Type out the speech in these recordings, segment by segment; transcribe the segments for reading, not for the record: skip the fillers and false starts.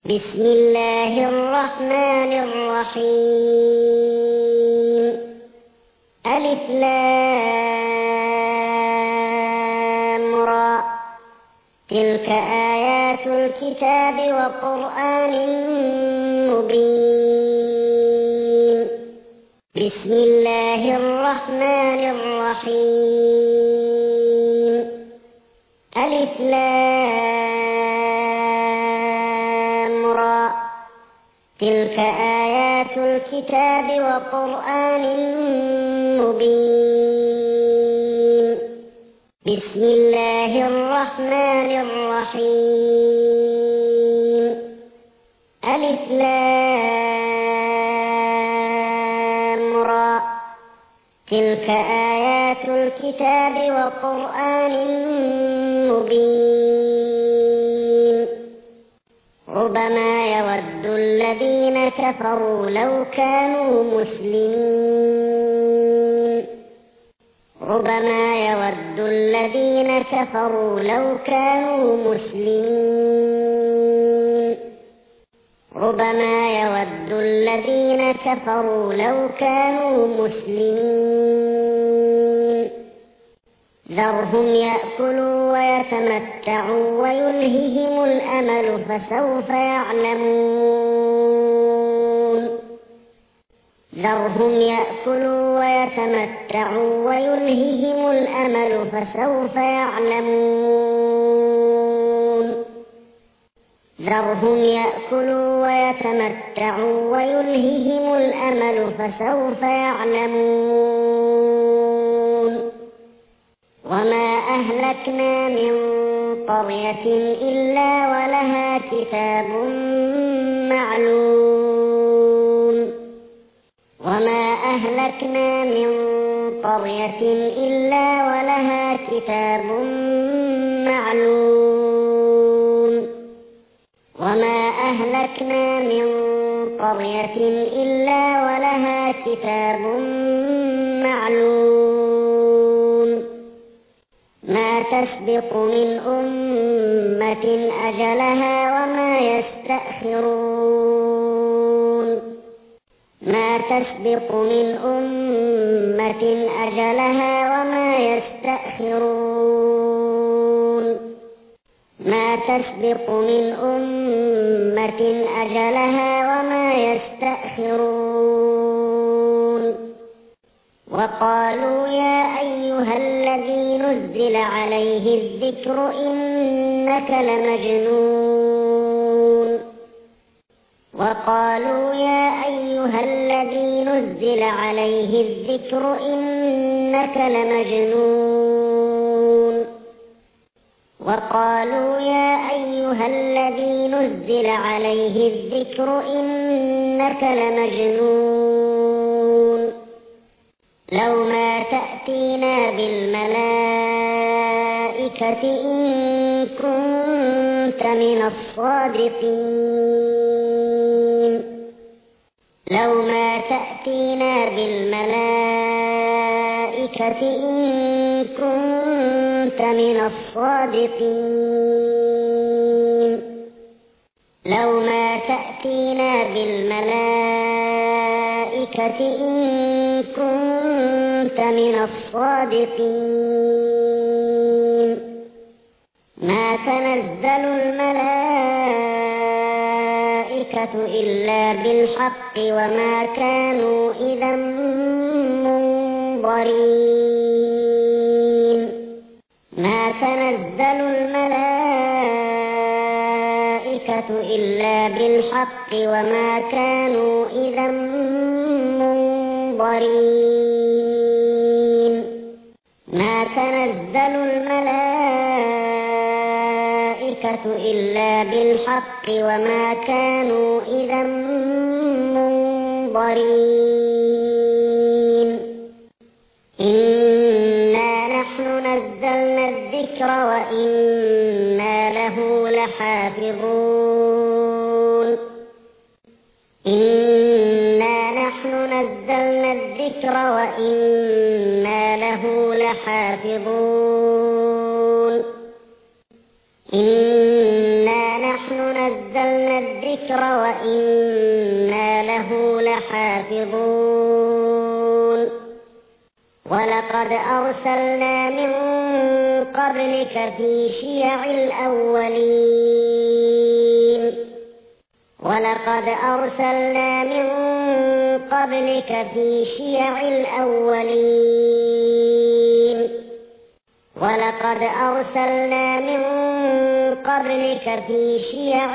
بسم الله الرحمن الرحيم. ألف لام را. تلك آيات الكتاب وقرآن مبين. بسم الله الرحمن الرحيم. ألف لام را. تلك آيات الكتاب وقرآن مبين. بسم الله الرحمن الرحيم. ألف لام را. تلك آيات الكتاب وقرآن مبين. ربما يود الذين كفروا لو كانوا مسلمين. ربما يود الذين كفروا لو كانوا مسلمين. ربما يود الذين كفروا لو كانوا مسلمين. ذرهم يأكلوا ويتمتعوا ويلههم الأمل فسوف يعلمون. ذرهم يأكلوا ويتمتعوا ويلههم الأمل فسوف يعلمون. ذرهم يأكلوا ويتمتعوا ويلههم الأمل فسوف يعلمون. وما أهلكنا من قرية إلا ولها كتاب معلوم. وما أهلكنا من قرية إلا ولها كتاب معلوم. وما أهلكنا من قرية إلا ولها كتاب معلوم. ما تسبق من أمة أجلها وما يستأخرون. ما تسبق من أمة أجلها وما يستأخرون. ما تسبق من أمة أجلها وما يستأخرون. وقالوا يا أيها الذي نزل عليه الذكر إنك لمجنون. وقالوا يا أيها الذي نزل عليه الذكر إنك لمجنون. وقالوا يا أيها الذي نزل عليه الذكر إنك لمجنون. لو ما تأتينا بالملائكة إن كنت من الصادقين. لو ما تأتينا بالملائكة إن كنت من الصادقين. لو ما تأتينا بالملائكة إن كنت من الصادقين. ما تنزل الملائكة إلا بالحق وما كانوا إذا منظرين. ما تنزل الملائكة إلا بالحق وما كانوا إذا منظرين. ما تنزل الملائكة إلا بالحق وما كانوا إذا منظرين. إنا نحن نزلنا الذكر وإنا له لحافظون. إنا نحن نزلنا الذكر وإنا له لحافظون. إنا نحن نزلنا الذكر الذكر وإنا له لحافظون ولقد أرسلنا من قبلك في شيع الأولين ولقد أرسلنا من قبلك في شيع الأولين ولقد أرسلنا من قبلك في شيع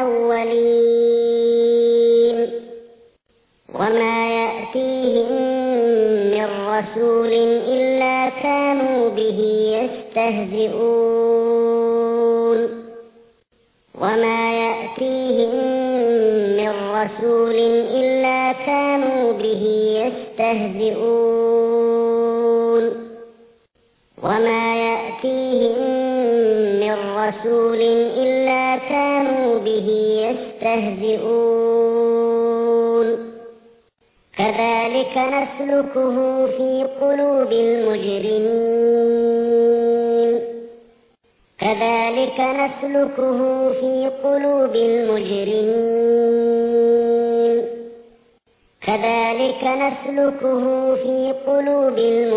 الأولين وما يأتيهم من رسول إلا كانوا به يستهزئون وما يأتيهم من رسول إلا كانوا به يستهزئون وما يأتيهم من رسول إلا كانوا به يستهزئون كذلك نسلكه في قلوب المجرمين كذلك نسلكه في قلوب المجرمين كذلك نسلكه في قلوب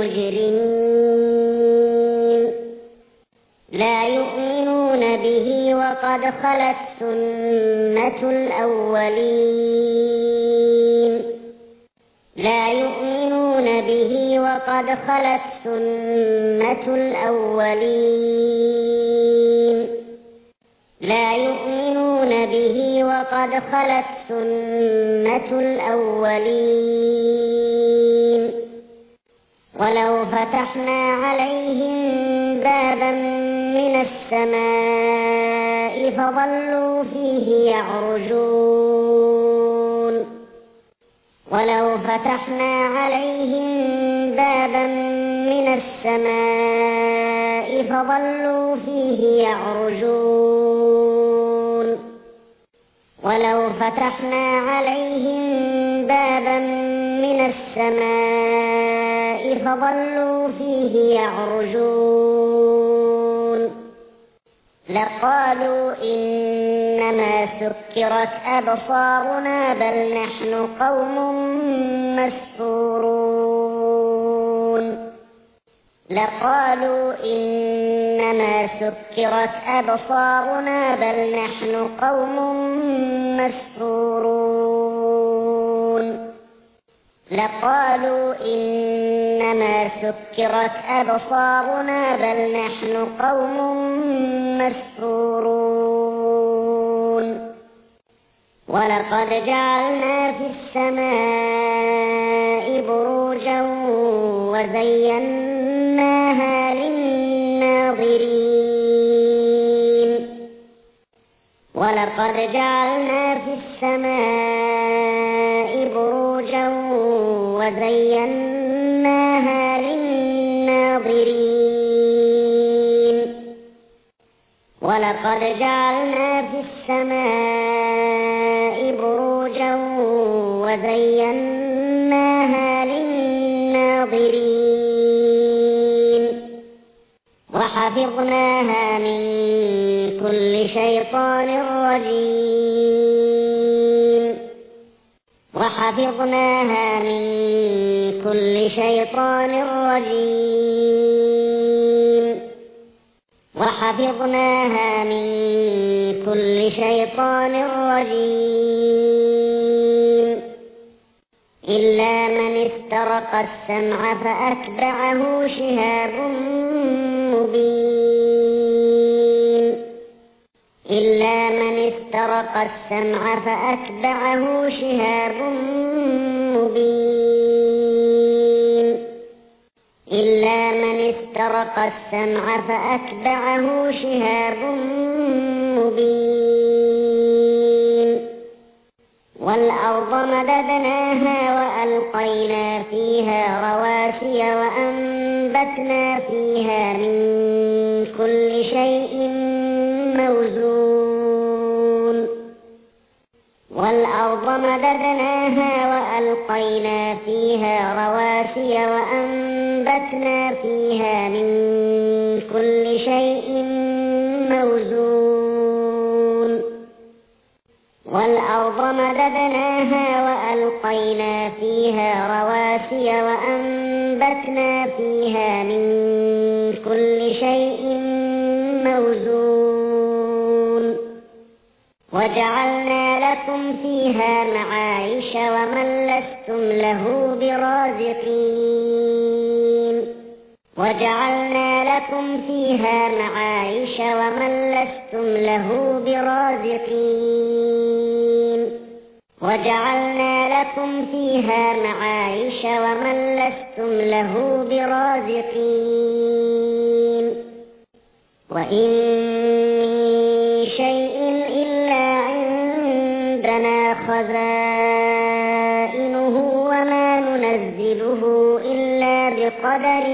المجرمين لا يؤمنون به وقد خلت سنة الأولين لا يؤمنون به وقد خلت سنة الأولين لا يؤمنون به وقد خلت سنة الأولين ولو فتحنا عليهم بابا من السماء فظلوا فيه يعرجون ولو فتحنا عليهم بابا من السماء فظلوا فيه يعرجون ولو فتحنا عليهم بابا من السماء فظلوا فيه يعرجون لقالوا إنما سكرت أبصارنا بل نحن قوم مسحورون لقالوا إنما سكرت أبصارنا بل نحن قوم مسحورون لقالوا إنما سكرت أبصارنا بل نحن قوم مسحورون ولقد جعلنا في السماء بروجا وزيناها للناظرين ولقد جعلنا في السماء بروجا وزيناها للناظرين ولقد جعلنا في السماء بروجا وزيناها للناظرين وحفظناها من كل شيطان رجيم وحفظناها من كل شيطان رجيم وحفظناها من كل شيطان رجيم إلا من استرق السمع فأتبعه شهاب مبين إلا من استرق السمع فأتبعه شهاب مبين إلا من استرق السمع فأتبعه شهاب مبين والأرض مددناها وألقينا فيها رواسي وأنبتنا فيها من كل شيء موزون والأرض مددناها وألقينا فيها رواسي وأنبتنا فيها من كل شيء موزون والأرض مددناها وألقينا فيها رواسي وأنبتنا فيها من كل شيء موزون وجعلنا لكم فيها معايش ومن لستم له برازقين وجعلنا لكم فيها معايش ومن لستم له برازقين وجعلنا لكم فيها معايش ومن لستم له برازقين وإن من شيء إلا عندنا خزائنه وما ننزله إلا بقدر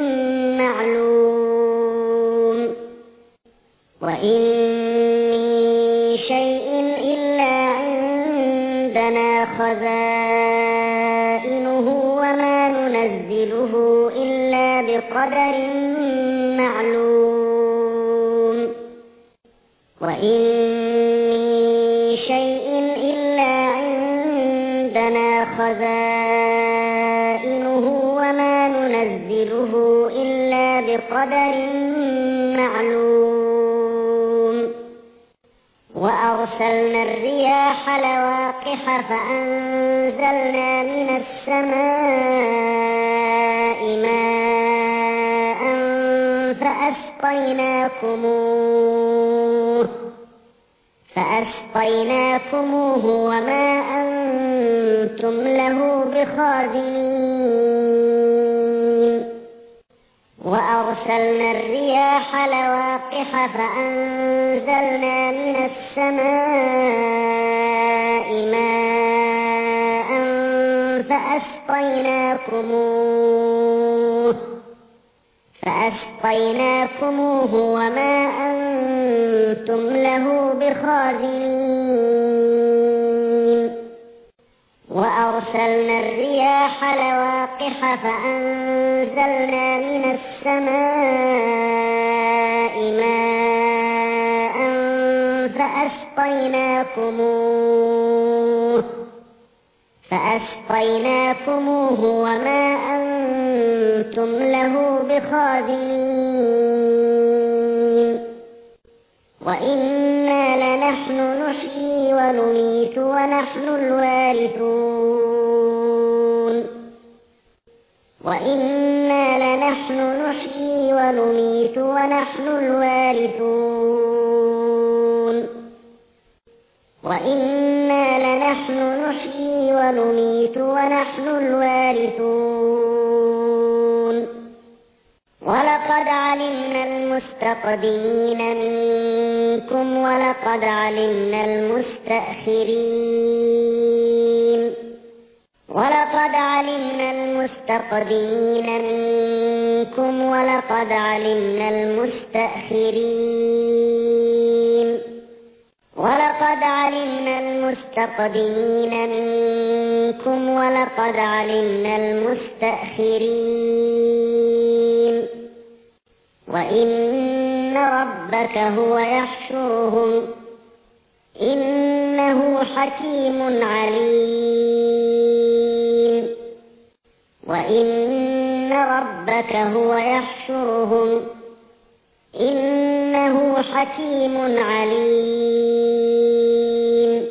معلوم وإن من شيء إلا عندنا خزائنه وما ننزله إلا بقدر معلوم وإن من شيء إلا عندنا خزائنه وما ننزله إلا بقدر معلوم وأرسلنا الرياح لواقح فأنزلنا من السماء ماء فأسقيناكموه وما أنتم له بخازنين وأرسلنا الرياح لواقح فأنزلنا من السماء ماء فأسقيناكموه وما أنتم له بخازنين وأرسلنا الرياح لواقح فأنزلنا من السماء ماء فأسقيناكموه وما أنتم له بخازنين وإنا لنحن نحيي ونميت ونحن الوارثون وإنا لنحن نحيي ونميت ونحن الوارثون وإنا لنحن نحيي ونميت ونحن الوارثون ولقد علمنا المستقدمين منكم ولقد علمنا المستأخرين ولقد علمنا المستقدمين منكم ولقد علمنا المستأخرين ولقد علمنا المستقدمين منكم ولقد علمنا المستأخرين وإن ربك هو يحشرهم إنه حكيم عليم وإن ربك هو يحشرهم إنه حكيم عليم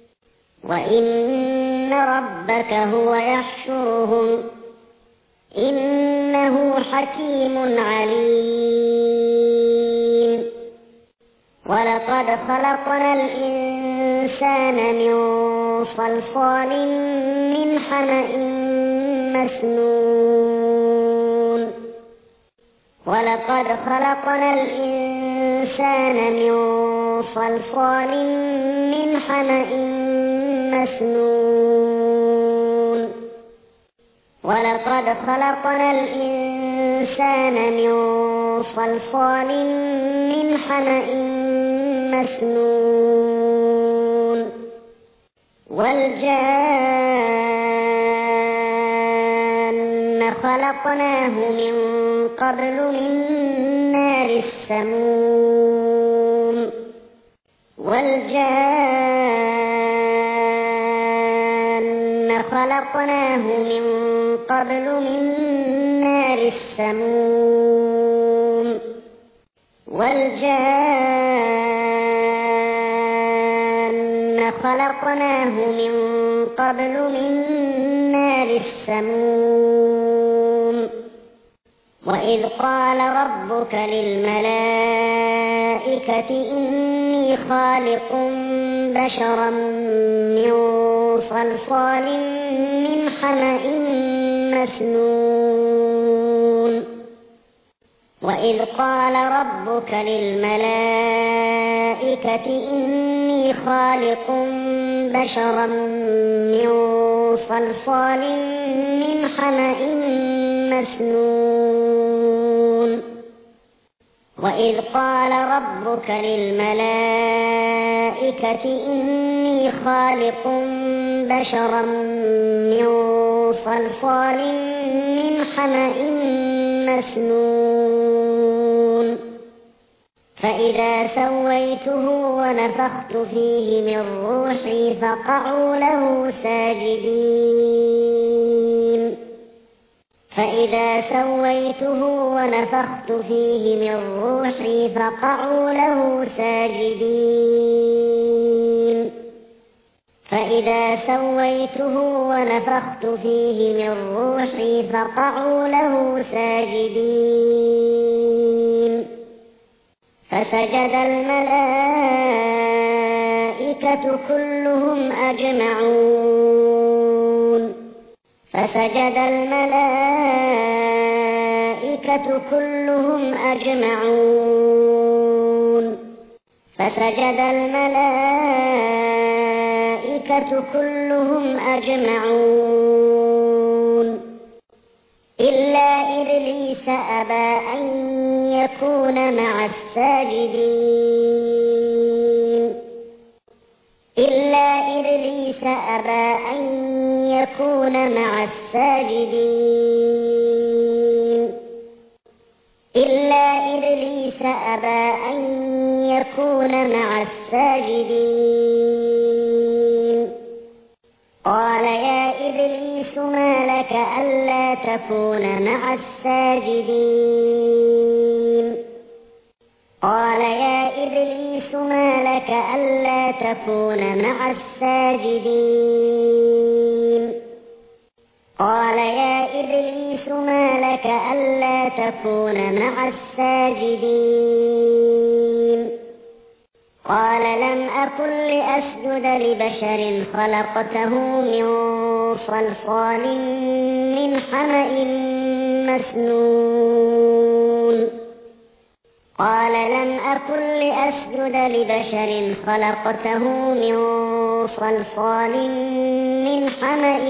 وإن ربك هو يحشرهم إنه حكيم عليم ولقد خلقنا الإنسان من صلصال من حمأ مسنون ولقد خلقنا الإنسان من صلصال من حمأ مسنون ولقد خلقنا الإنسان من صلصال من حمأ مسنون والجان خلقناه من قبل من نار السموم والجان خلقناه من قبل من نار السموم والجان خلقناه من قبل من نار السموم وإذ قال ربك للملائكة إني خالق بشرا من صلصال من حمأ مسنون وإذ قال ربك للملائكة إني خالق بشرا من صلصال من حمأ مسنون وإذ قال ربك للملائكة إني خالق بشرا من صلصال من حمأ مسنون فإذا سويته ونفخت فيه من روحي فقعوا له ساجدين فإذا سويته ونفخت فيه من روحي فقعوا له ساجدين فإذا سويته ونفخت فيه من روحي فقعوا له ساجدين فسجد الملائكة كلهم أجمعون فسجد الملائكة كلهم أجمعون فسجد الملائكة كلهم أجمعون إلا إبليس أبى أن يكون مع الساجدين إلا إبليس أبى أن يكون مع الساجدين إلا إبليس أبى أن يكون مع الساجدين قال يا إبليس ما لك ألا تكون مع الساجدين قال يا إبليس ما لك ألا تكون مع الساجدين قال يا إبليس ما لك ألا تكون مع الساجدين قال لم أكن لأسجد لبشر خلقته من صلصال من حمأ مسنون قال لم أكن لأسجد لبشر خلقته من صلصال من حمأ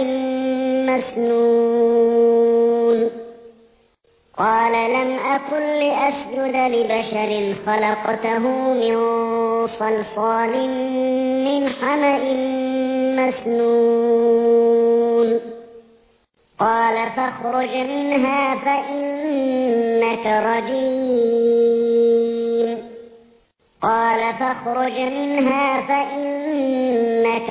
مسنون قال لم أكن لأسجد لبشر خلقته من صلصال من حمأ مسنون قال فاخرج منها فإنك رجيم قال فاخرج منها فإنك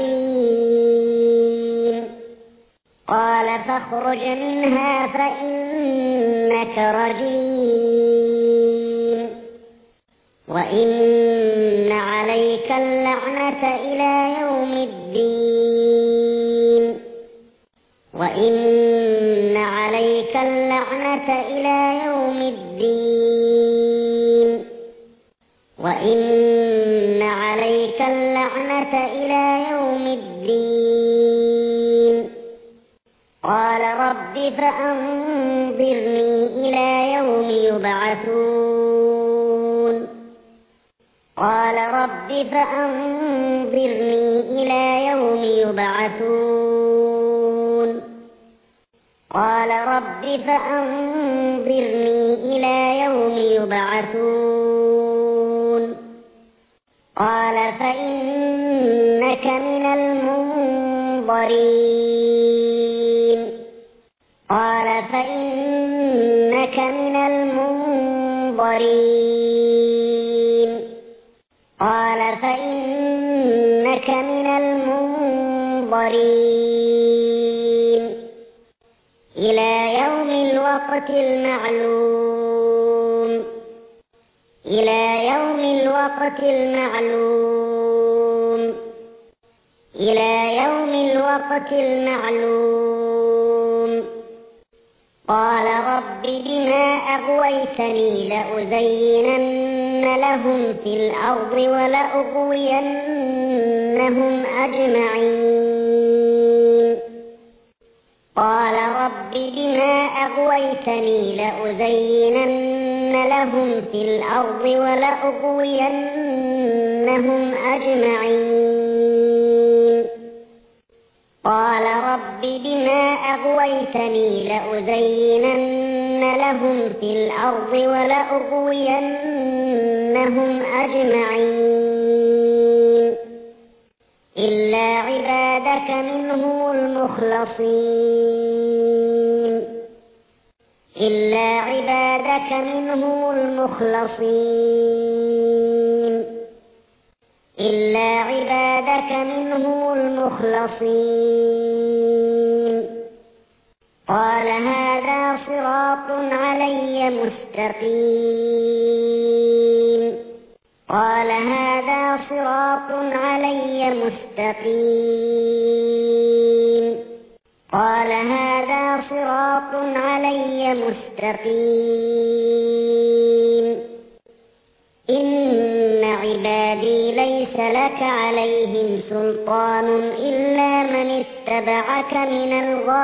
رجيم قال فاخرج منها فإنك رجيم وإن عليك اللعنة إلى يوم الدين وإن عليك اللعنة إلى يوم الدين وإن عليك اللعنة إلى يوم الدين قال رب فأنظرني إلى يوم يبعثون قال رب فأنظرني إلى يوم يبعثون قال رب فأنظرني إلى يوم يبعثون قال فإنك من المنظرين قال فإنك من المنظرين قال فإنك من المنظرين المحضرين إلى يوم الوقت المعلوم إلى يوم الوقت المعلوم إلى يوم الوقت المعلوم قال رب بما أغويتني لأزينن لهم في الأرض ولأغوينهم أجمعين قال رب بما أغويتني لأزينن لهم في الأرض ولأغوينهم أجمعين قال رب بما أغويتني لأزينن لهم في الأرض ولأغوينهم أجمعين إلا عبادك منهم المخلصين إلا عبادك منهم المخلصين إلا عبادك منهم المخلصين قال هذا صراط علي مستقيم قال هذا صراط علي مستقيم قال هذا صراط علي مستقيم إن عبادي ليس لك عليهم سلطان إلا من اتبعك من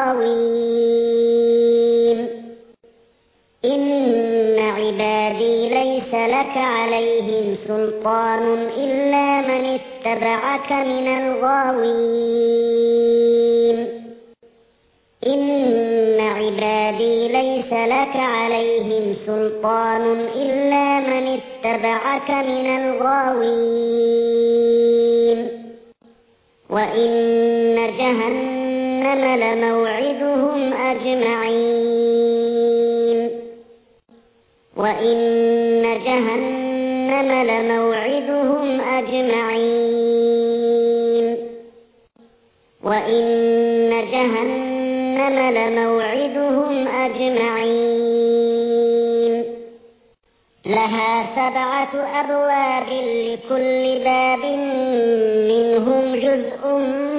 الغاوين إن عبادي ليس لك عليهم سلطان إلا من اتبعك من الغاوين إن عبادي ليس لك عليهم سلطان إلا من اتبعك من الغاوين وإن جهنم لموعدهم أجمعين وإن جهنم لموعدهم أجمعين وإن جهنم لموعدهم أجمعين لها 7 أبواب لكل باب منهم جزء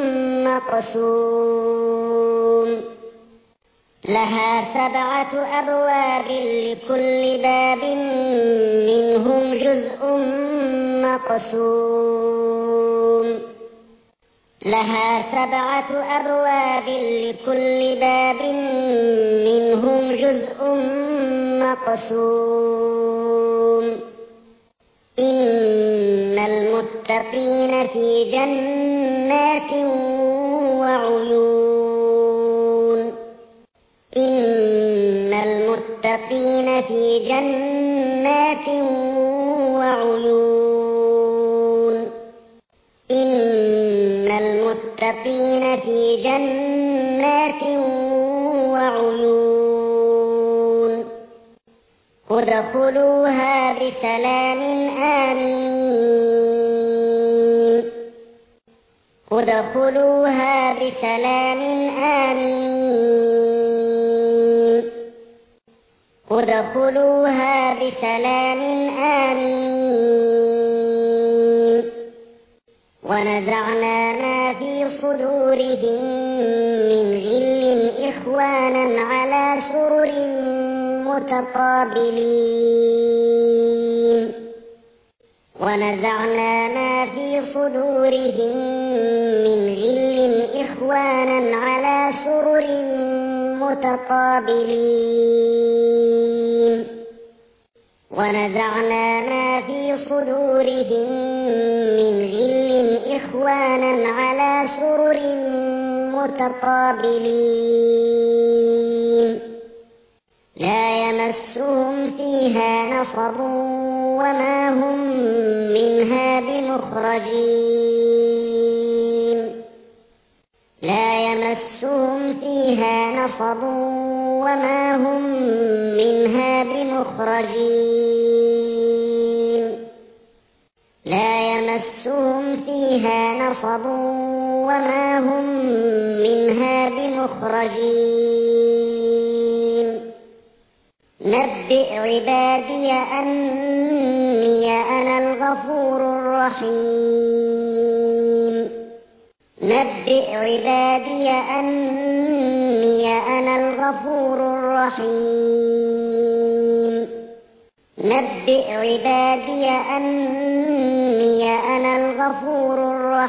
مقسوم لها 7 أبواب لكل باب منهم جزء مقسوم لها 7 أبواب لكل باب منهم جزء مقسوم إن المتقين في جنات وعيون إن المتقين في جنات وعيون إن المتقين في جنات وعيون ادخلوها بسلام آمين ادخلوها بسلام آمين ادخلوها بسلام آمين ونزعنا ما في صدورهم من غل إخوانا على سرر متقابلين ونزعنا ما في صدورهم من غل إخوانا على سرر متقابلين ونزعنا ما في صدورهم من غل إخوانا على سرر متقابلين لا يمسهم فيها نصب وما هم منها بمخرجين لا يمسهم فيها نصب وما هم منها بمخرجين لا يمسهم فيها نصب وما هم منها بمخرجين نبئ عبادي أني أنا الغفور الرحيم نبئ عبادي أني أنا الغفور الرحيم نبئ عبادي أني أنا الغفور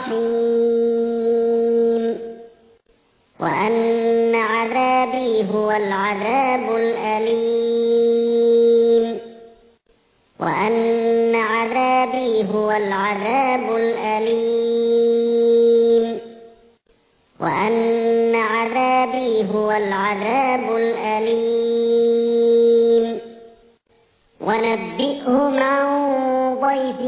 الرحيم وأن عذابي هو العذاب الأليم وأن عذابي هو العذاب الأليم وأن عذابي هو العذاب الأليم ونبئهم عن ضيف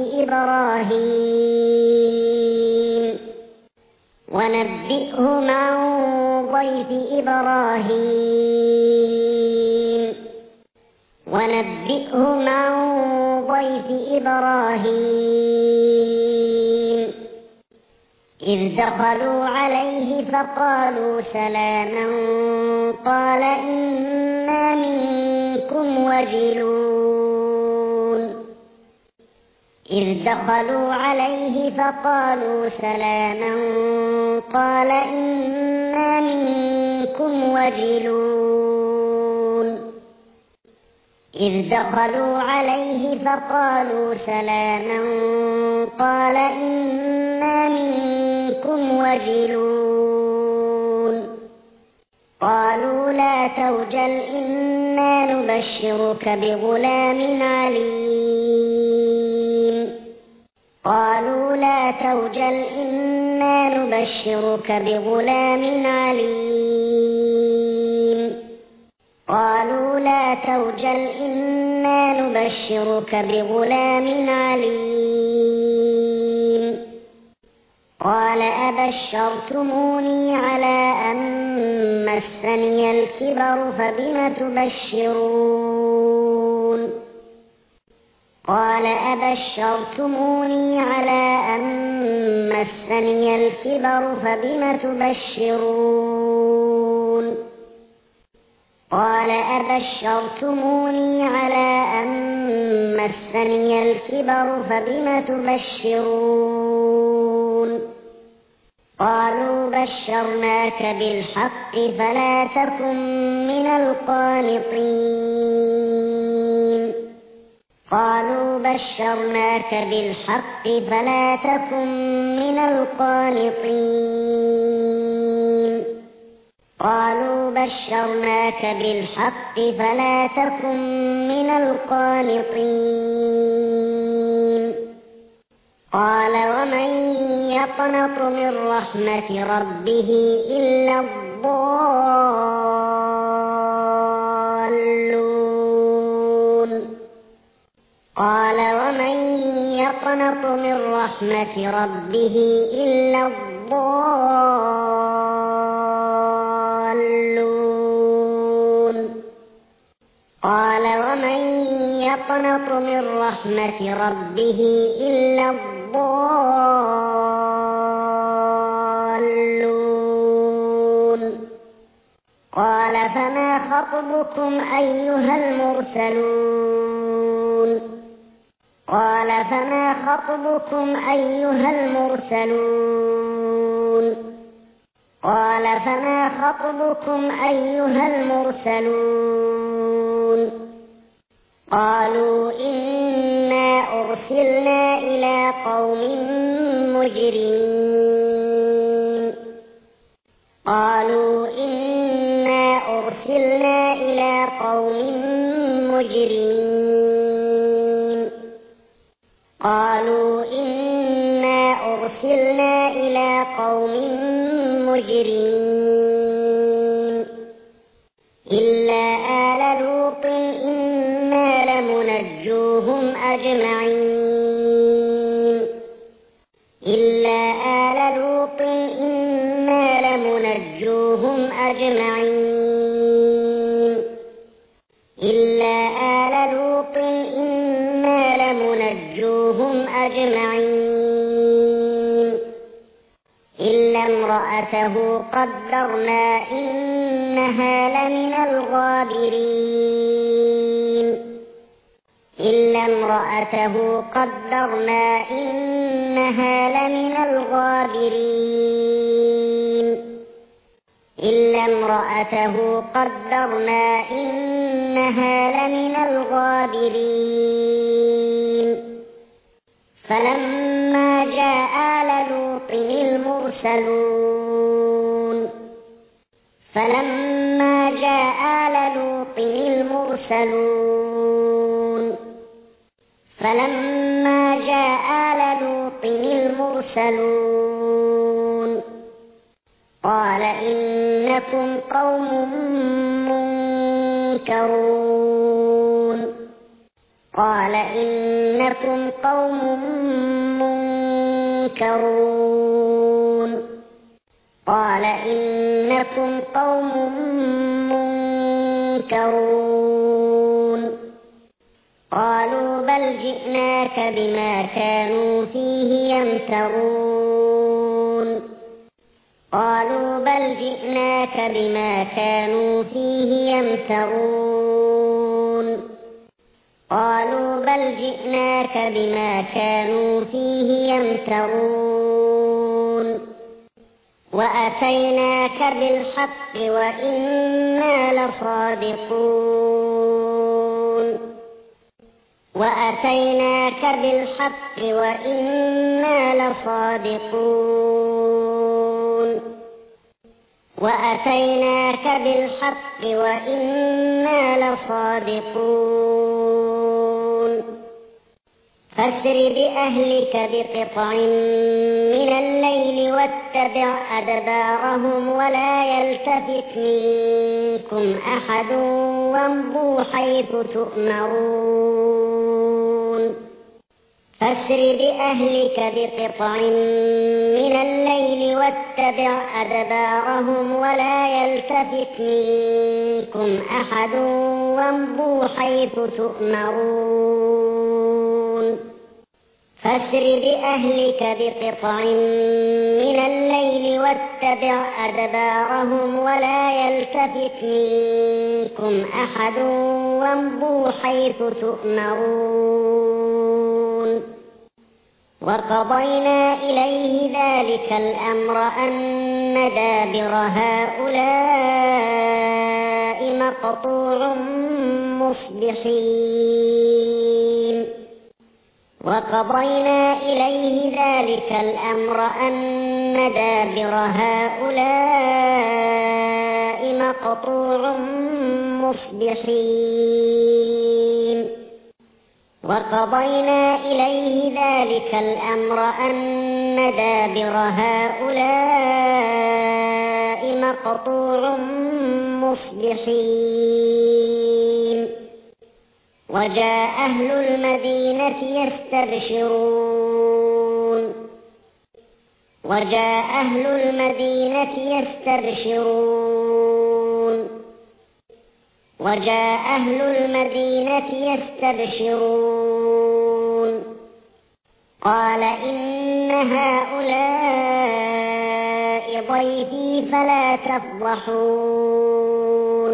إبراهيم ونبئهم عن ضيف إبراهيم ونبئهم عن ضيف إبراهيم إذ دخلوا عليه فقالوا سلاما قال إنا منكم وجلون إذ دخلوا عليه فقالوا سلاما قال إنا منكم وجلون إذ دخلوا عليه فقالوا سلاما قال إنا منكم وجلون قالوا لا توجل إنا نبشرك بغلام عليم قالوا لا توجل إنا نبشرك بغلام عليم قالوا لا توجل إنا نبشرك بغلام عليم قال أبشرتموني على أن مسني الكبر فبم تبشرون قال أبشرتموني على أن مسني الكبر فبم تبشرون قال أبشرتموني على أن مسني الكبر فبم تبشرون قالوا بشرناك بالحق فلا تكن من القانطين قالوا بشرناك بالحق فلا تكن من القانطين قالوا بشرناك بالحق فلا تكن من القانطين قال ومن يقنط من رحمة ربه إلا الضالون قال ومن يقنط من رحمة ربه إلا الضالون قال ومن يقنط من رحمة ربه إلا الضالون قال فما خطبكم أيها المرسلون قال فما خطبكم أيها المرسلون قال فما خطبكم أيها المرسلون قالوا إنا أرسلنا إلى قوم مجرمين قالوا إنا أرسلنا إلى قوم مجرمين قالوا إنا أرسلنا إلى قوم مجرمين إلا آل لوط إنا لمنجوهم أجمعين إلا آل لوط إنا لمنجوهم أجمعين إلا آل لوط إنا لمنجوهم أجمعين إلا امرأته قدرنا إنها لمن الغابرين إلا امرأته قدرنا إنها لمن الغابرين إلا امرأته قدرنا إنها لمن الغابرين فلما جاء آل لوط المرسلون قال إنكم قوم منكرون قالوا بل جئناك بما كانوا فيه يمترون وأتيناك بالحق وإنا لصادقون فاسر بأهلك بقطع من الليل واتبع أدبارهم ولا يلتفت منكم أحد وامضوا حيث تؤمرون فاسر بأهلك بقطع من الليل واتبع أدبارهم ولا يلتفت منكم أحد وامضوا حيث تؤمرون وقضينا إليه ذلك الأمر أن دابر هؤلاء مقطوع مصبحين وقضينا إليه ذلك الأمر أن دابر هؤلاء مقطوع مصبحين وجاء أهل المدينة يستبشرون قال إن هؤلاء ضيفي فلا تفضحون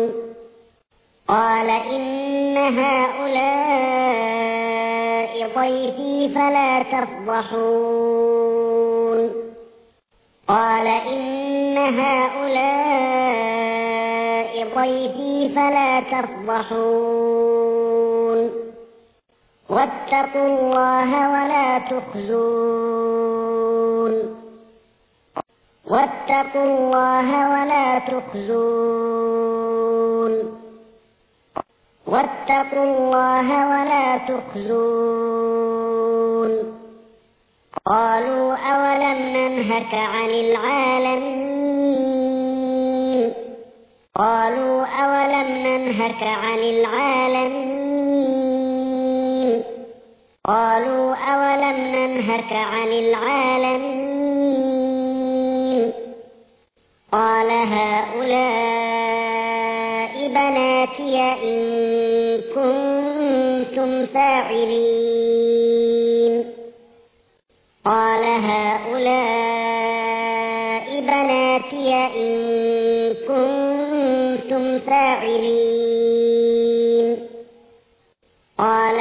واتقوا الله ولا تخزون قالوا أولم ننهك عن العالمين قال هؤلاء بناتي إن كنتم فاعلين بناتي إن كنتم فاعلين قال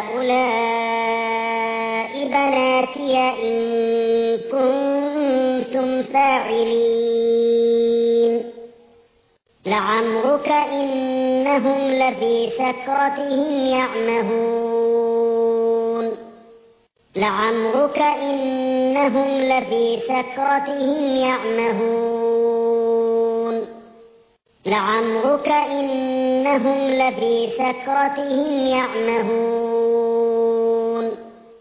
هؤلاء بناتي إن كنتم فاعلين لعمرك إنهم لفي سكرتهم يعمهون لعمرك إنهم لفي سكرتهم يعمهون لعمرك إنهم لفي سكرتهم يعمهون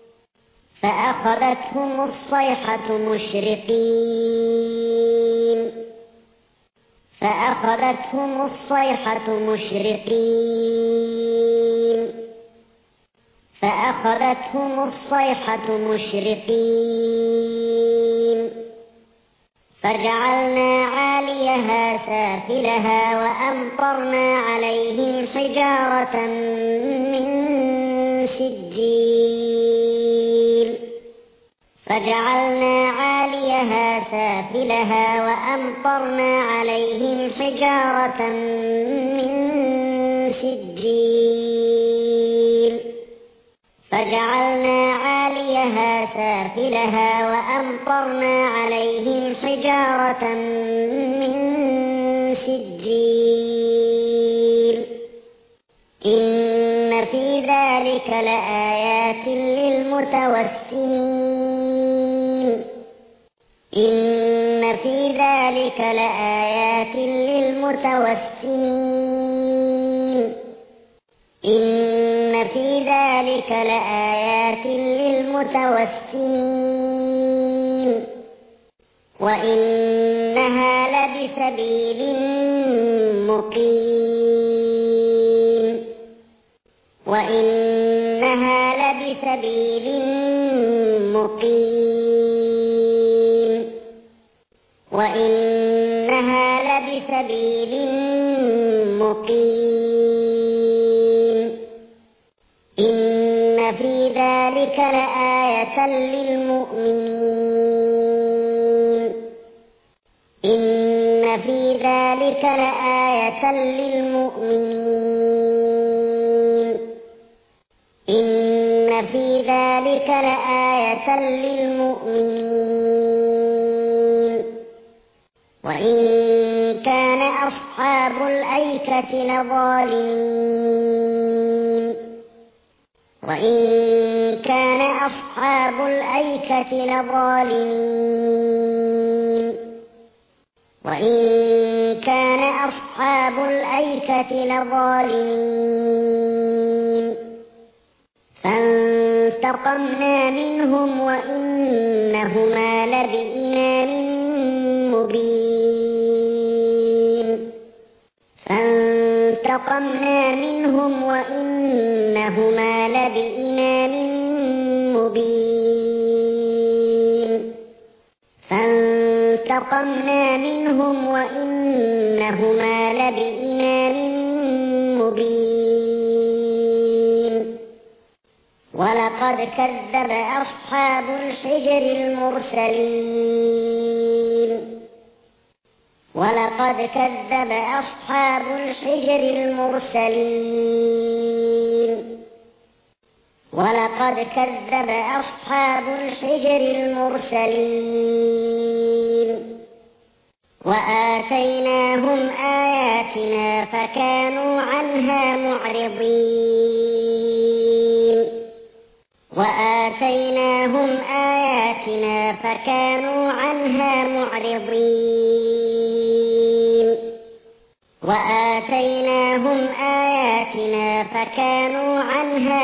فأخذتهم الصيحة مشرقين فأخذتهم الصيحة مشرقين فأخذتهم الصيحة مشرقين فجعلنا عاليها سافلها وأمطرنا عليهم حجارة من سجيل فجعلنا عاليها سافلها وأمطرنا عليهم حجارة من سجيل فجعلنا عاليها سافلها وأمطرنا عليهم حجارة من سجيل إن في ذلك لآيات للمتوسمين إن في ذلك لآيات للمتوسمين إن في ذلك لآيات للمتوسمين وإنها لبسبيل مقيم وإنها لبسبيل مقيم وإنها لبسبيل مقيم إن في ذلك لآية للمؤمنين إن في ذلك لآية للمؤمنين إن في ذلك لآية للمؤمنين وإن كان أصحاب الأيكة لظالمين وإن كان أصحاب الأيكة لظالمين وإن كان أصحاب الأيكة لظالمين فانتقمنا منهم وإنهما لبإمام مبين فانتقمنا منهم وإنهما لبإمام مبين فانتقمنا منهم وإنهما لبإمام مبين ولقد كذب أصحاب الحجر المرسلين ولقد كذب أصحاب الحجر المرسلين ولقد كذب أصحاب الحجر المرسلين وآتيناهم آياتنا فكانوا عنها معرضين وآتيناهم آياتنا فكانوا عنها معرضين وآتيناهم آياتنا فكانوا عنها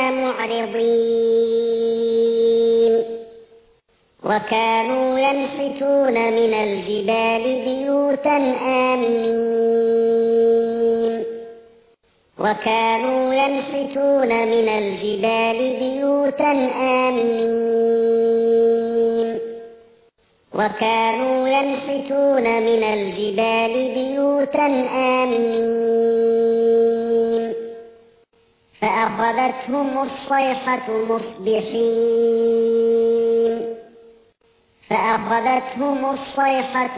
معرضين وكانوا ينحتون من الجبال بيوتا آمنين وكانوا ينحتون من الجبال بيوتا آمنين وكانوا ينحتون من الجبال بيوتا آمنين فأخذتهم الصيحة مصبحين فأخذتهم الصيحة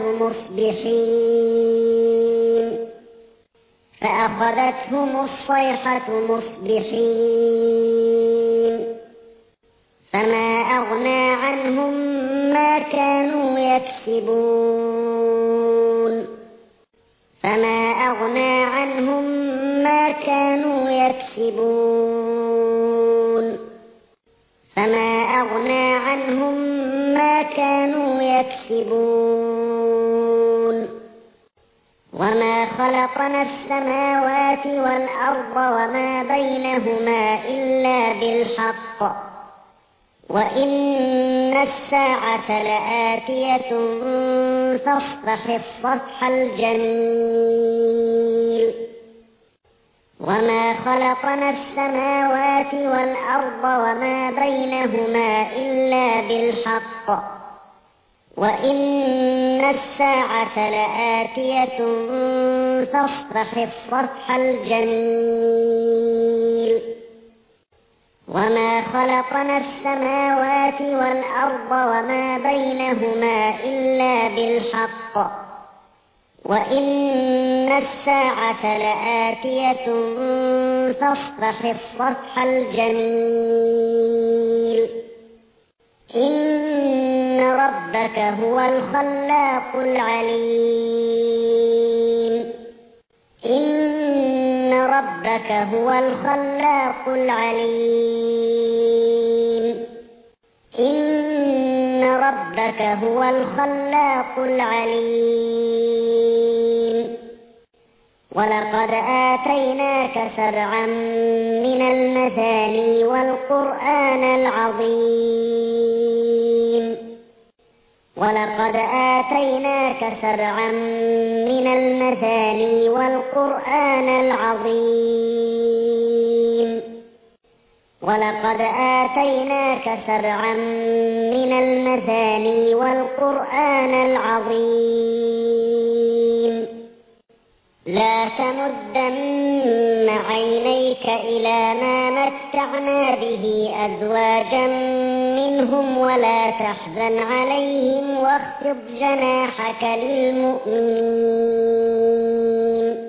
مصبحين فما أغنى عنهم ما كانوا يكسبون وما خلقنا السماوات والأرض وما بينهما إلا بالحق وإن الساعة لآتية فاصفح الصفح الجميل وما خلقنا السماوات والأرض وما بينهما إلا بالحق وإن الساعة لآتية فاصفح الصفح الجميل وما خلقنا السماوات والأرض وما بينهما إلا بالحق وإن الساعة لآتية فاصفح الصفح الجميل إن ربك هو الخلاق العليم ولقد آتيناك سبعا من المثاني والقرآن العظيم لا تمدن عينيك إلى ما متعنا به أزواجا منهم ولا تحزن عليهم واخفض جناحك للمؤمنين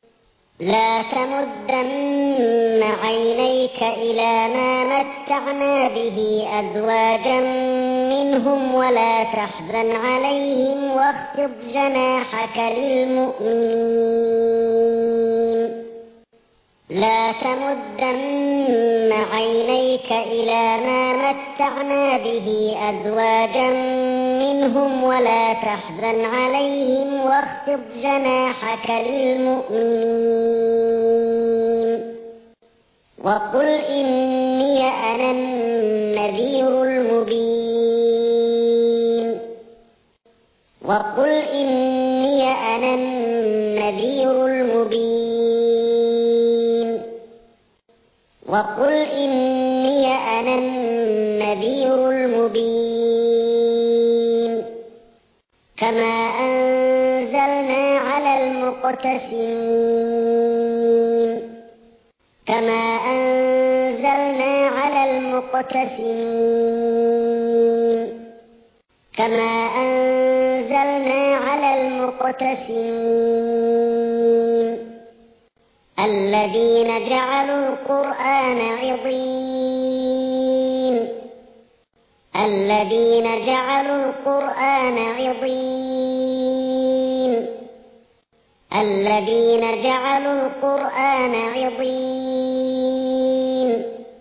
لا تمدن عينيك إلى ما متعنا به أزواجا منهم ولا تحزن عليهم واخفض جناحك للمؤمنين وقل إني أنا النذير المبين كما أنزلنا على المقتسمين الذين جعلوا القرآن عضين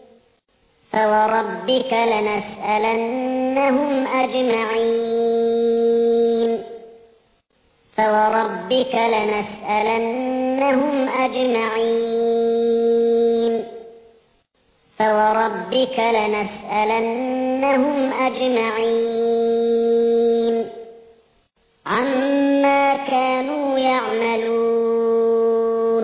فوربك لنسألنهم أجمعين عما كانوا يعملون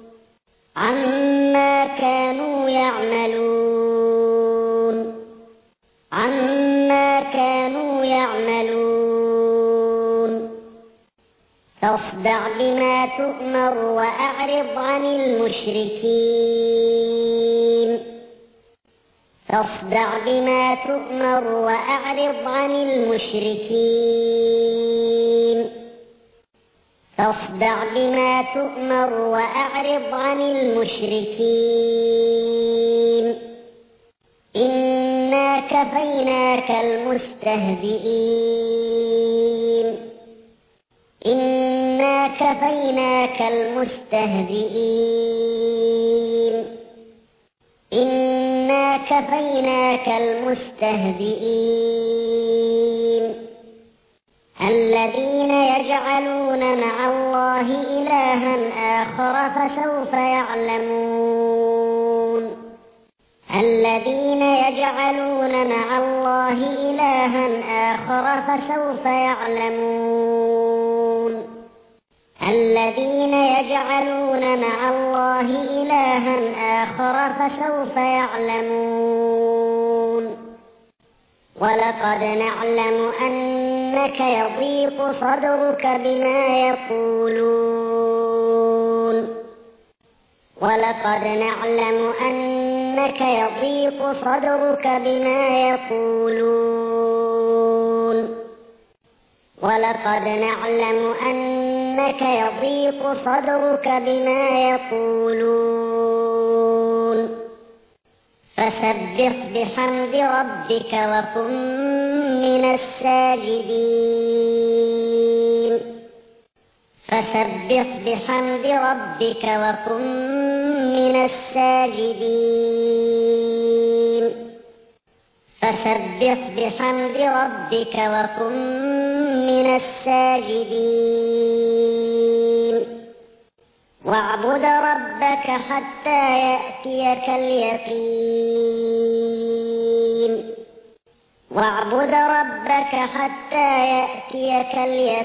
فاصدع بما تؤمر وأعرض عن المشركين فاصدع بما تؤمر وأعرض عن المشركين فاصدع بما تؤمر وأعرض عن المشركين إنا كفيناك المستهزئين إنا كفيناك المستهزئين إنا كفيناك المستهزئين الذين يجعلون مع الله إلها آخر فسوف يعلمون الذين يجعلون مع الله إلها آخر فسوف يعلمون الذين يجعلون مع الله إلها آخر فسوف يعلمون ولقد نعلم أنك يضيق صدرك بما يقولون ولقد نعلم أنك يضيق صدرك بما يقولون ولقد نعلم أنك يضيق صدرك بما يقولون فسبح بحمد ربك وكن من الساجدين فسبح بحمد ربك وكن من الساجدين فسبح بحمد ربك وكن من الساجدين واعبد ربك حتى يأتيك اليقين واعبد ربك حتى يأتيك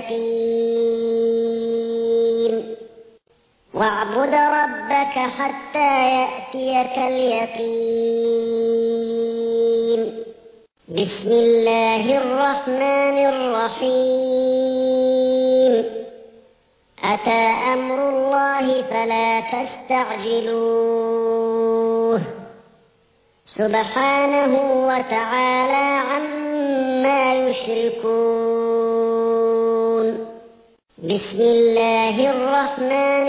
اليقين واعبد ربك حتى يأتيك اليقين بسم الله الرحمن الرحيم أتى أمر الله فلا تستعجلوه سبحانه وتعالى عما يشركون بسم الله الرحمن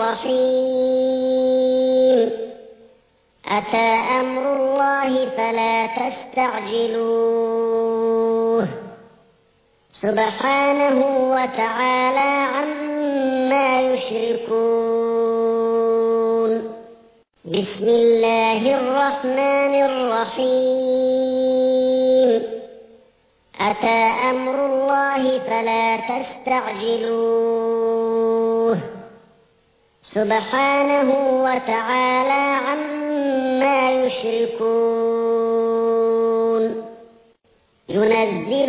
الرحيم أتى أمر الله فلا تستعجلوه سبحانه وتعالى عما يشركون بسم الله الرحمن الرحيم أتى أمر الله فلا تستعجلوه سبحانه وتعالى عما يشركون ينزل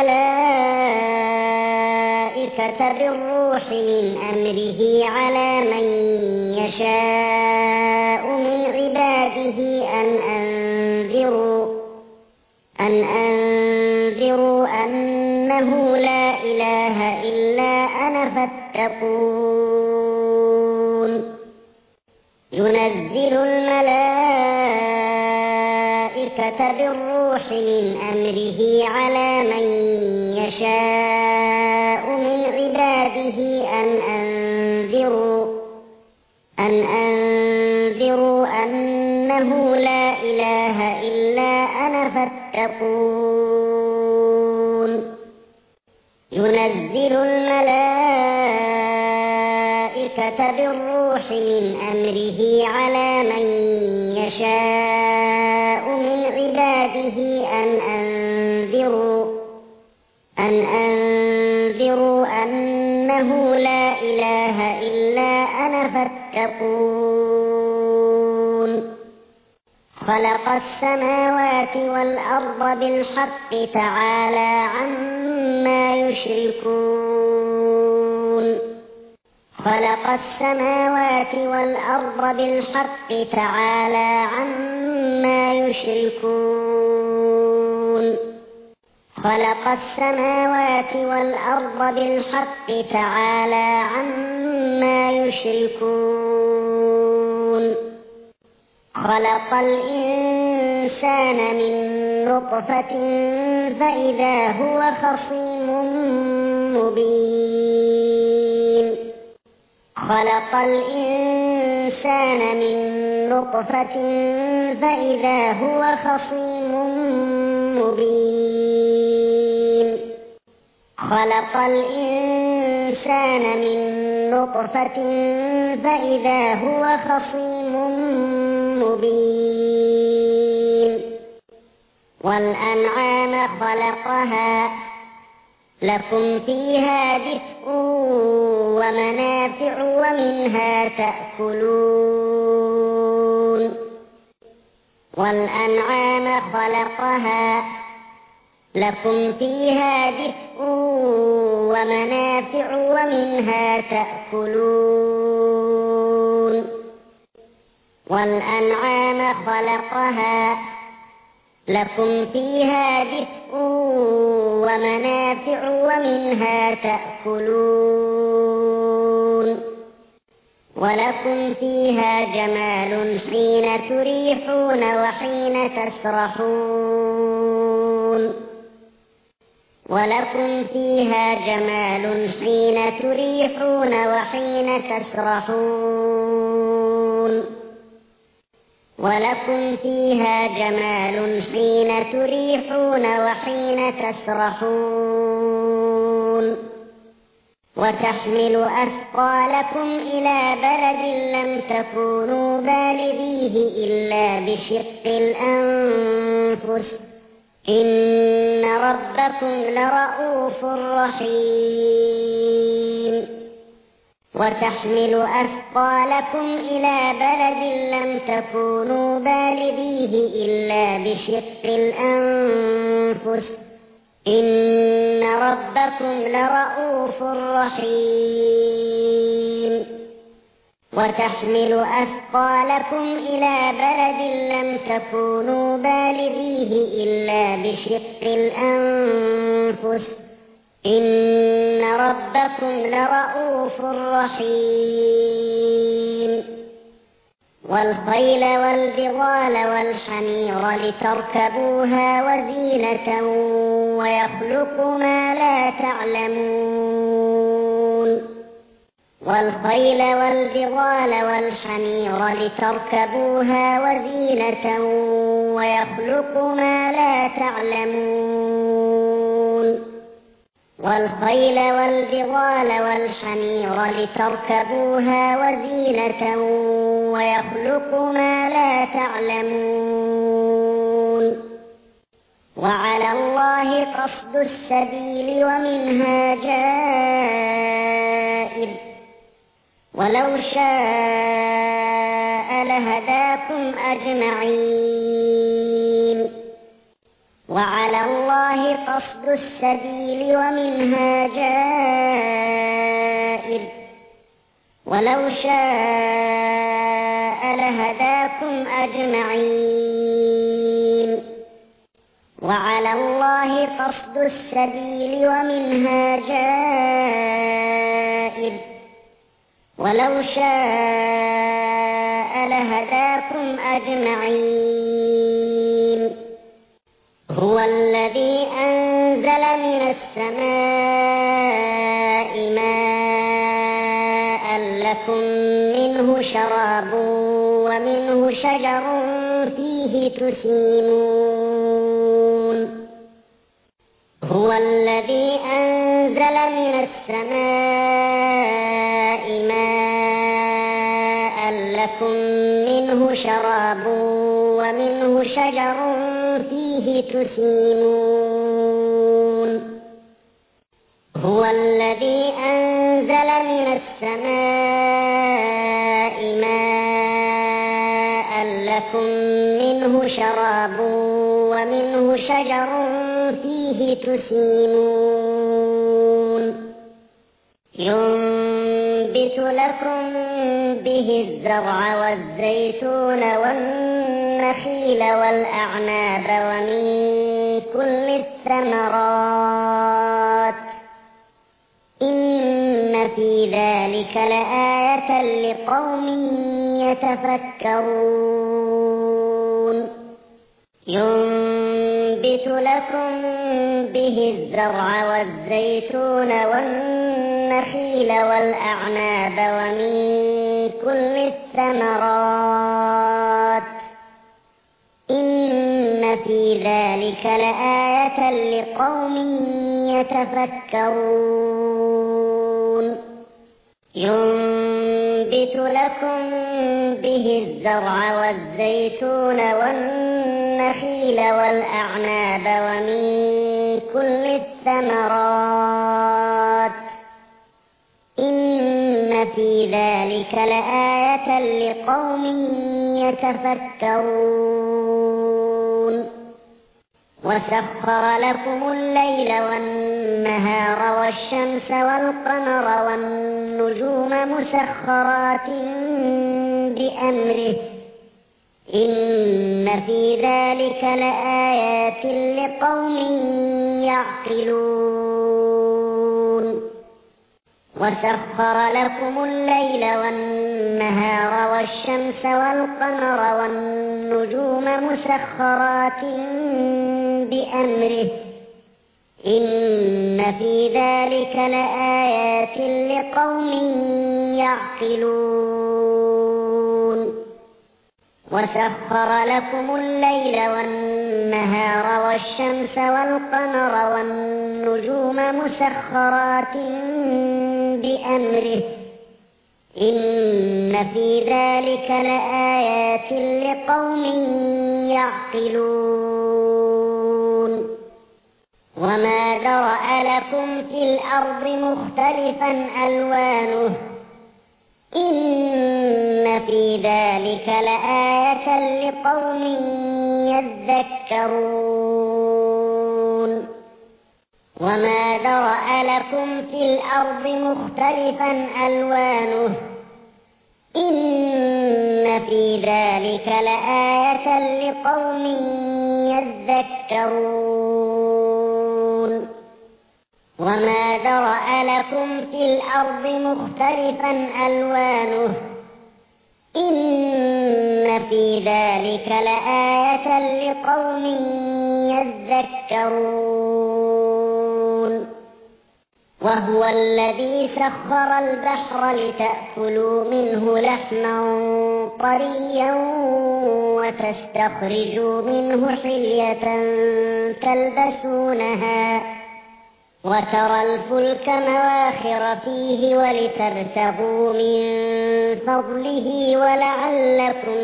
الملائكة بالروح من أمره على من يشاء من عباده أن أنذروا أنه لا إله إلا أنا فاتقون ينزل الملائكة بالروح من أمره على من يشاء من عباده أن أنذروا أنه لا إله إلا أنا فاتقون ينزل الملائكة بالروح من أمره على من يشاء من عباده أن أنذروا أنه لا إله إلا أنا فاتقون خلق السماوات والأرض بالحق تعالى عما يشركون خلق السماوات والأرض بالحق تعالى عما يشركون خلق السماوات والأرض بالحق تعالى عما يشركون خلق الإنسان الإنسان من نطفة فإذا هو خصيم مبين خلق الإنسان من نطفة فإذا هو خصيم مبين خلق الإنسان من نطفة فإذا هو خصيم مبين والأنعام خلقها لكم فيها دفء ومنافع ومنها تأكلون والأنعام خلقها لكم فيها دفء ومنافع ومنها تأكلون والأنعام خلقها لكم فيها دفء ومنافع ومنها تأكلون ولكم فيها جمال حين تريحون وحين تسرحون ولكم فيها جمال حين تريحون وحين تسرحون ولكم فيها جمال حين تريحون وحين تسرحون وتحمل أثقالكم إلى بلد لم تكونوا بالغيه إلا بشق الأنفس إن ربكم لرؤوف رحيم وتحمل أثقالكم إلى بلد لم تكونوا بالغيه إلا بشق الأنفس إن ربكم لرؤوف رحيم وتحمل أثقالكم إلى بلد لم تكونوا بالغيه إلا بشق الأنفس إن ربكم لرؤوف رحيم والخيل والبغال والحمير لتركبوها وزينة ويخلق ما لا تعلمون والخيل والبغال والحمير لتركبوها وزينة ويخلق ما لا تعلمون والخيل والبغال والحمير لتركبوها وزينة ويخلق ما لا تعلمون وعلى الله قصد السبيل ومنها جائر ولو شاء لهداكم أجمعين وعلى الله قصد السبيل ومنها جائر ولو شاء لهداكم أجمعين وعلى الله قصد السبيل ومنها جائر ولو شاء لهداكم أجمعين هو الذي أنزل من السماء ماء لكم منه شراب ومنه شجر فيه تسيمون هو الذي أنزل من السماء ماء لكم منه شراب ومنه شجر فيه تسيمون هو الذي أنزل من السماء ماء لكم منه شراب ومنه شجر فيه تسيمون ينبت لكم به الزرع والزيتون والنخيل والأعناب ومن كل الثمرات إن في ذلك لآية لقوم يتفكرون ينبت لكم به الزرع والزيتون والنخيل والأعناب ومن كل الثمرات إن في ذلك لآية لقوم يتفكرون ينبت لكم به الزرع والزيتون والنخيل والأعناب ومن كل الثمرات إن في ذلك لآية لقوم يتفكرون وسخر لكم الليل والنهار والشمس والقمر والنجوم مسخرات بأمره إن في ذلك لآيات لقوم يعقلون وسخر لكم الليل والنهار والشمس والقمر والنجوم مسخرات بأمره إن في ذلك لآيات لقوم يعقلون وسخر لكم الليل والنهار والشمس والقمر والنجوم مسخرات بأمره إن في ذلك لآيات لقوم يعقلون وما ذرأ لكم في الأرض مختلفا ألوانه إن في ذلك لآية لقوم يذكرون وما ذرأ لكم في الأرض مختلفا ألوانه إن في ذلك لآية لقوم يذكرون وما ذرأ لكم في الأرض مختلفا ألوانه إن في ذلك لآية لقوم يذكرون وهو الذي سخر البحر لتأكلوا منه لحما طريا وتستخرجوا منه حلية تلبسونها وترى الفلك مواخر فيه ولتبتغوا من فضله ولعلكم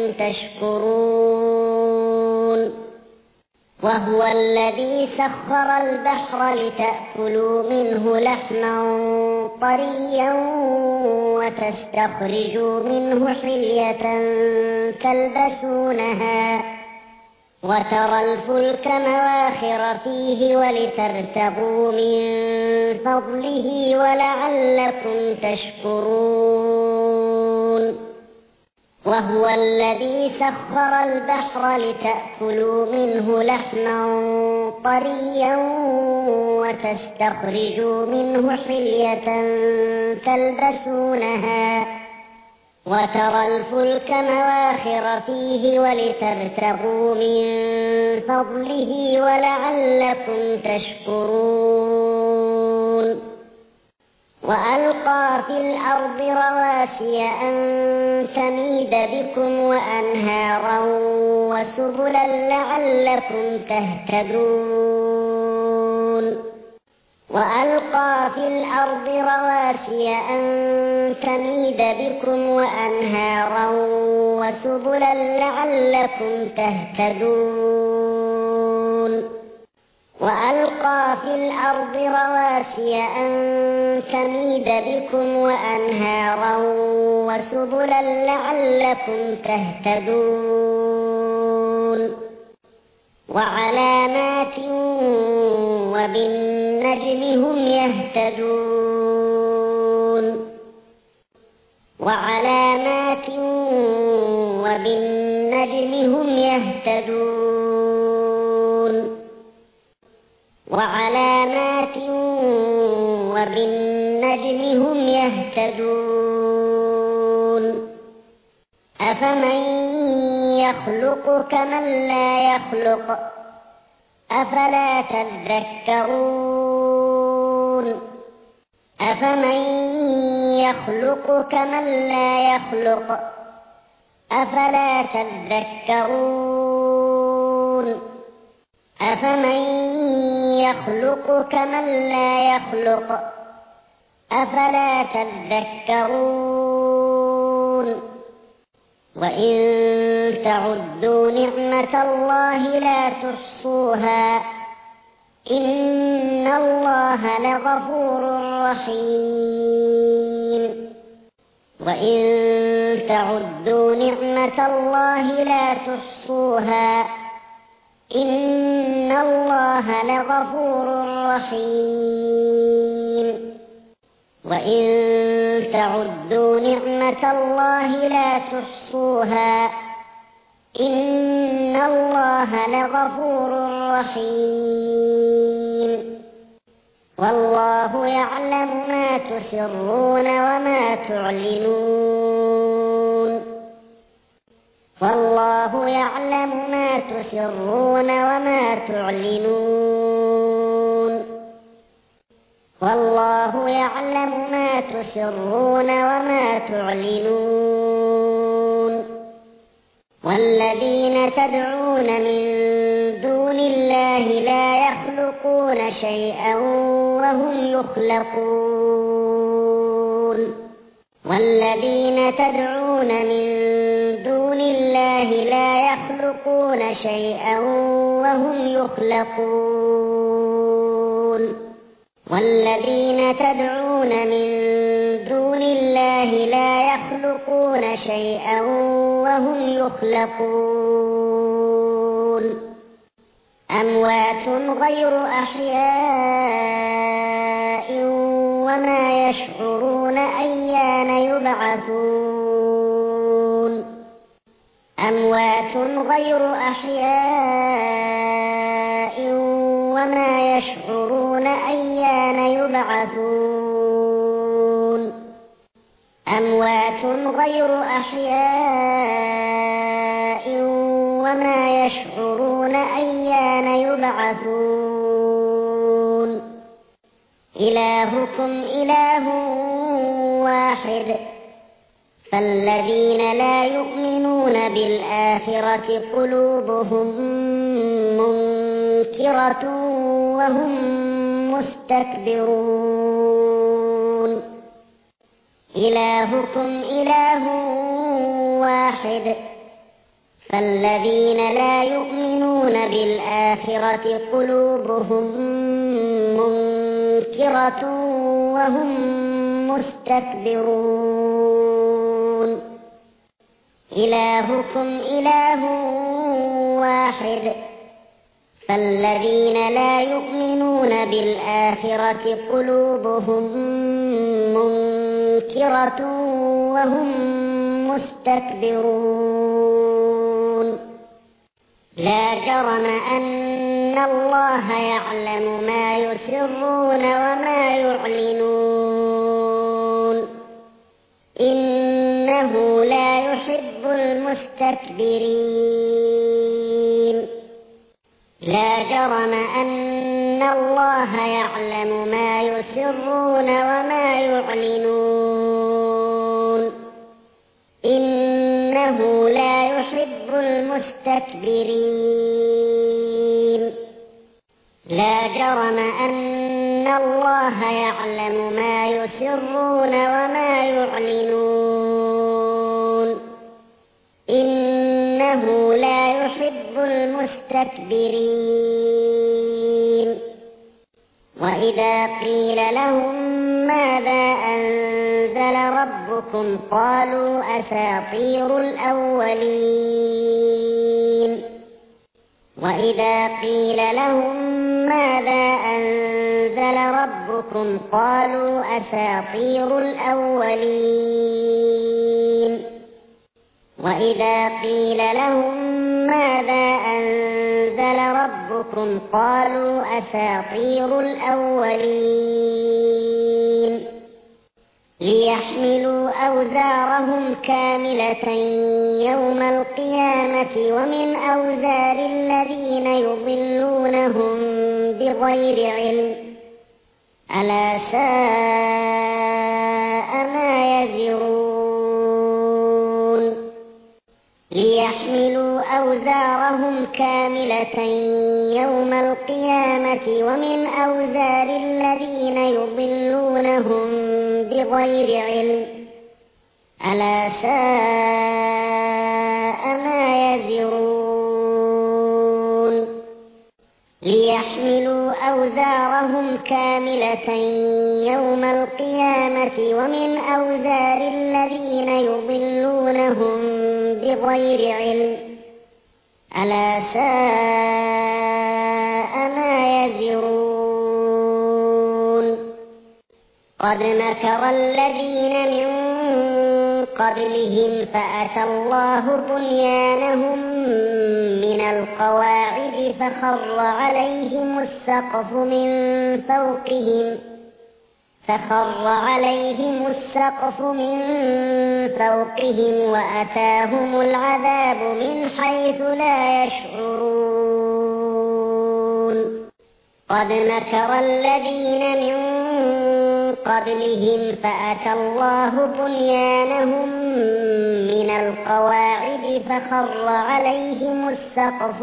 تشكرون وهو الذي سخر البحر لتأكلوا منه لحما طريا وتستخرجوا منه حلية تلبسونها وترى الفلك مواخر فيه ولتبتغوا من فضله ولعلكم تشكرون وهو الذي سخر البحر لتأكلوا منه لحما طريا وتستخرجوا منه حلية تلبسونها وترى الفلك مواخر فيه ولتبتغوا من فضله ولعلكم تشكرون وألقى في الأرض رواسي أن تميد بكم وأنهارا وسبلا لعلكم تهتدون وألقى في الأرض رواسي أن تميد بكم وأنهارا وسبلا لعلكم تهتدون وألقى في الأرض رواسي أن تميد بكم وأنهارا وسبلا لعلكم تهتدون وعلامات وبالنجم هم يهتدون وعلامات وبالنجم هم يهتدون وعلامات وبالنجم هم يهتدون أفمن يخلق كمن لا يخلق أفلا تذكرون أفمن يخلق كمن لا يخلق أفلا تذكرون أفمن يخلق كمن لا يخلق أفلا تذكرون وإن تعدوا نعمة الله لا تحصوها إن الله لغفور رحيم وإن تعدوا نعمة الله لا تحصوها إن الله لغفور رحيم وإن تعدوا نعمة الله لا تحصوها إن الله لغفور رحيم والله يعلم ما تسرون وما تعلنون والله يعلم ما تسرون وما تعلنون والله يعلم ما تسرون وما تعلنون والذين تدعون من دون الله لا يخلقون شيئا وهم يخلقون والذين تدعون من دون الله لا يخلقون شيئا وهم يخلقون والذين تدعون من دون الله لا يخلقون شيئا وهم يخلقون أموات غير أحياء وما يشعرون أيان يبعثون أموات غير أحياء وما يشعرون أيان يبعثون أموات غير أحياء وما يشعرون أيان يبعثون إلهكم إله واحد فالذين لا يؤمنون بالآخرة قلوبهم منكرة وهم مستكبرون إلهكم إله واحد فالذين لا يؤمنون بالآخرة قلوبهم منكرة وهم مستكبرون إلهكم إله واحد فالذين لا يؤمنون بالآخرة قلوبهم منكرة وهم مستكبرون لا جرم أن الله يعلم ما يسرون وما يعلنون إنه لا يحب المستكبرين لا جرم أن الله يعلم ما يسرون وما يعلنون إنه لا يحب المستكبرين لا جرم أن الله يعلم ما يسرون وما يعلنون إنه لا يحب المستكبرين وإذا قيل لهم ماذا أنزل ربكم قالوا أساطير الأولين وإذا قيل لهم ماذا أنزل ربكم قالوا أساطير الأولين وإذا قيل لهم ماذا أنزل ربكم قالوا أساطير الأولين ليحملوا أوزارهم كاملة يوم القيامة ومن أوزار الذين يضلونهم بغير علم ألا ساء ما يزرون ليحملوا أوزارهم كاملة يوم القيامة ومن أوزار الذين يضلونهم بغير علم ألا ساء ما يزرون ليحملوا أوزارهم كاملة يوم القيامة ومن أوزار الذين يضلونهم بغير علم ألا ساء ما يزرون قد مكر الذين من قبلهم فأتى الله بنيانهم من القواعد فخر عليهم السقف من فوقهم وأتاهم العذاب من حيث لا يشعرون قد مكر الذين من قبلهم فأتى الله بنيانهم من القواعد فخر عليهم السقف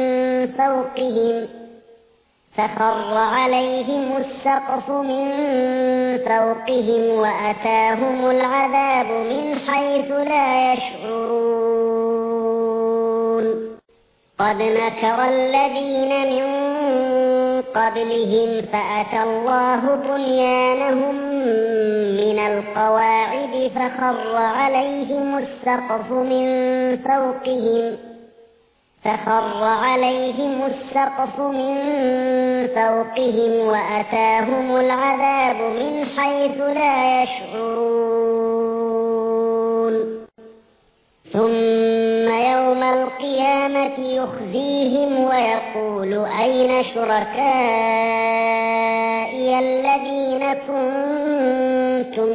من فوقهم وأتاهم العذاب من حيث لا يشعرون قد مكر الذين من قبلهم فأتى الله بنيانهم من القواعد فخر عليهم السقف من فوقهم وأتاهم العذاب من حيث لا يشعرون ثم يوم القيامة يخزيهم ويقول أين شركائي الذين كنتم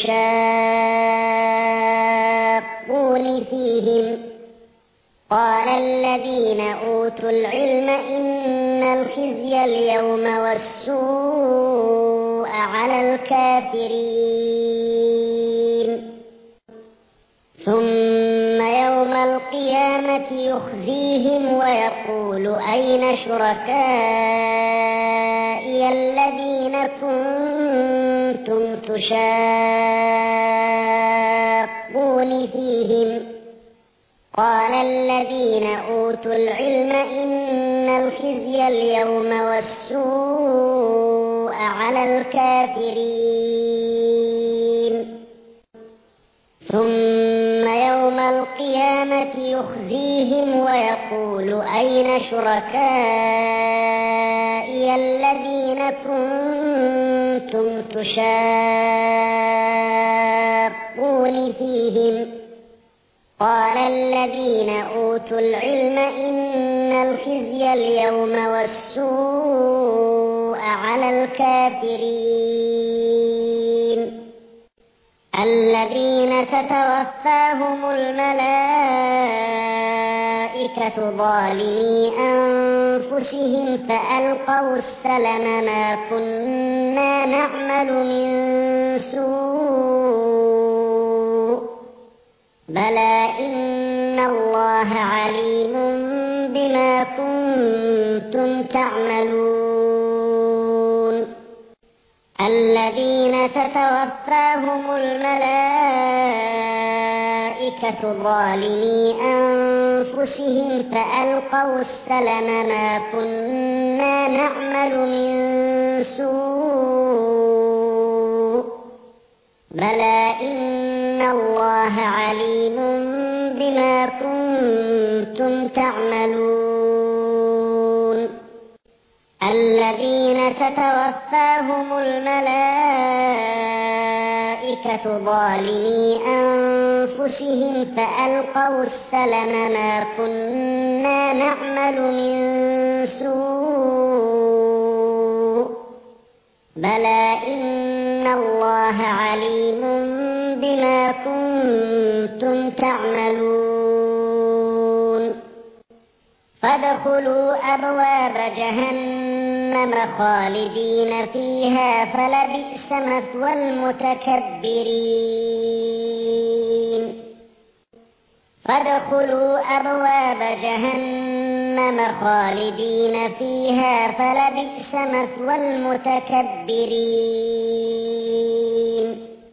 تشاقون فيهم قال الذين أوتوا العلم إن الخزي اليوم والسوء على الكافرين ثم يوم القيامة يخزيهم ويقول أين شركائي الذين كنتم تشاقون فيهم قال الذين أوتوا العلم إن الخزي اليوم والسوء على الكافرين ثم يوم القيامة يخزيهم ويقول أين شركائي الذين كنتم تشاقون فيهم قال الذين أوتوا العلم إن الخزي اليوم والسوء على الكافرين الذين تتوفاهم الملائكة ظالمي أنفسهم فألقوا السلم ما كنا نعمل من سوء بلى إن الله عليم بما كنتم تعملون الذين تتوفاهم الملائكة ظالمي أنفسهم فألقوا السلم ما كنا نعمل من سوء بلى إن الله عليم بما كنتم تعملون الذين تتوفاهم الملائكة ظالمي أنفسهم فألقوا السلم ما كنا نعمل من سوء بلى إن الله عليم بما كنتم تعملون فادخلوا أبواب جهنم خالدين فيها فلبئس مثوى المتكبرين فادخلوا أبواب جهنم خالدين فيها فلبئس مثوى المتكبرين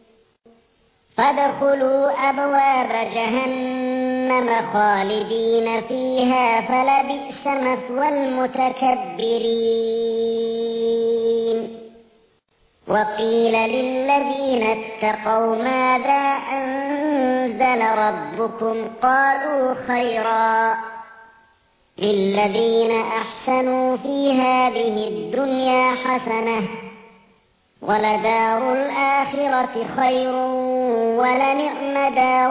فادخلوا أبواب جهنم خالدين فيها فلبئس مثوى المتكبرين وقيل للذين اتقوا ماذا أنزل ربكم قالوا خيرا للذين أحسنوا في هذه الدنيا حسنة ولدار الآخرة خير ولنعم دار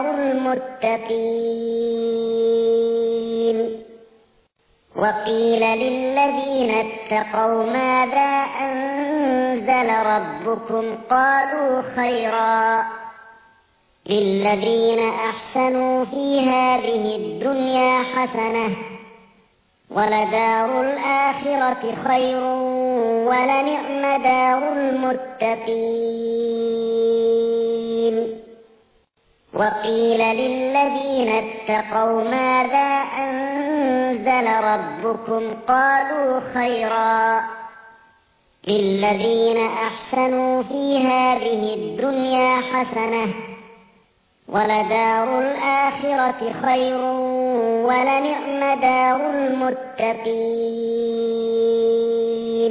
المتقين وقيل للذين اتقوا ماذا أنزل ربكم قالوا خيرا للذين أحسنوا في هذه الدنيا حسنة ولدار الآخرة خير ولنعم دار المتقين وقيل للذين اتقوا ماذا أنزل ربكم قالوا خيرا للذين أحسنوا في هذه الدنيا حسنة ولدار الآخرة خير ولنعم دار المتقين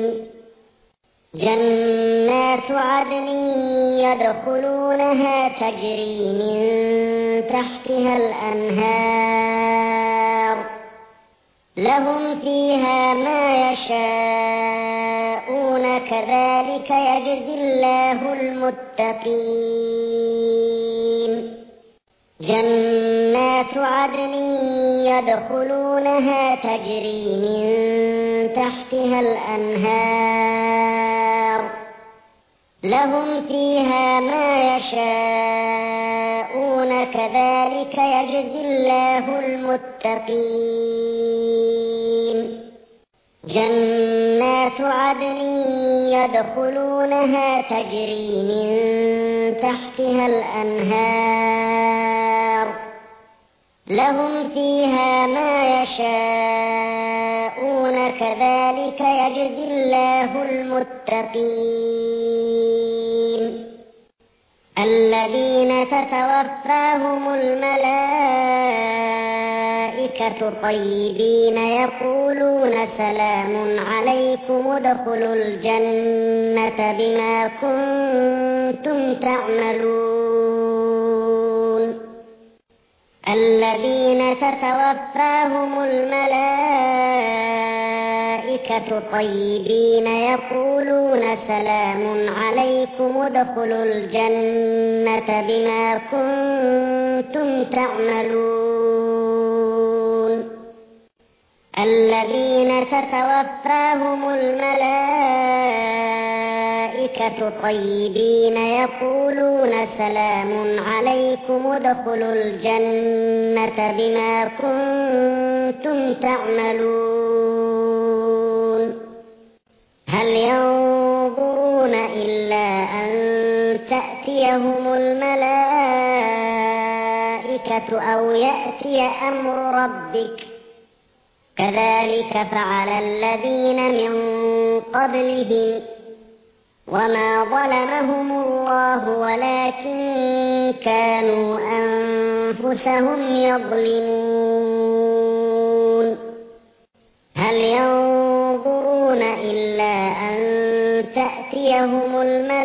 جنات عدن يدخلونها تجري من تحتها الأنهار لهم فيها ما يشاءون كذلك يجزي الله المتقين جنات عدن يدخلونها تجري من تحتها الأنهار لهم فيها ما يشاءون كذلك يجزي الله المتقين جنات عدن يدخلونها تجري من تحتها الأنهار لهم فيها ما يشاءون كذلك يجزي الله المتقين الذين تتوفاهم الملائكة طيبين يقولون سلام عليكم ادخلوا الجنة بما كنتم تعملون الذين تتوفاهم الملائكة طيبين يقولون سلام عليكم ادخلوا الجنة بما كنتم تعملون الذين تتوفاهم الملائكة طيبين يقولون سلام عليكم ادخلوا الجنة بما كنتم تعملون هل ينظرون إلا أن تأتيهم الملائكة أو يأتي أمر ربك كذلك فعل الذين من قبلهم وما ظلمهم الله ولكن كانوا أنفسهم يظلمون هل ينظرون إلا أن تأتيهم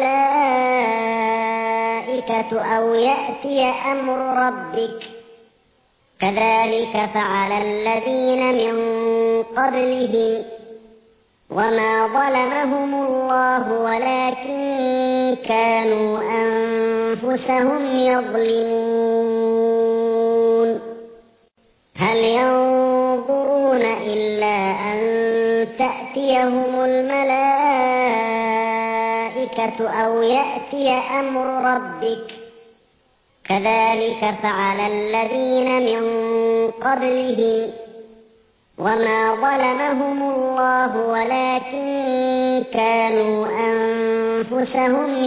الملائكة أو يأتي أمر ربك كذلك فعل الذين من قبلهم وما ظلمهم الله ولكن كانوا أنفسهم يظلمون هل ينظرون إلا أن تأتيهم الملائكة الملائكة أو يأتي أمر ربك كذلك فعل الذين من قبلهم وما ظلمهم الله ولكن كانوا أنفسهم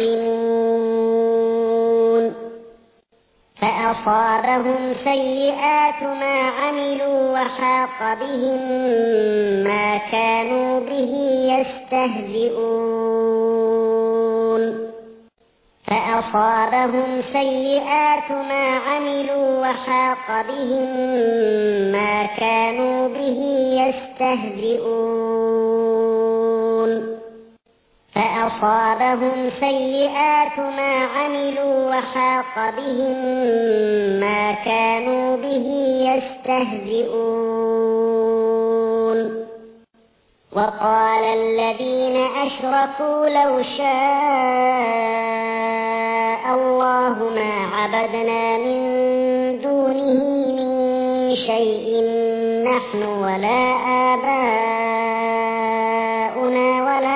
يظلمون فأصابهم سيئات ما عملوا وحاق بهم ما كانوا به يستهزئون فأصابهم سيئات ما عملوا وحاق بهم ما كانوا به يستهزئون فأصابهم سيئات ما عملوا وحاق بهم ما كانوا به يستهزئون وقال الذين أشركوا لو شاء الله ما عبدنا من دونه من شيء نحن ولا آباؤنا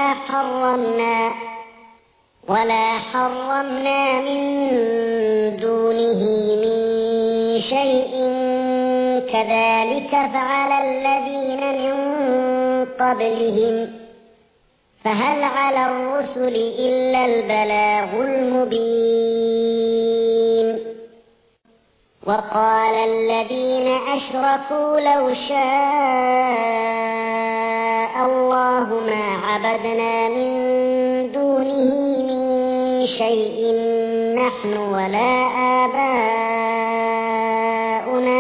ولا حرمنا من دونه من شيء كذلك فعل الذين من قبلهم فهل على الرسل إلا البلاغ المبين وقال الذين أشركوا لو شاء الله ما عبدنا من دونه من شيء نحن ولا آباؤنا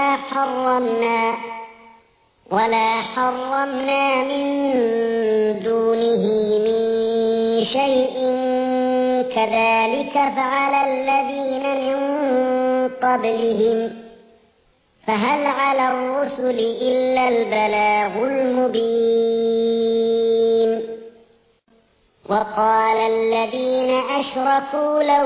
ولا حرمنا من دونه من شيء كذلك فعل الذين من قبلهم فهل على الرسل إلا البلاغ المبين وقال الذين أشركوا لو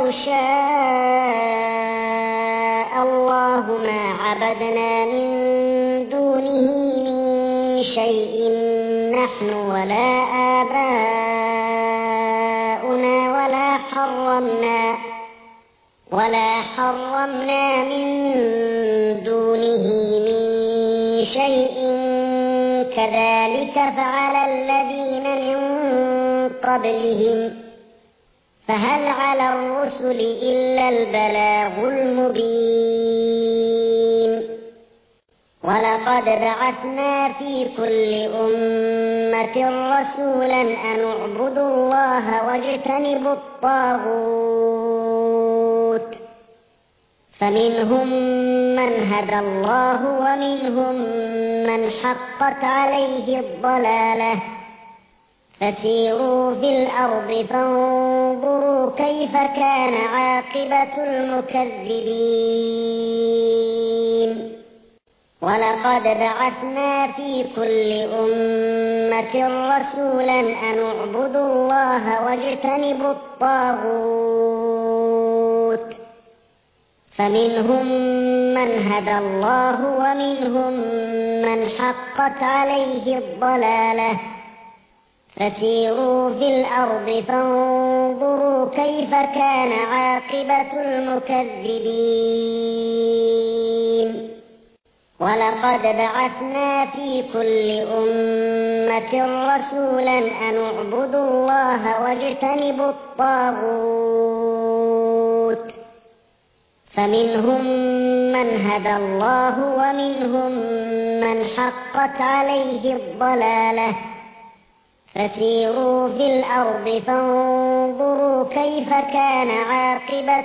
شاء الله ما عبدنا من دونه من شيء نحن ولا آباؤنا ولا حرمنا من دونه من شيء كذلك فعل الذين من قبلهم فهل على الرسل إلا البلاغ المبين ولقد بعثنا في كل أمة رسولا أن اعبدوا الله واجتنبوا الطاغوت فمنهم من هدى الله ومنهم من حقت عليه الضلالة فسيروا في الأرض فانظروا كيف كان عاقبة المكذبين ولقد بعثنا في كل أمة رسولا أن اعبدوا الله واجتنبوا الطاغوت فمنهم من هدى الله ومنهم من حقت عليه الضلالة فسيروا في الأرض فانظروا كيف كان عاقبة المكذبين ولقد بعثنا في كل أمة رسولا أن اعبدوا الله واجتنبوا الطاغوت فمنهم من هدى الله ومنهم من حقت عليه الضلالة فسيروا في الأرض فانظروا كيف كان عاقبة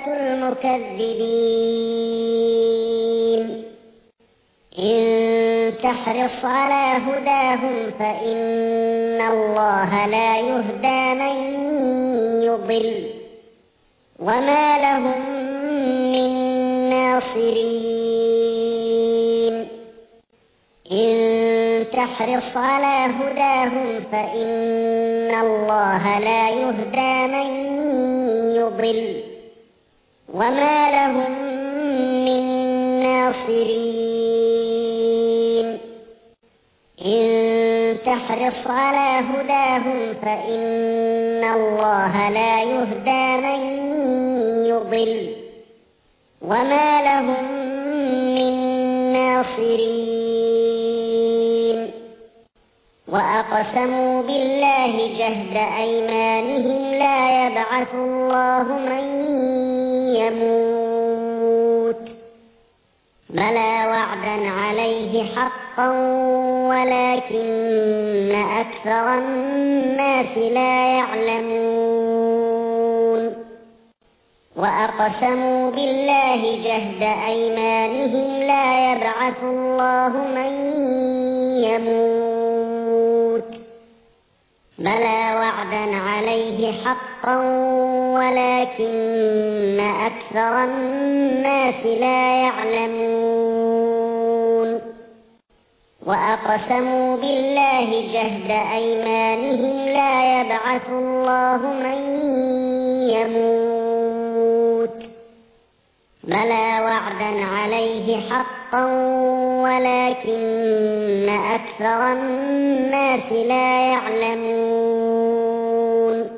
المكذبين إن تحرص على هداهم فإن الله لا يهدى من يضل وما لهم من ناصرين إن تحرص على هداهم فإن الله لا يهدى من يضل وما لهم من ناصرين إن تحرص على هداهم فإن الله لا يهدى من يضل وما لهم من ناصرين وأقسموا بالله جهد أيمانهم لا يبعث الله من يموت بلى وعدا عليه حقا ولكن أكثر الناس لا يعلمون وأقسموا بالله جهد أيمانهم لا يبعث الله من يموت بلى وعدا عليه حقا ولكن أكثر الناس لا يعلمون وأقسموا بالله جهد أيمانهم لا يبعث الله من يموت بلى وعدا عليه حقا ولكن أكثر الناس لا يعلمون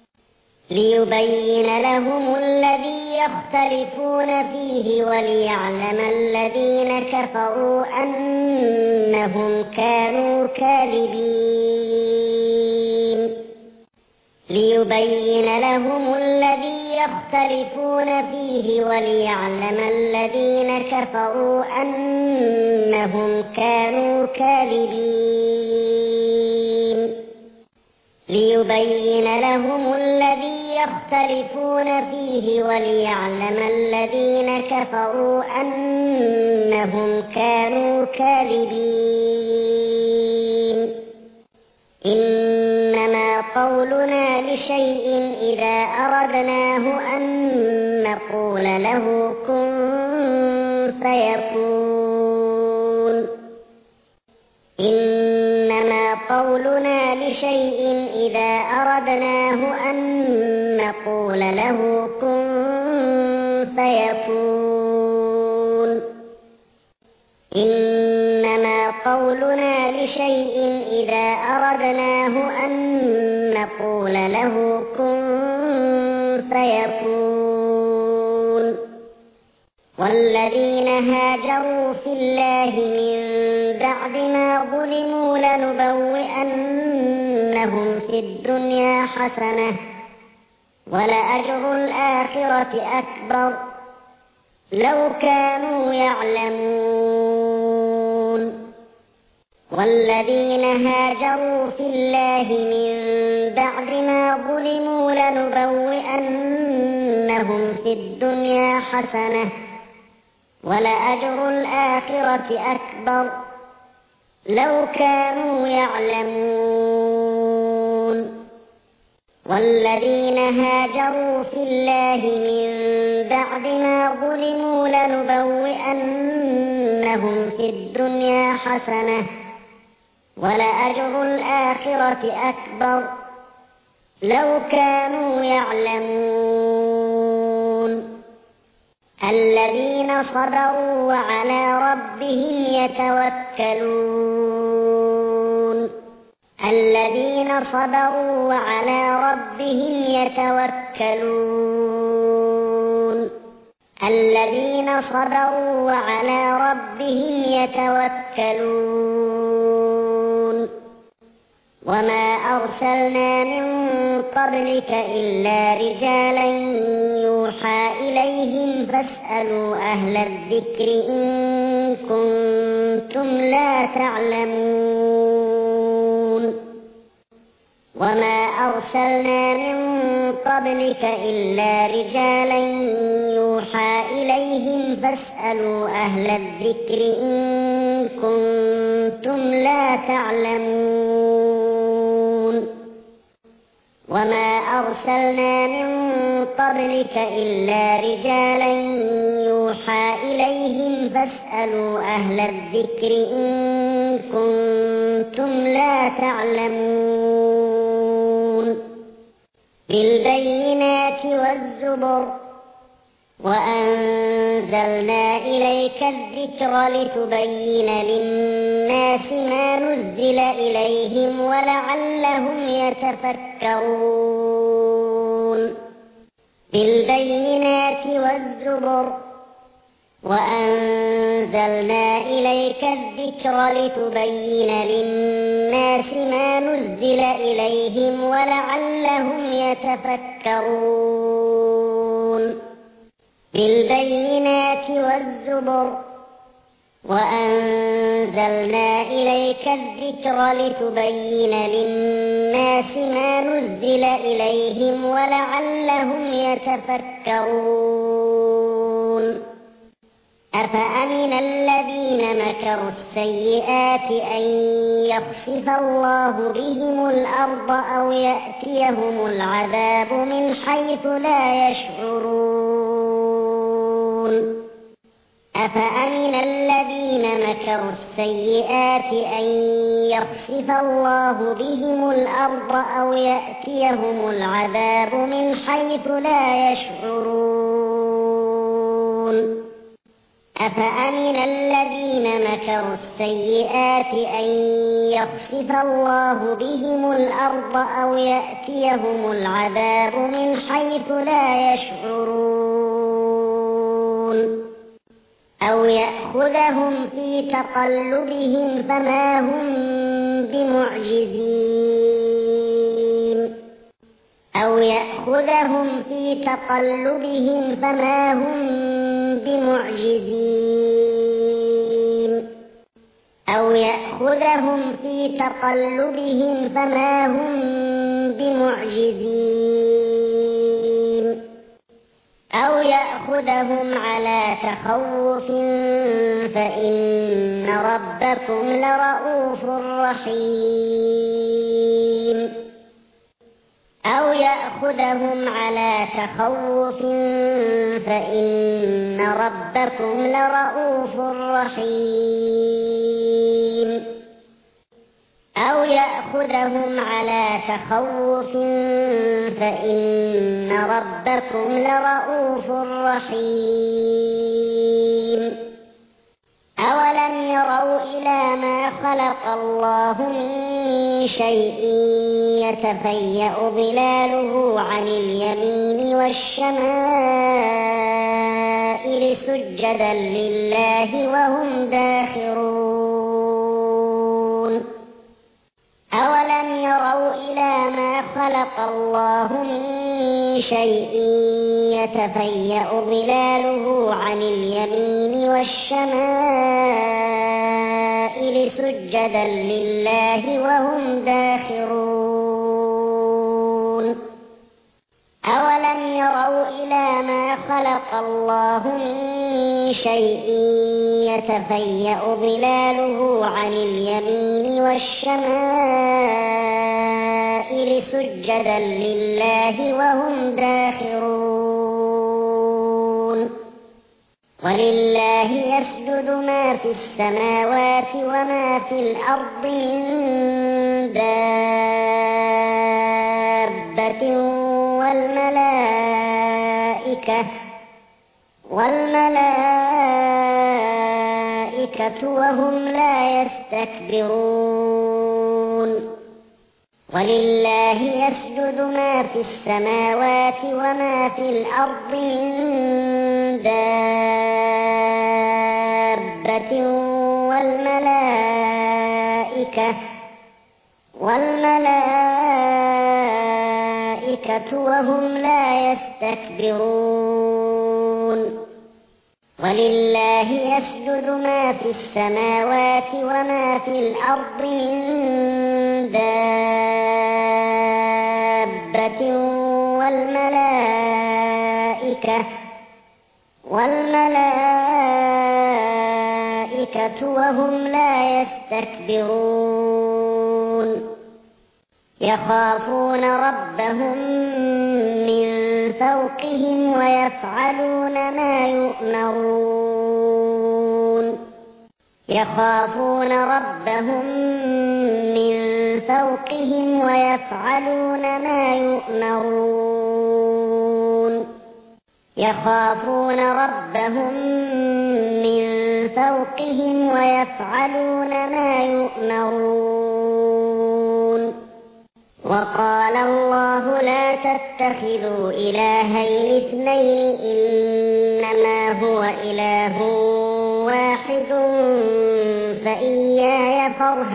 ليبين لهم الذي يختلفون فيه وليعلم الذين كفروا أنهم كانوا كاذبين ليبين لهم الذي يختلفون فيه وليعلم الذين كفروا أنهم كانوا كاذبين ليبين لهم الذي يختلفون فيه وليعلم الذين كفروا أنهم كانوا كاذبين إنما قولنا لشيء إذا أردناه أن نقول له كن فيكون إنما قولنا لشيء إذا أردناه أن نقول له كن فيكون إنما قولنا لشيء إذا أردناه أن نقول له كن فيكون والذين هاجروا في الله من بعد ما ظلموا لنبوئنهم في الدنيا حسنة ولأجر الآخرة أكبر لو كانوا يعلمون والذين هاجروا في الله من بعد ما ظلموا لنبوئنهم في الدنيا حسنة ولأجر الآخرة أكبر لو كانوا يعلمون والذين هاجروا في الله من بعد ما ظلموا لنبوئنهم في الدنيا حسنة ولأجر الآخرة أكبر لو كانوا يعلمون الذين صبروا وعلى ربهم يتوكلون الذين صبروا وعلى ربهم يتوكلون الذين صبروا وعلى ربهم يتوكلون وما أرسلنا من قبلك إلا رجالا يوحى إليهم فاسألوا أهل الذكر إن كنتم لا تعلمون وما أرسلنا من قبلك إلا رجالا يوحى إليهم فاسألوا أهل الذكر إن كنتم لا تعلمون وما أرسلنا من قبلك إلا رجالا يوحى إليهم فاسألوا أهل الذكر إن كنتم لا تعلمون بالبينات والزبر وأنزلنا إليك الذكر لتبين للناس ما نزل إليهم ولعلهم يتفكرون بالبينات والزبر وأنزلنا إليك الذكر لتبين للناس ما نزل إليهم ولعلهم يتفكرون بالبينات والزبر وأنزلنا إليك الذكر لتبين للناس ما نزل إليهم ولعلهم يتفكرون أفأمن الذين مكروا السيئات أن يخسف الله بهم الأرض أو يأتيهم العذاب من حيث لا يشعرون أفأمن الذين مكروا السيئات أن يخسف الله بهم الأرض أو يأتيهم العذاب من حيث لا يشعرون أفأمن الذين مكروا السيئات أن يخسف الله بهم الأرض أو يأتيهم العذاب من حيث لا يشعرون أو يأخذهم في تقلبهم فما هم بمعجزين أو يأخذهم في تقلبهم فما هم بمعجزين أو يأخذهم في تقلبهم فما هم بمعجزين أو يأخذهم على تخوف فإن ربكم لرؤوف رحيم أو يأخذهم على تخوف فإن ربكم لرؤوف رحيم أو يأخذهم على تخوف فإن ربكم لرؤوف رحيم أولم يروا إلى ما خلق الله من شيء يتفيأ ظلاله عن اليمين والشمائل سجدا لله وهم داخرون أولم يروا إلى ما خلق الله من شيء يتفيأ ظلاله عن اليمين والشمائل سجدا لله وهم داخرون أولم يروا إلى ما خلق الله من شيء يتفيأ ظلاله عن اليمين والشمائل سجدا لله وهم داخرون ولله يسجد ما في السماوات وما في الأرض من دابة والملائكة وهم لا يستكبرون ولله يسجد ما في السماوات وما في الأرض من دابة والملائكة وهم لا يستكبرون ولله يسجد ما في السماوات وما في الأرض من دابة والملائكة وهم لا يستكبرون يخافون ربهم من فوقهم ويفعلون ما يؤمرون يخافون ربهم من فوقهم ويفعلون ما يؤمرون يخافون ربهم من فوقهم ويفعلون ما يؤمرون وقال الله لا تتخذوا إلهين اثنين إنما هو إله واحد فإياي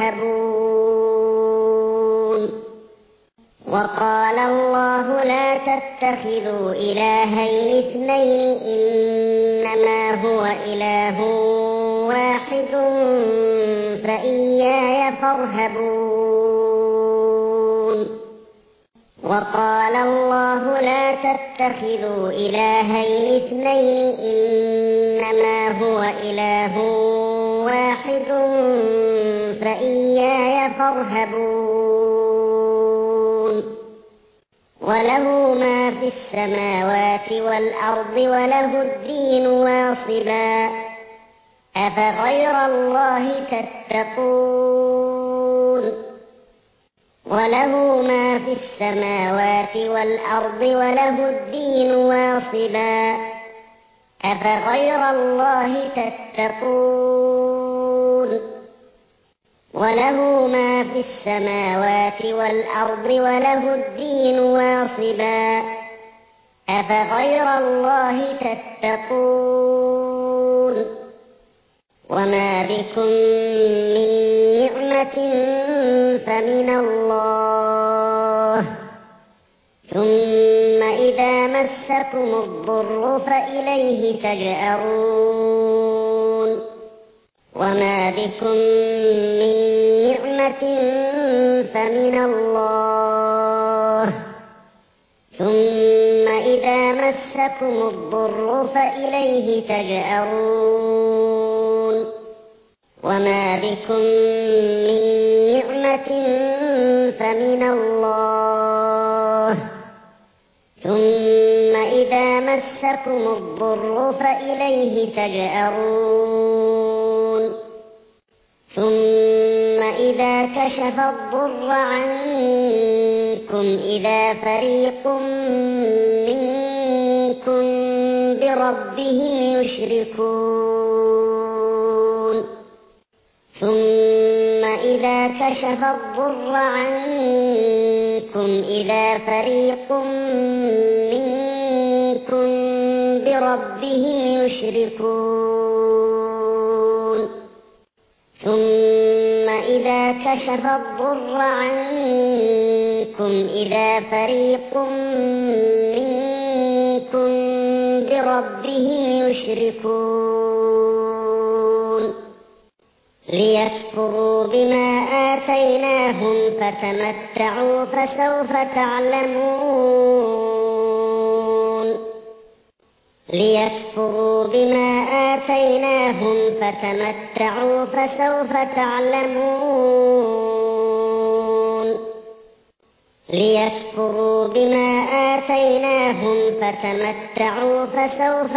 فارهبون وقال الله لا تتخذوا إلهين اثنين إنما هو إله واحد فإياي فارهبون وقال الله لا تتخذوا إلهين اثنين إنما هو إله واحد فإياي فارهبون وله ما في السماوات والأرض وله الدين واصبا أفغير الله تتقون وله ما في السماوات والأرض وله الدين واصبا أفغير الله تتقون وله ما في السماوات والأرض وله الدين واصبا أفغير الله تتقون وما بكم من نعمة فمن الله ثم إذا مسكم الضر فإليه تجأرون وما بكم من نعمة فمن الله ثم إذا مسكم الضر فإليه تجأرون وما بكم من نعمة فمن الله ثم إذا مسكم الضر فإليه تجأرون ثم إذا كشف الضر عنكم إذا فريق منكم بربهم يشركون ثم إذا كشف الضر عنكم إذا فريق منكم بربهم يشركون ثم إذا كشف الضر عنكم إذا فريق منكم بربهم يشركون ليكفروا بما آتيناهم فتمتعوا فسوف تعلمون ليكفروا بما آتيناهم فتمتعوا فسوف تعلمون ليكفروا بما آتيناهم فتمتعوا فسوف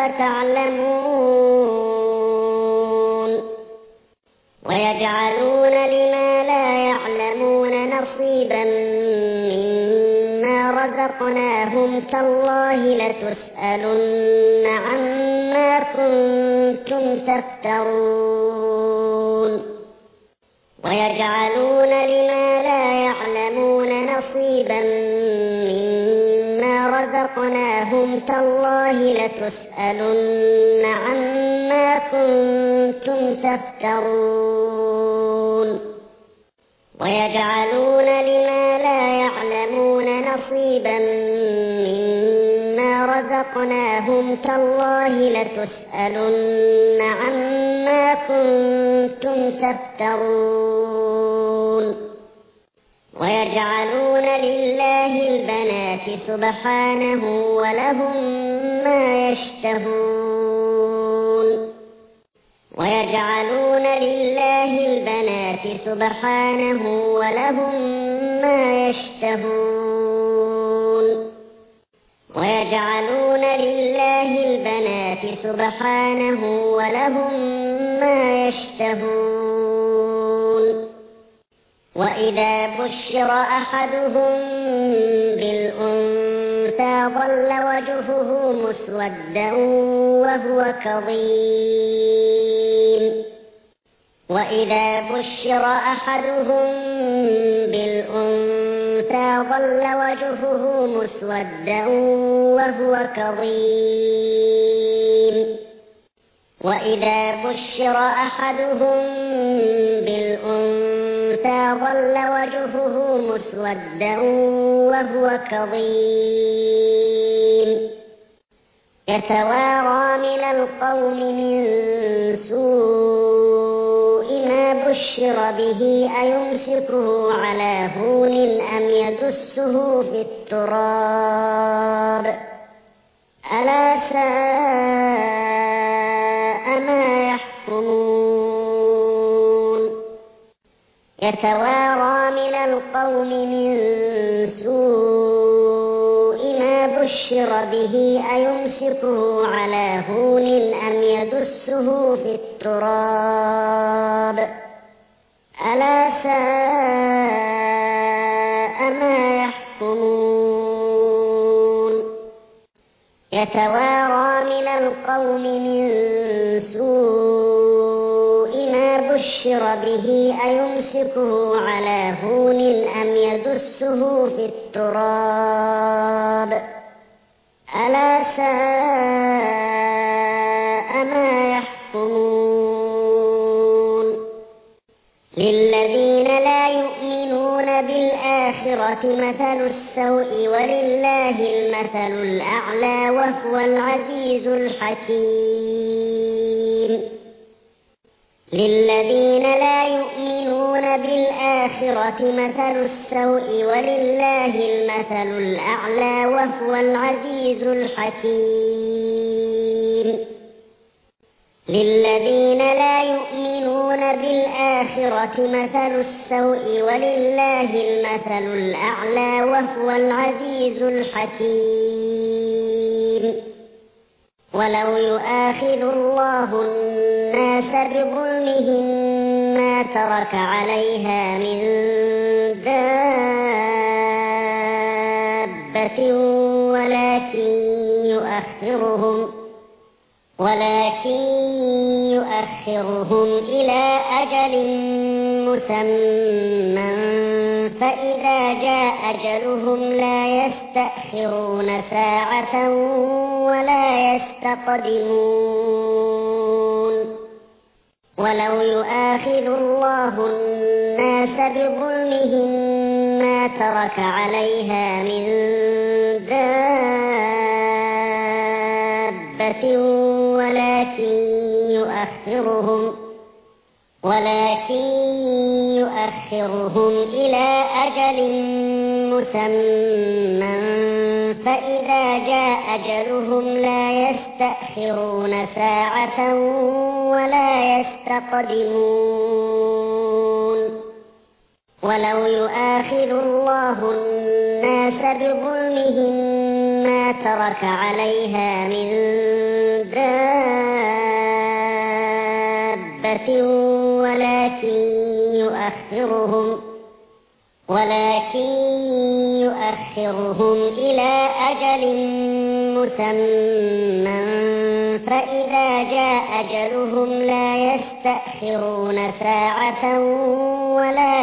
تعلمون ويجعلون لما لا يعلمون نصيبا مما رزقناهم تالله لتسألن عما كنتم تفترون ويجعلون لما لا يعلمون نصيبا مما رزقناهم تالله لتسألن عما كنتم تفترون ويجعلون لما لا يعلمون نصيبا مما رزقناهم تالله لتسألن عما كنتم تفترون ويجعلون لله البنات سبحانه ولهم ما يشتهون ويجعلون لله البنات سبحانه ولهم ما يشتهون ويجعلون لله البنات سبحانه ولهم ما يشتهون وإذا بشر أحدهم بالأنثى ظل وجهه مسودا وهو كظيم وإذا بشر أحدهم بالأنثى ظل وجهه مسودا وهو كظيم وإذا بشر أحدهم بالأنثى ظل وجهه مسودا وهو كظيم يتوارى من القوم من سوء ما بشر به أيمسكه على هون أم يدسه في التراب ألا ساء ما يحكمون يتوارى من القوم من سوء ما بشر به أيمسكه على هون أم يدسه في التراب ألا ساء ما يحكمون يتوارى من القوم من سوء ما بشر به أيمسكه على هون أم يدسه في التراب ألا ساء ما يحكمون للذين لا يؤمنون بالآخرة مثل السوء ولله المثل الأعلى وهو العزيز الحكيم للذين لا يؤمنون بالآخرة مثل السوء ولله المثل الأعلى وهو العزيز الحكيم للذين لا يؤمنون بالآخرة مثل السوء ولله المثل الأعلى وهو العزيز الحكيم ولو يؤاخذ الله الناس بظلمهم ما ترك عليها من دابة ولكن يؤخرهم إلى أجل مسمى فإذا جاء أجلهم لا يستأخرون ساعة ولا يستقدمون ولو يؤاخذ الله الناس بظلمهم ما ترك عليها من دابة ولكن يؤخرهم إلى أجل مسمى فإذا جاء أجلهم لا يستأخرون ساعة ولا يستقدمون ولو يؤاخذ الله الناس بظلمهم ما ترك عليها من دابة ولكن يؤخرهم إلى أجل مسمى فإذا جاء أجلهم لا يستأخرون ساعة ولا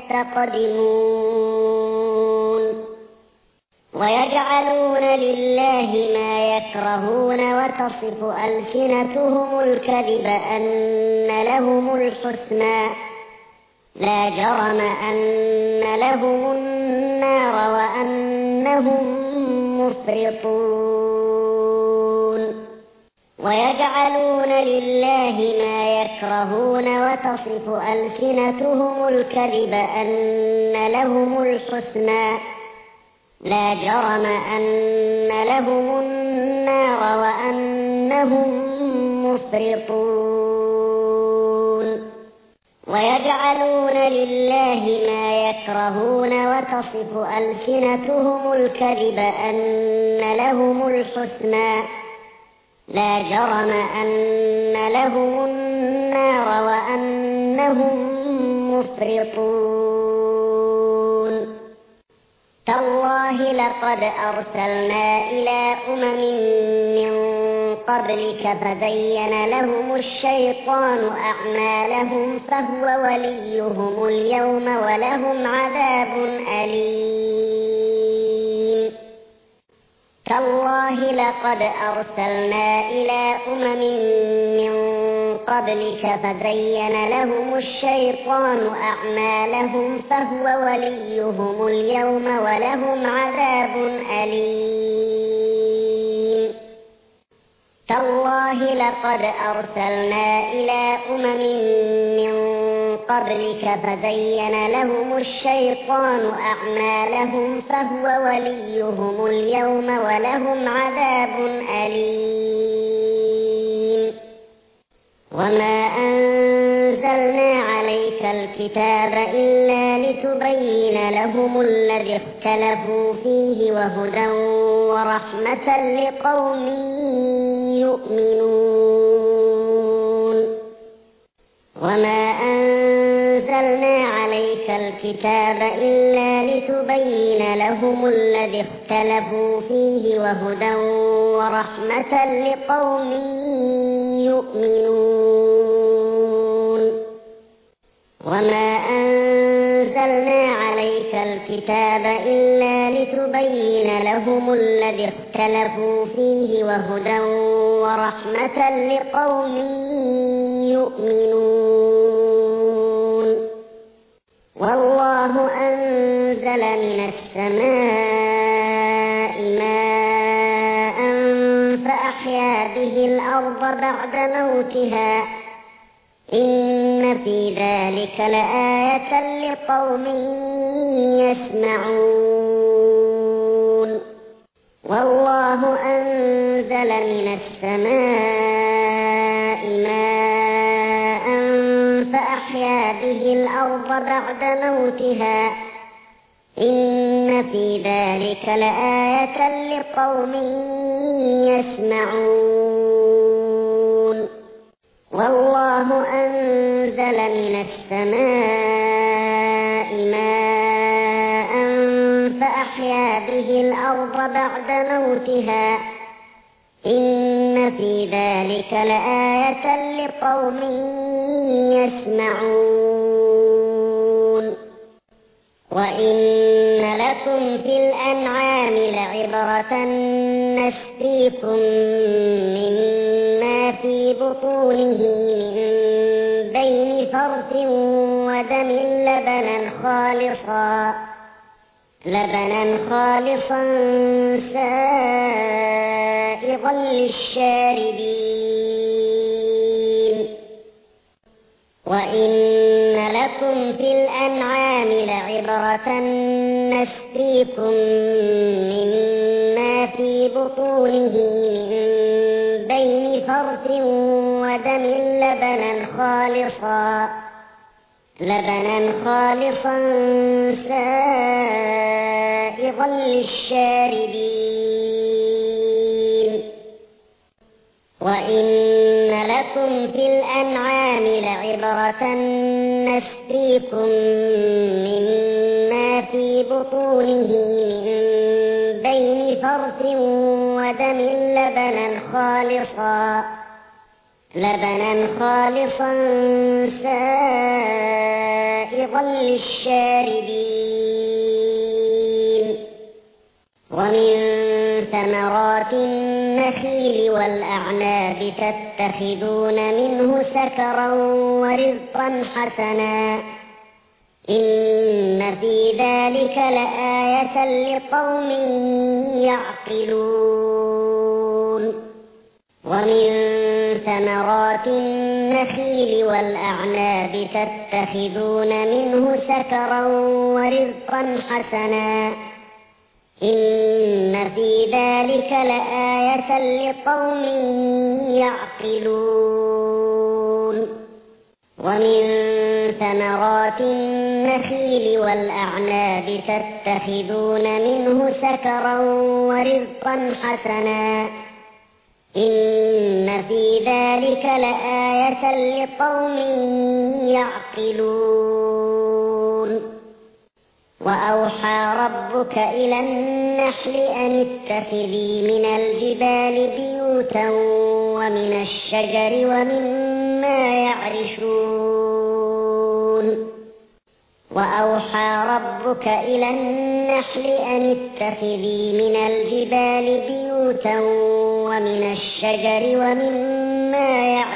يستقدمون ويجعلون لله ما يكرهون وتصف ألسنتهم الكذب أن لهم الحسنى لا جرم أن لهم النار وأنهم مفرطون ويجعلون لله ما يكرهون وتصف ألسنتهم الكذب أن لهم الحسنى لا جرم أن لهم النار وأنهم مفرطون ويجعلون لله ما يكرهون وتصف ألسنتهم الكذب أن لهم الحسنى لا جرم أن لهم النار وأنهم مفرطون تالله لقد أرسلنا إلى أمم من قبلك فزين لهم الشيطان أعمالهم فهو وليهم اليوم ولهم عذاب أليم. تالله لقد أرسلنا إلى أمم من قبلك فزين لهم الشيطان أعمالهم فهو وليهم اليوم ولهم عذاب أليم. تالله لقد أرسلنا إلى أمم من قبلك فزين لهم الشيطان أعمالهم فهو وليهم اليوم ولهم عذاب أليم. وما أنزلنا عليك الكتاب إلا لتبين لهم الذي اختلفوا فيه وهدى ورحمة لقوم يؤمنون. وما أنزلنا عليك الكتاب إلا لتبين لهم الذي اختلفوا فيه وهدى ورحمة لقوم يؤمنون. وما أنزلنا عليك الكتاب إلا لتبين لهم الذي اختلفوا فيه وهدى ورحمة لقوم يؤمنون. والله أنزل من السماء ماء فأحيا به الأرض بعد موتها إن في ذلك لآية لقوم يسمعون. والله أنزل من السماء ماء فأحيا به الأرض بعد موتها إن في ذلك لآية لقوم يسمعون. والله أنزل من السماء ماء فأحيا به الأرض بعد موتها إن في ذلك لآية لقوم يسمعون. وإن لكم في الأنعام لعبرة نسقيكم مما في بطونه من بين فرث ودم لبنا خالصا سائغا للشاربين. وإن لكم في الأنعام لعبرة نسقيكم مما في بطونه من بين فرث ودم لبنا خالصا سائغا للشاربين. وإن لكم في الأنعام لعبرة نسقيكم مما في بطونه من بين فرث ودم لبنا خالصا سائغا للشاربين. ومن ثمرات النخيل والأعناب تتخذون منه سكرا ورزقا حسنا إن في ذلك لآية لقوم يعقلون. ومن ثمرات النخيل والأعناب تتخذون منه سكرا ورزقا حسنا إن في ذلك لآية لقوم يعقلون. ومن ثمرات النخيل والأعناب تتخذون منه سكرا ورزقا حسنا إن في ذلك لآية لقوم يعقلون. وأوحى ربك إلى النحل أن اتخذي من الجبال بيوتا ومن الشجر ومما يعرشون وأوحى ربك إلى النحل أن اتخذي من الجبال بيوتا ومن الشجر ومما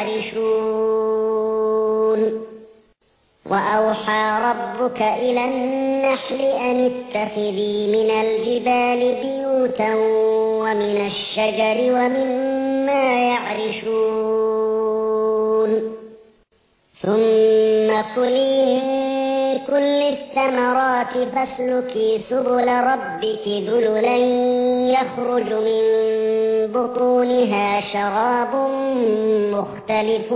يعرشون وأوحى ربك إلى النحل أن اتخذي من الجبال بيوتا ومن الشجر ومما يعرشون ثم كلي من كل الثمرات فاسلكي سبل ربك ذللا يخرج من بطونها شراب مختلف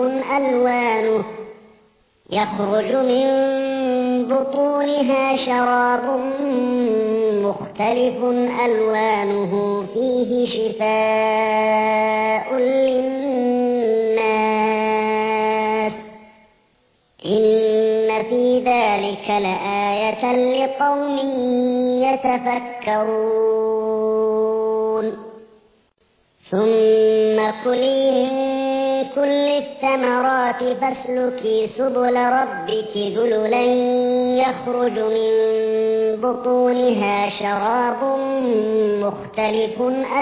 ألوانه فيه شفاء للناس إن في ذلك لآية لقوم يتفكرون ثم كلي من كل الثمرات فاسلكي سبل ربك ذللا يخرج من بطونها شراب مختلف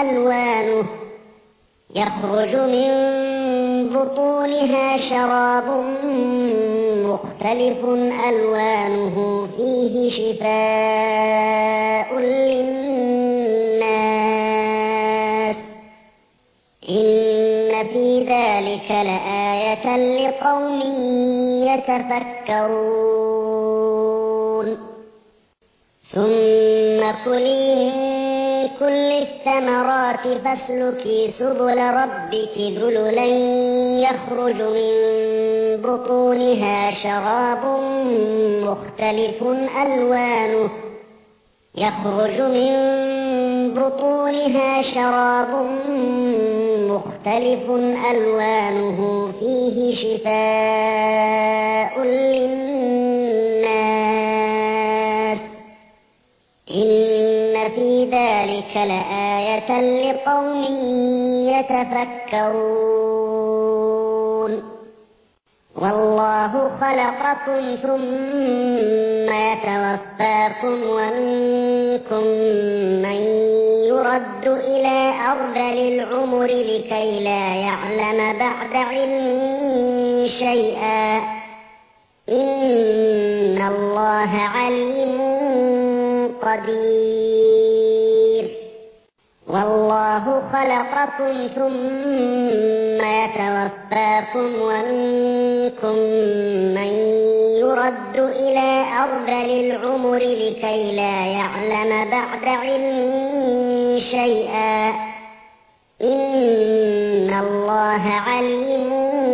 ألوانه فيه شفاء للناس إن في ذلك لآية لقوم يتفكرون ثم كلي من كل الثمرات فاسلكي سبل ربك ذللا يخرج من بطونها شراب مختلف ألوانه فيه شفاء للناس إن في ذلك لآية لقوم يتفكرون والله خلقكم ثم يتوفاكم ومنكم من يرد إلى أرذل العمر لكي لا يعلم بعد علم شيئا إن الله عليم قدير والله خلقكم ثم يتوفاكم ومنكم من يرد إلى أرذل العمر لكي لا يعلم بعد علم شيئا إن الله عليم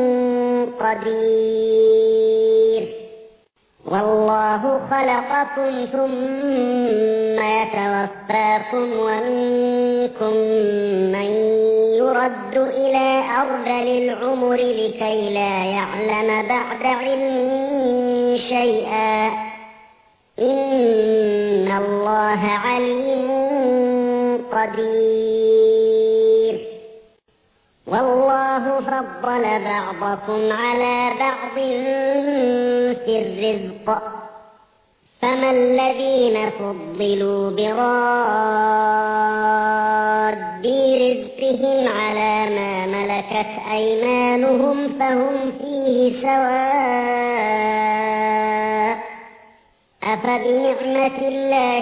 قدير والله خلقكم ثم يتوفاكم ومنكم من يرد إلى أرذل العمر لكي لا يعلم بعد علم شيئا إن الله عليم قدير والله فضل بعضكم على بعض في الرزق فما الذين فضلوا براد رزقهم على ما ملكت أيمانهم فهم فيه سواء أفبنعمة الله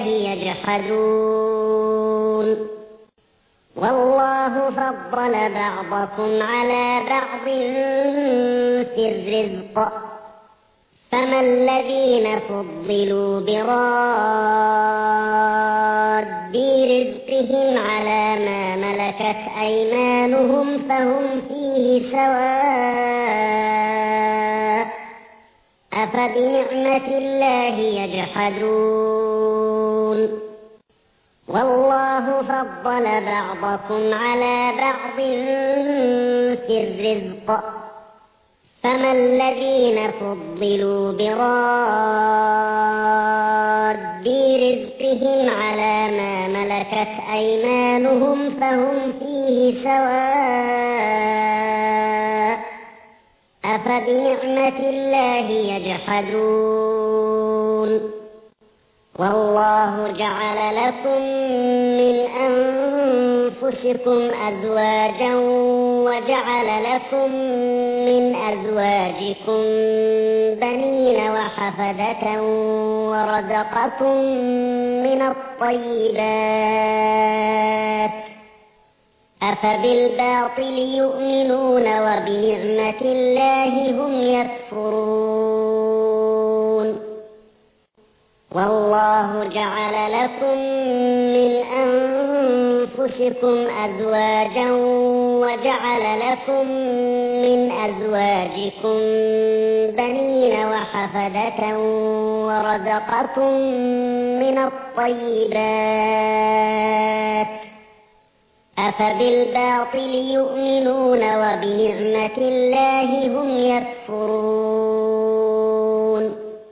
يجحدون والله فضل بعضكم على بعض في الرزق فما الذين فضلوا براد رزقهم على ما ملكت أيمانهم فهم فيه سواء أفبنعمة الله يجحدون والله فضل بعضكم على بعض في الرزق فما الذين فضلوا براد رزقهم على ما ملكت أيمانهم فهم فيه سواء أفبنعمة الله يجحدون والله جعل لكم من أنفسكم أزواجا وجعل لكم من أزواجكم بنين وحفدة ورزقكم من الطيبات أفبالباطل يؤمنون وبنعمة الله هم يكفرون والله جعل لكم من أنفسكم أزواجا وجعل لكم من أزواجكم بنين وحفدة ورزقكم من الطيبات أفبالباطل يؤمنون وبنعمة الله هم يكفرون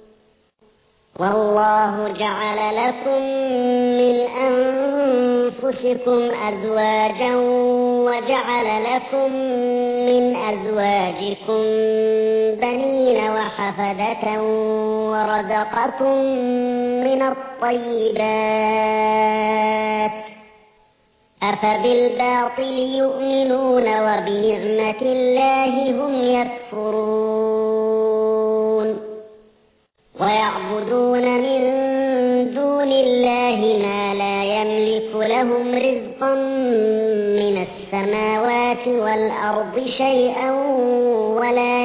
والله جعل لكم من أنفسكم أزواجا وجعل لكم من أزواجكم بنين وحفدة ورزقكم من الطيبات أفبالباطل يؤمنون وبنعمة الله هم يكفرون ويعبدون من دون الله ما لا يملك لهم رزقا من السماوات والأرض شيئا ولا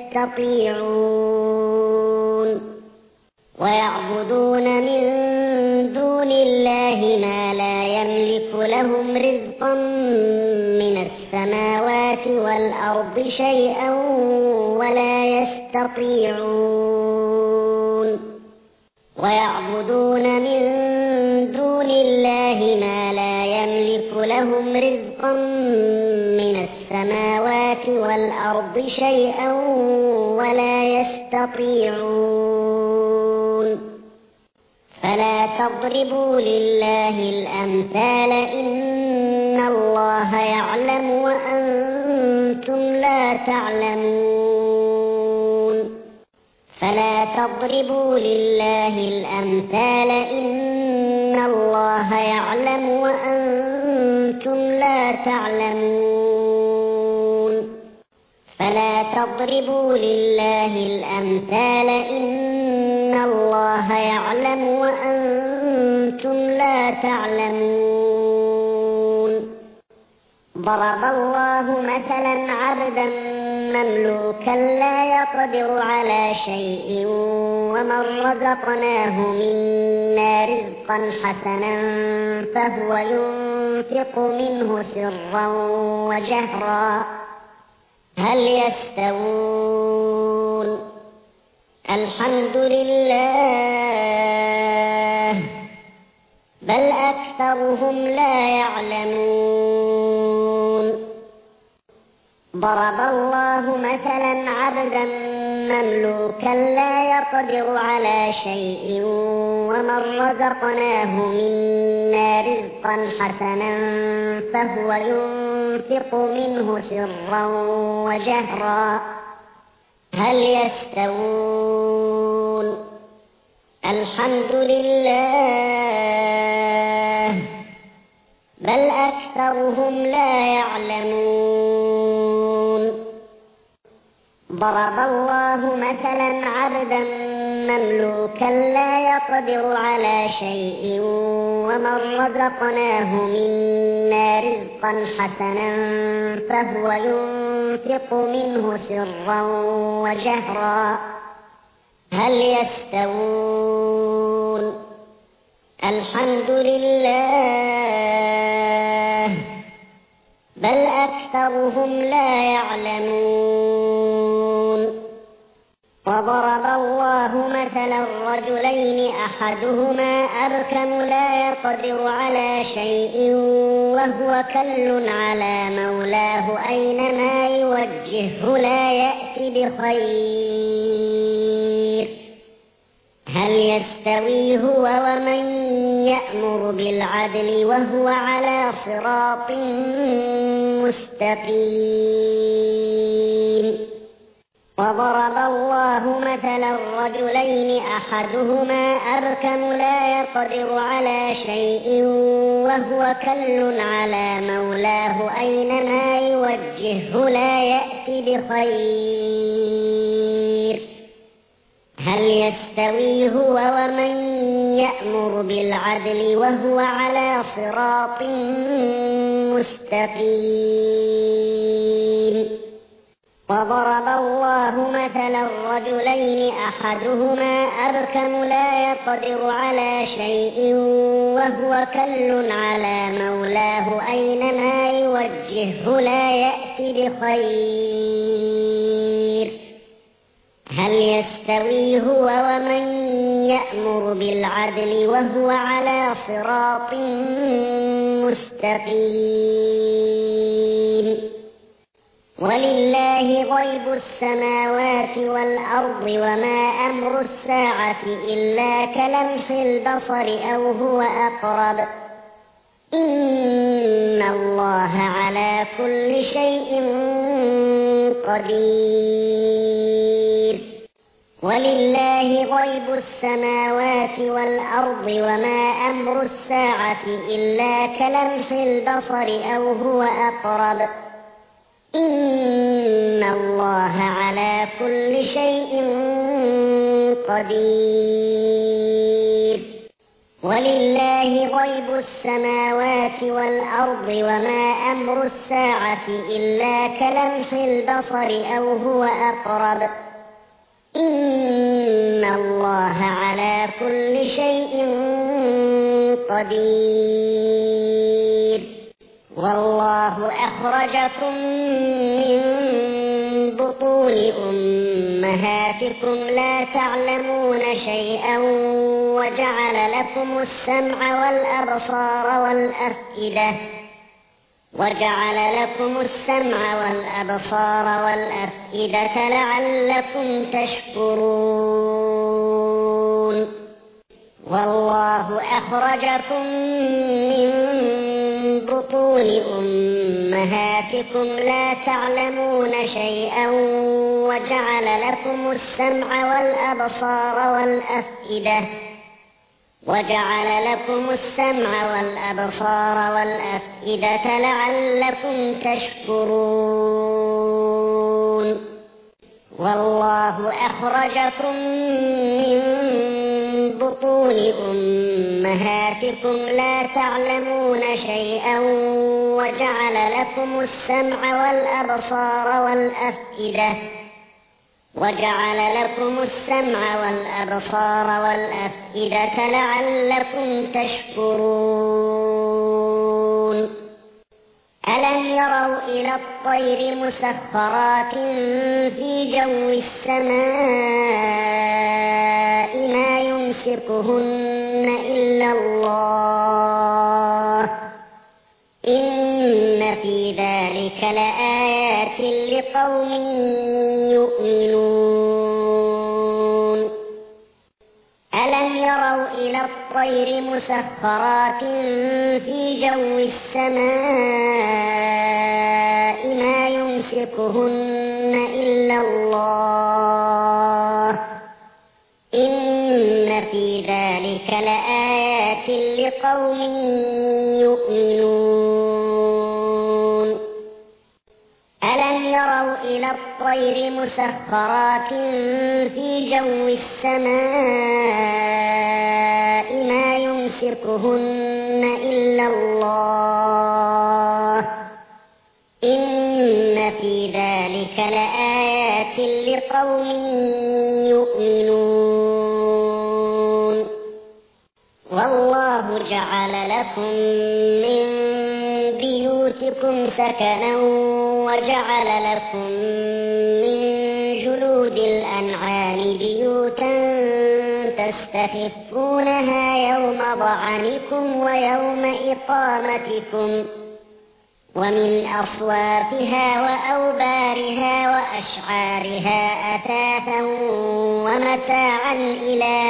يستطيعون ويعبدون من دون الله ما لا يملك لهم رزقا من السماوات والأرض شيئا ولا يستطيعون ويعبدون من دون الله ما لا يملك لهم رزقا من السماوات والأرض شيئا ولا يستطيعون فلا تضربوا لله الأمثال إن الله يعلم وأنتم لا تعلمون فلا تضربوا لله الأمثال إن الله يعلم وأنتم لا تعلمون فلا تضربوا لله الأمثال إن الله يعلم وأنتم لا تعلمون ضرب الله مثلا عبدا مملوكا لا يقدر على شيء ومن رزقناه منا رزقا حسنا فهو ينفق منه سرا وجهرا هل يستوون الحمد لله بل أكثرهم لا يعلمون ضرب الله مثلا عبدا مملوكا لا يقدر على شيء ومن رزقناه منا رزقا حسنا فهو ينفق منه سرا وجهرا هل يستوون الحمد لله بل أكثرهم لا يعلمون ضرب الله مثلا عبدا مملوكا لا يقدر على شيء ومن رزقناه منا رزقا حسنا فهو ينفق منه سرا وجهرا هل يستوون الحمد لله بل أكثرهم لا يعلمون وضرب الله مثلا رجلين أحدهما أبكم لا يقدر على شيء وهو كل على مولاه أينما يوجهه لا يأتي بخير هل يستوي هو ومن يأمر بالعدل وهو على صراط مستقيم وضرب الله مثلا رجلين أحدهما أبكم لا يقدر على شيء وهو كل على مولاه أينما يوجهه لا يأتي بخير هل يستوي هو ومن يأمر بالعدل وهو على صراط مستقيم وضرب الله مثلا رجلين أحدهما أبكم لا يقدر على شيء وهو كل على مولاه أينما يوجهه لا يأتي بخير هل يستوي هو ومن يأمر بالعدل وهو على صراط مستقيم ولله غيب السماوات والأرض وما أمر الساعة إلا كلمح البصر أو هو أقرب إن الله على كل شيء قدير ولله غيب السماوات والأرض وما أمر الساعة إلا كلمح البصر أو هو أقرب إن الله على كل شيء قدير ولله غيب السماوات والأرض وما أمر الساعة إلا كلمح البصر أو هو أقرب إن الله على كل شيء قدير والله أخرجكم من بطون أمهاتكم لا تعلمون شيئا وجعل لكم السمع والأبصار والأفئدة لعلكم تشكرون والله أخرجكم من بطون أمهاتكم لا تعلمون شيئا وجعل لكم السمع والأبصار والأفئدة لعلكم تشكرون والله أخرجكم من بطون أمهاتكم لا تعلمون شيئا وجعل لكم السمع والأبصار والأفئدة لعلكم تشكرون ألم يروا إلى الطير مسخرات في جو السماء ما يمسكهن إلا الله إن في ذلك لآيات لقوم يؤمنون ألم يروا إلى الطير مسخرات في جو السماء ما يمسكهن إلا الله إن في ذلك لآيات لقوم يؤمنون ألم يروا إلى الطير مسخرات في جو السماء ما يمسكهن إلا الله إن في ذلك لآيات لقوم يؤمنون والله جعل لكم من بيوتكم سكنا وجعل لكم من جلود جلود الأنعام بيوتا تستخفونها يوم ظعنكم ويوم إقامتكم ومن أصوافها وأوبارها وأشعارها أثاثا ومتاعا إلى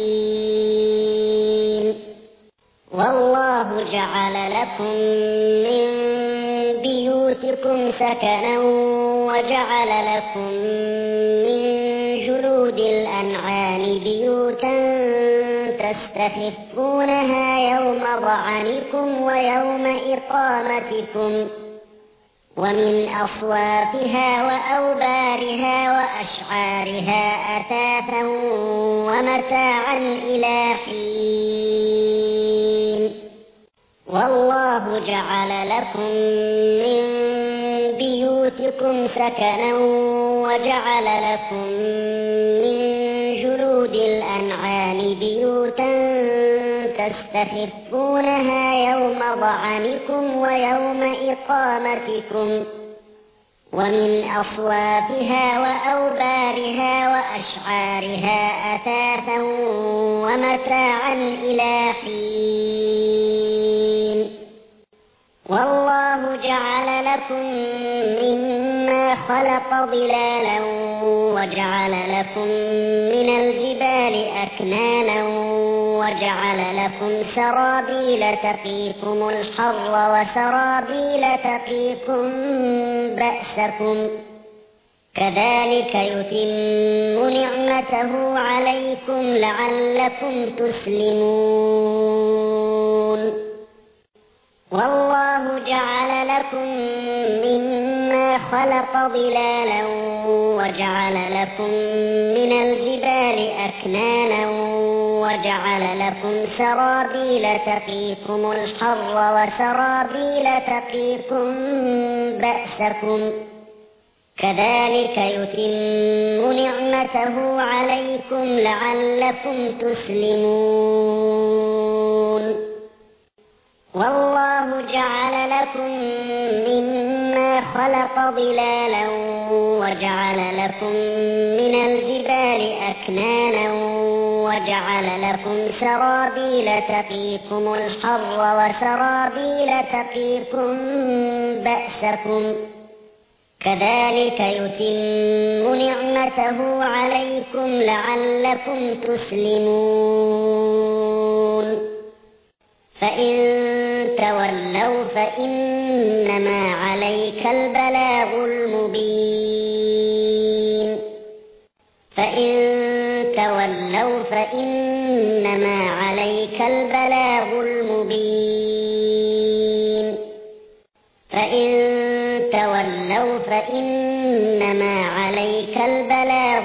حين والله جعل لكم من بيوتكم سكنا وجعل لكم من جلود الأنعام بيوتا تستخفونها يوم ظعنكم ويوم إقامتكم ومن أصوافها وأوبارها وأشعارها أثاثا ومتاعا إلى حين والله جعل لكم من بيوتكم سكنا وجعل لكم من جلود الأنعام بيوتا تستخفونها يوم ظعنكم ويوم إقامتكم ومن أصوافها وأوبارها وأشعارها أثاثا ومتاعا إلى حين والله جعل لكم مما خلق ظلالا وجعل لكم من الجبال أكنانا وجعل لكم سرابيل تقيكم الحر وسرابيل تقيكم بأسكم كذلك يتم نعمته عليكم لعلكم تسلمون والله جعل لكم مما خلق ظلالا وجعل لكم من الجبال أكنانا وجعل لكم سرابيل تقيكم الحر وسرابيل تقيكم بأسكم كذلك يتم نعمته عليكم لعلكم تسلمون والله جعل لكم مما خلق ظلالا وجعل لكم من الجبال أكنانا وجعل لكم سرابيل تقيكم الحر وسرابيل تقيكم بأسكم كذلك يتم نعمته عليكم لعلكم تسلمون فإن تولوا فإنما عليك البلاغ المبين فإن تولوا فإنما عليك البلاغ المبين فإن تولوا فإنما عليك البلاغ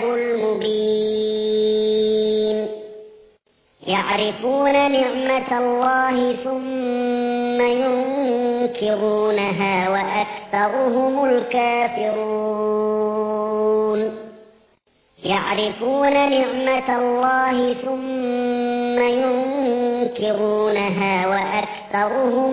المبين يعرفون نعمة الله ثم ينكرونها وأكثرهم الكافرون يعرفون نعمة الله ثم ينكرونها وأكثرهم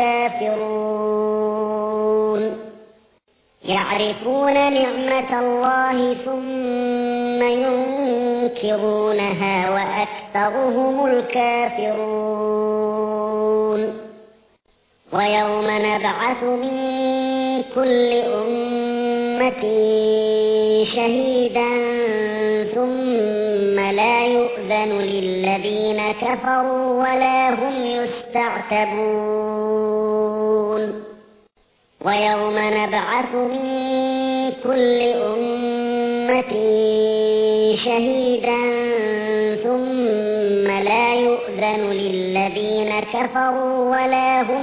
الكافرون يعرفون نعمة الله ثم ينكرونها وأكثرهم الكافرون ويوم نبعث من كل أمة شهيدا ثم لا يؤذن للذين كفروا ولا هم يستعتبون ويوم نبعث من كل أمة شهيدا ثم لا يؤذن للذين كفروا ولا هم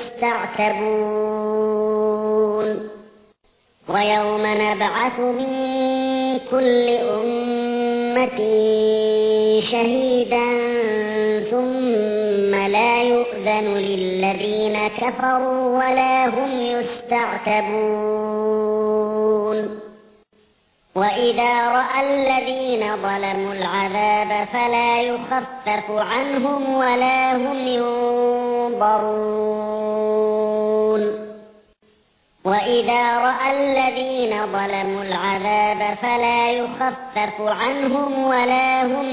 يستعتبون ويوم نبعث من كل أمة شهيدا ثم لا يؤذن للذين كفروا ولا هم يستعتبون وإذا رأى الذين ظلموا العذاب فلا يخفف عنهم ولا هم ينظرون وإذا رأى الذين ظلموا العذاب فلا يخفف عنهم ولا هم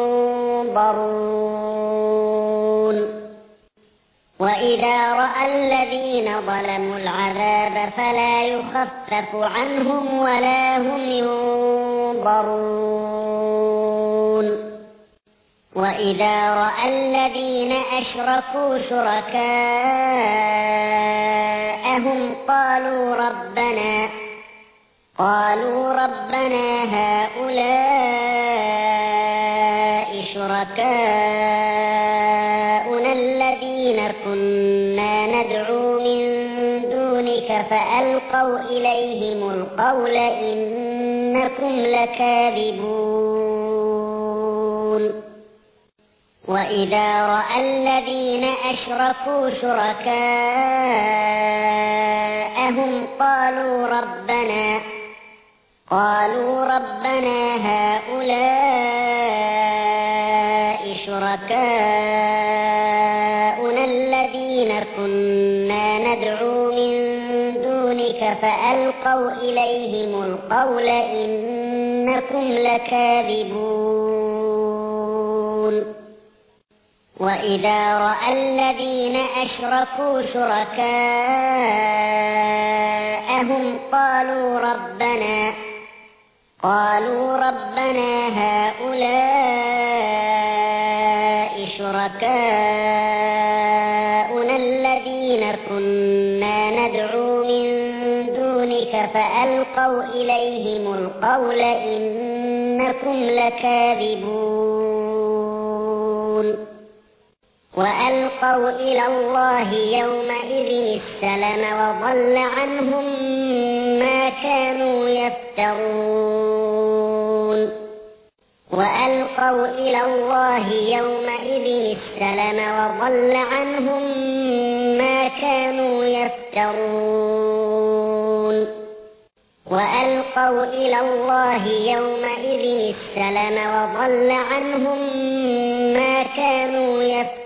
ينظرون وإذا رأى الذين ظلموا العذاب فلا يخفف عنهم ولا هم ينظرون وإذا رأى الذين أشركوا شركاءهم قالوا ربنا هؤلاء شركاؤنا الذين كنا ندعو من دونك فألقوا إليهم القول إنكم لكاذبون وإذا رأى الذين أشركوا شركاءهم قالوا ربنا هؤلاء شركاؤنا الذين كنا ندعو من دونك فألقوا إليهم القول إنكم لكاذبون وإذا رأى الذين أشركوا شركاءهم قالوا ربنا هؤلاء شركاؤنا الذين كنا ندعو من دونك فألقوا إليهم القول إنكم لكاذبون وألقوا إلى الله يومئذ السلم وضل عنهم ما كانوا يفترون وألقوا إلى الله يومئذ السلم وضل عنهم ما كانوا يفترون وألقوا إلى الله يومئذ السلم وضل عنهم ما كانوا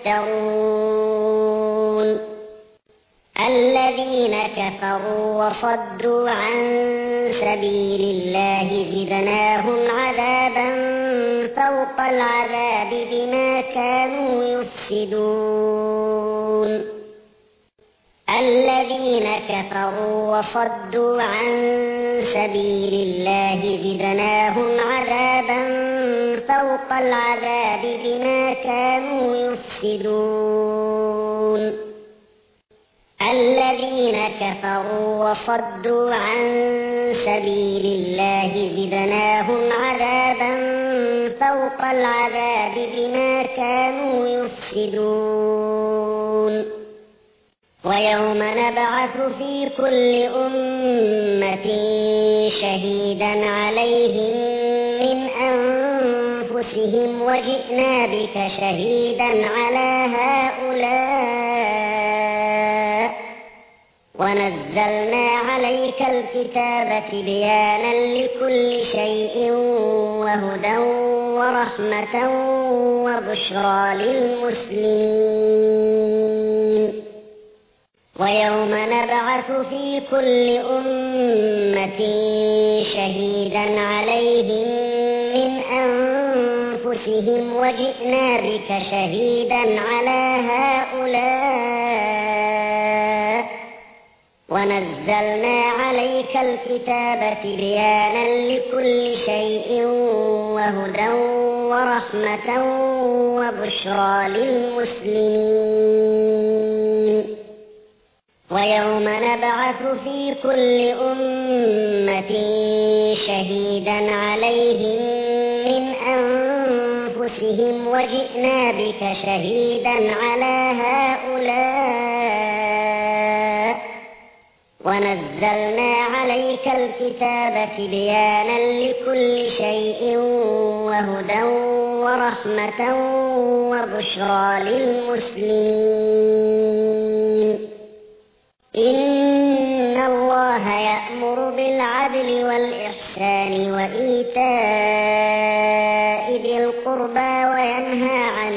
يفترون الذين كفروا وصدوا عن سبيل الله زدناهم عذابا فوق العذاب بما كانوا يفسدون الذين كفروا وصدوا عن سبيل الله زدناهم عذابا فوق العذاب بما كانوا يفسدون الذين كفروا وصدوا عن سبيل الله زدناهم عذابا فوق العذاب بما كانوا يفسدون ويوم نبعث في كل أمة شهيدا عليهم من أنفسهم وجئنا بك شهيدا على هؤلاء ونزلنا عليك الكتاب تبيانا لكل شيء وهدى ورحمة وبشرى للمسلمين ويوم نبعث في كل أمة شهيدا عليهم من أنفسهم وجئنا بك شهيدا على هؤلاء ونزلنا عليك الكتاب تبيانا لكل شيء وهدى ورحمة وبشرى للمسلمين ويوم نبعث في كل أمة شهيدا عليهم من أنفسهم وجئنا بك شهيدا على هؤلاء ونزلنا عليك الكتاب تبيانا لكل شيء وهدى ورحمة وبشرى للمسلمين إن الله يأمر بالعدل والإحسان وإيتاء ذي القربى وينهى عن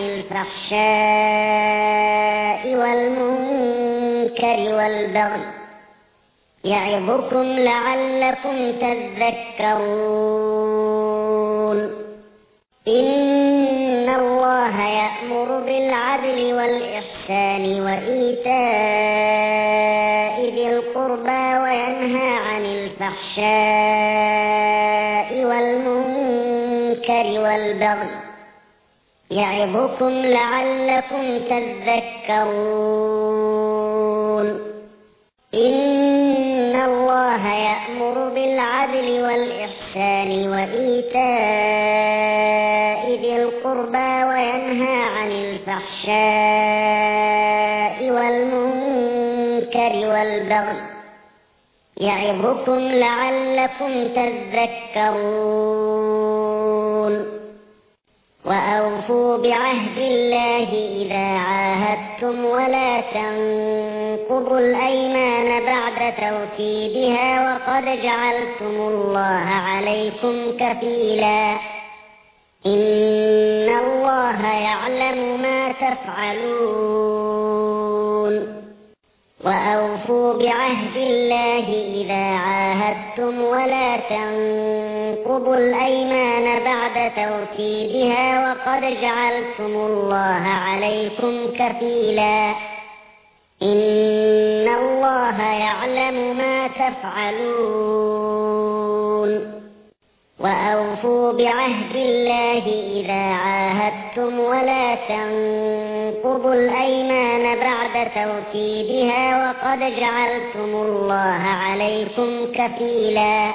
الفحشاء والمنكر والبغي يعظكم لعلكم تذكرون. إن الله يأمر بالعدل والإحسان وإيتاء ذي القربى وينهى عن الفحشاء والمنكر والبغي يعظكم لعلكم تذكرون. إن الله يأمر بالعدل والإحسان وإيتاء ذي القربى وينهى عن الفحشاء والمنكر والبغي يعظكم لعلكم تذكرون. وأوفوا بعهد الله إذا عاهدتم ولا تنقضوا الأيمان بعد توكيدها وقد جعلتم الله عليكم كفيلا إن الله يعلم ما تفعلون. وأوفوا بعهد الله إذا عاهدتم ولا تنقضوا الأيمان بعد توكيدها وقد جعلتم الله عليكم كفيلا إن الله يعلم ما تفعلون. وأوفوا بعهد الله إذا عاهدتم ولا تنقضوا الأيمان بعد توكيدها وقد جعلتم الله عليكم كفيلا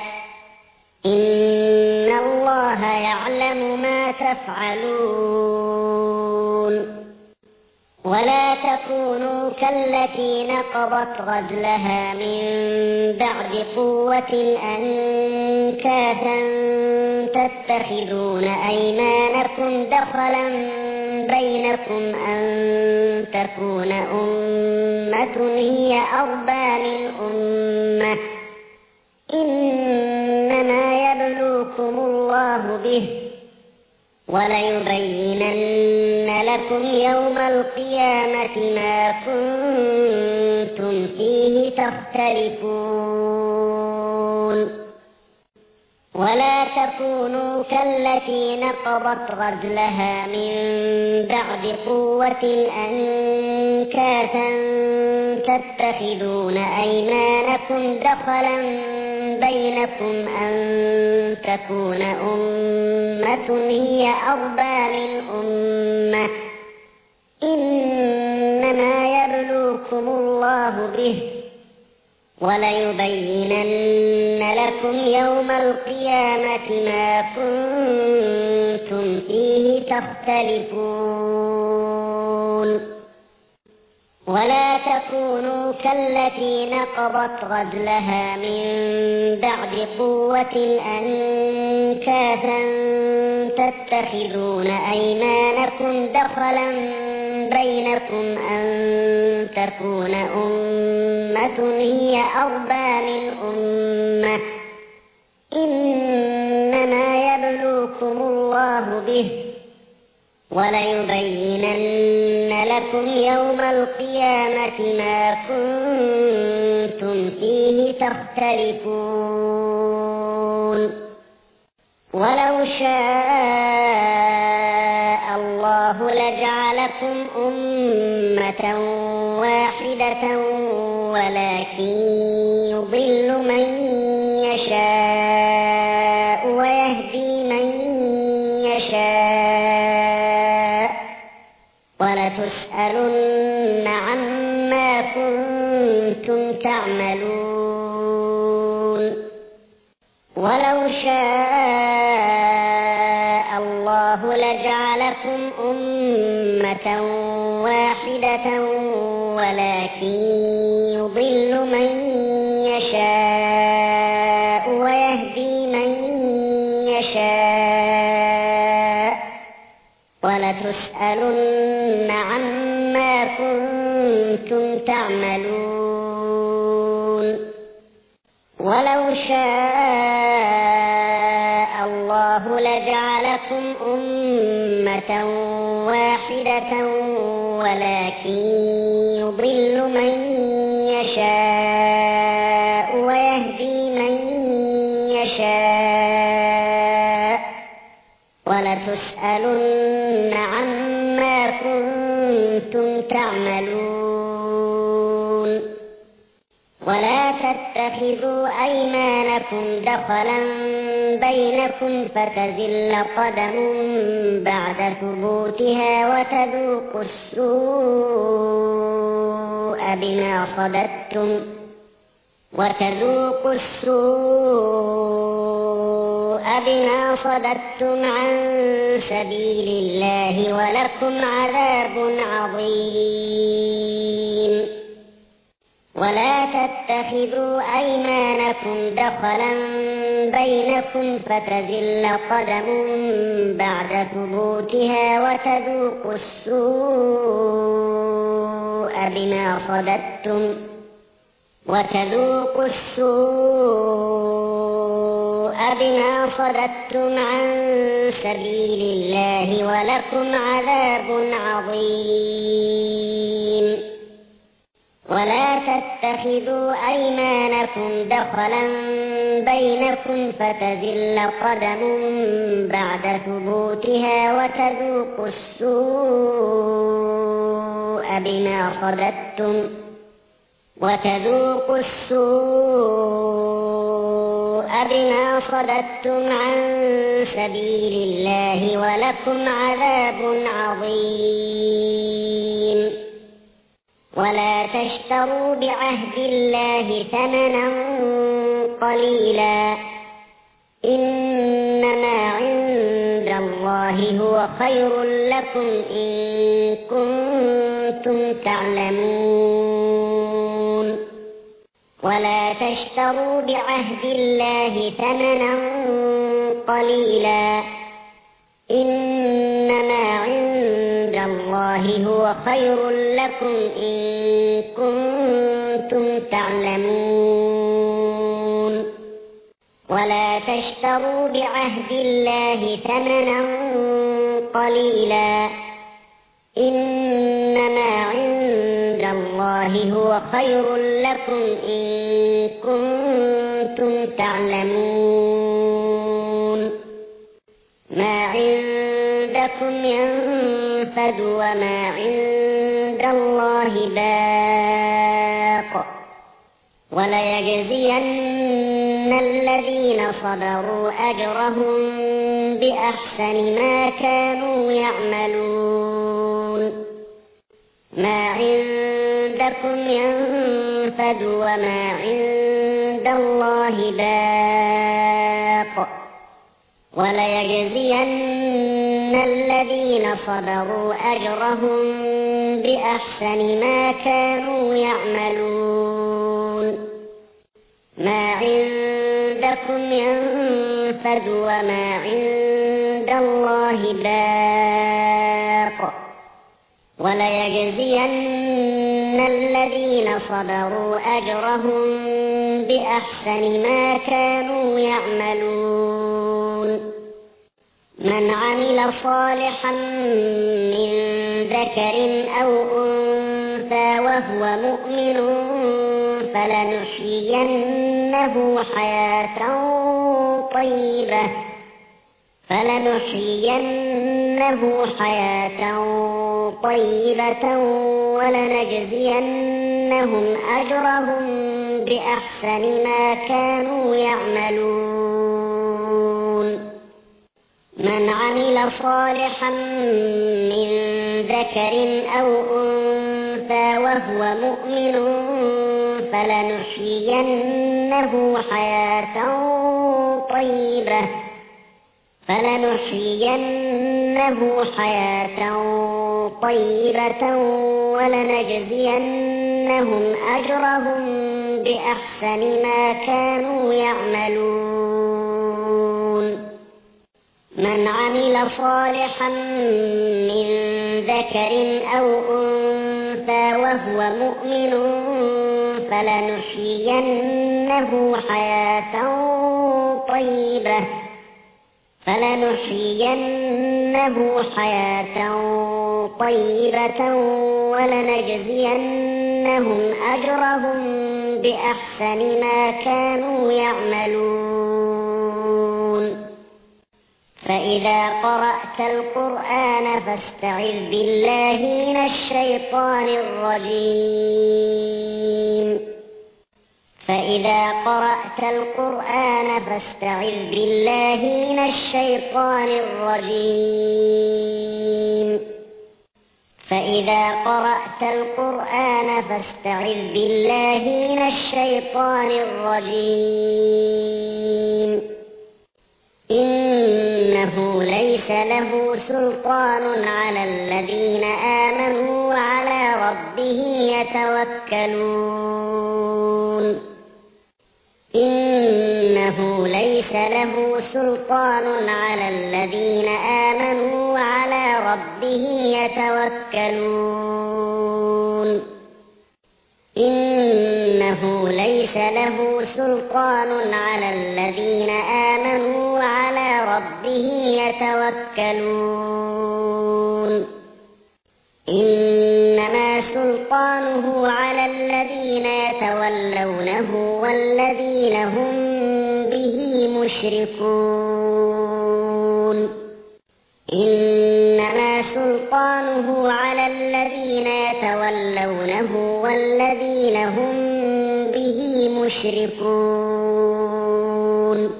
إن الله يعلم ما تفعلون. ولا تكونوا كالتي نقضت غزلها من بعد قوة أنكاثا تتخذون أيمانكم دخلا بينكم أن تكون أمة هي أربى من أمة إنما يبلوكم الله به وليبينن لكم يوم القيامة ما كنتم فيه تختلفون. ولا تكونوا كالتي نقضت غزلها من بعد قوة أنكاثا تتخذون أيمانكم دخلا بينكم أن تكون أمة هي أربى من أمة إنما يبلوكم الله به وليبينن لكم يوم القيامة ما كنتم فيه تختلفون. ولا تكونوا كالتي نقضت غزلها من بعد قوة أنكاثا تتخذون أيمانكم دخلا بينكم أن تكون أمة هي أربى من أمة إنما يبلوكم الله به وليبينن لكم يوم القيامة ما كنتم فيه تختلفون. ولو شاء الله لجعلكم أمة واحدة ولكن يضل من يشاء ويهدي من يشاء ولتسألن عما كنتم تعملون. ولو شاء الله لجعلكم أمة واحدة ولكن يضل من يشاء ويهدي من يشاء ولتسألن عما كنتم تعملون. ولو شاء الله لجعلكم أمة واحدة ولكن يضل من يشاء وَلَتُسْأَلُنَّ عَمَّا كُنتُمْ تَعْمَلُونَ وَلَا تَتَّخِذُوا أَيْمَانَكُمْ دَخَلًا بَيْنَكُمْ فَتَزِلَّ قَدَمٌ بَعْدَ ثُبُوتِهَا وَتَذُوقُوا السُّوءَ بِمَا صَدَدتُّمْ عَن سَبِيلِ اللَّهِ وَلَكُمْ عَذَابٌ عَظِيمٌ وَلَا تَتَّخِذُوا أَيْمَانَكُمْ دَخَلًا بَيْنَكُمْ فَتَزِلَّ قَدَمٌ بَعْدَ ثُبُوتِهَا وَتَذُوقُوا السُّوءَ بِمَا صَدَدتُّمْ عَن سَبِيلِ اللَّهِ وَلَكُمْ عَذَابٌ عَظِيمٌ وَلَا تَتَّخِذُوا أَيْمَانَكُمْ دَخَلًا بَيْنَكُمْ فَتَزِلَّ قَدَمٌ بَعْدَ ثُبُوتِهَا وَتَذُوقُوا السُّوءَ بِمَا صَدَدتُّمْ عَن سَبِيلِ اللَّهِ وَلَكُمْ عَذَابٌ عَظِيمٌ وَلَا تَشْتَرُوا بِعَهْدِ اللَّهِ ثَمَنًا قَلِيلًا إِنَّمَا عِندَ اللَّهِ هُوَ خَيْرٌ لَكُمْ إِن كُنتُمْ تَعْلَمُونَ وَلَا تَشْتَرُوا بِعَهْدِ اللَّهِ ثَمَنًا قَلِيلًا إِنَّمَا عِندَ اللَّهِ هُوَ خَيْرٌ لَكُمْ إِن كُنتُمْ تَعْلَمُونَ وَلَا تَشْتَرُوا بِعَهْدِ اللَّهِ ثَمَنًا قَلِيلًا إِنَّمَا عِندَ اللَّهِ هُوَ خَيْرٌ لَكُمْ إِن كُنتُمْ تَعْلَمُونَ مَا عِندَكُمْ يَنفَدُ وَمَا عِندَ اللَّهِ باقٍ وَلَيَجْزِيَنَّ الَّذِينَ صَبَرُوا أَجْرَهُم بِأَحْسَنِ مَا كَانُوا يَعْمَلُونَ مَا عِندَكُمْ يَنفَدُ وَمَا عِندَ اللَّهِ باقٍ وَلَيَجْزِيَنَّ الَّذِينَ صَبَرُوا أَجْرَهُم بِأَحْسَنِ مَا كَانُوا يَعْمَلُونَ مَا عِندَكُمْ يَنفَدُ وَمَا عِندَ اللَّهِ باقٍ وَلَيَجْزِيَنَّ الَّذِينَ صَبَرُوا أَجْرَهُم بِأَحْسَنِ مَا كَانُوا يَعْمَلُونَ مَنْ عَمِلَ صَالِحًا مِّن ذَكَرٍ أَوْ أُنثَىٰ وَهُوَ مُؤْمِنٌ فَلَنُحْيِيَنَّهُ حَيَاةً طَيِّبَةً وَلَنَجْزِيَنَّهُمْ أَجْرَهُم بِأَحْسَنِ مَا كَانُوا يَعْمَلُونَ مَنْ عَمِلَ صَالِحًا مِّن ذَكَرٍ أَوْ أُنثَىٰ وَهُوَ مُؤْمِنٌ فَلَنُحْيِيَنَّهُ حَيَاةً طَيِّبَةً وَلَنَجْزِيَنَّهُمْ أَجْرَهُم بِأَحْسَنِ مَا كَانُوا يَعْمَلُونَ مَنْ عَمِلَ صَالِحًا مِّن ذَكَرٍ أَوْ أُنثَىٰ وَهُوَ مُؤْمِنٌ فَلَنُحْيِيَنَّهُ حَيَاةً طَيِّبَةً وَلَنَجْزِيَنَّهُمْ أَجْرَهُم بِأَحْسَنِ مَا كَانُوا يَعْمَلُونَ فإذا قرأت القرآن فاستعذ بالله من الشيطان الرجيم فإذا قرأت القرآن فاستعذ بالله من الشيطان الرجيم فإذا قرأت القرآن فاستعذ بالله من الشيطان الرجيم إنه ليس له سلطان على الذين آمنوا وعلى ربهم يتوكلون إنه ليس له سلطان على الذين آمنوا وعلى ربهم يتوكلون إنه ليس له سلطان على الذين آمنوا وعلى ربهم يتوكلون إنما سلطانه على الذين يتولونه والذين هم به مشركون إنما سلطانه على الذين يتولونه والذين هم به مشركون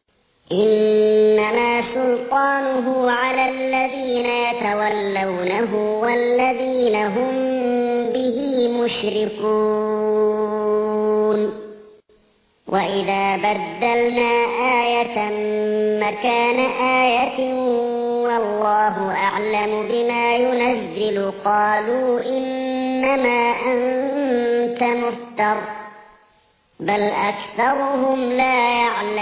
إنما سلطانه على الذين يتولونه والذين هم به مشركون وإذا بدلنا آية مكان آية والله أعلم بما ينزل قالوا إنما أنت مفتر بل أكثرهم لا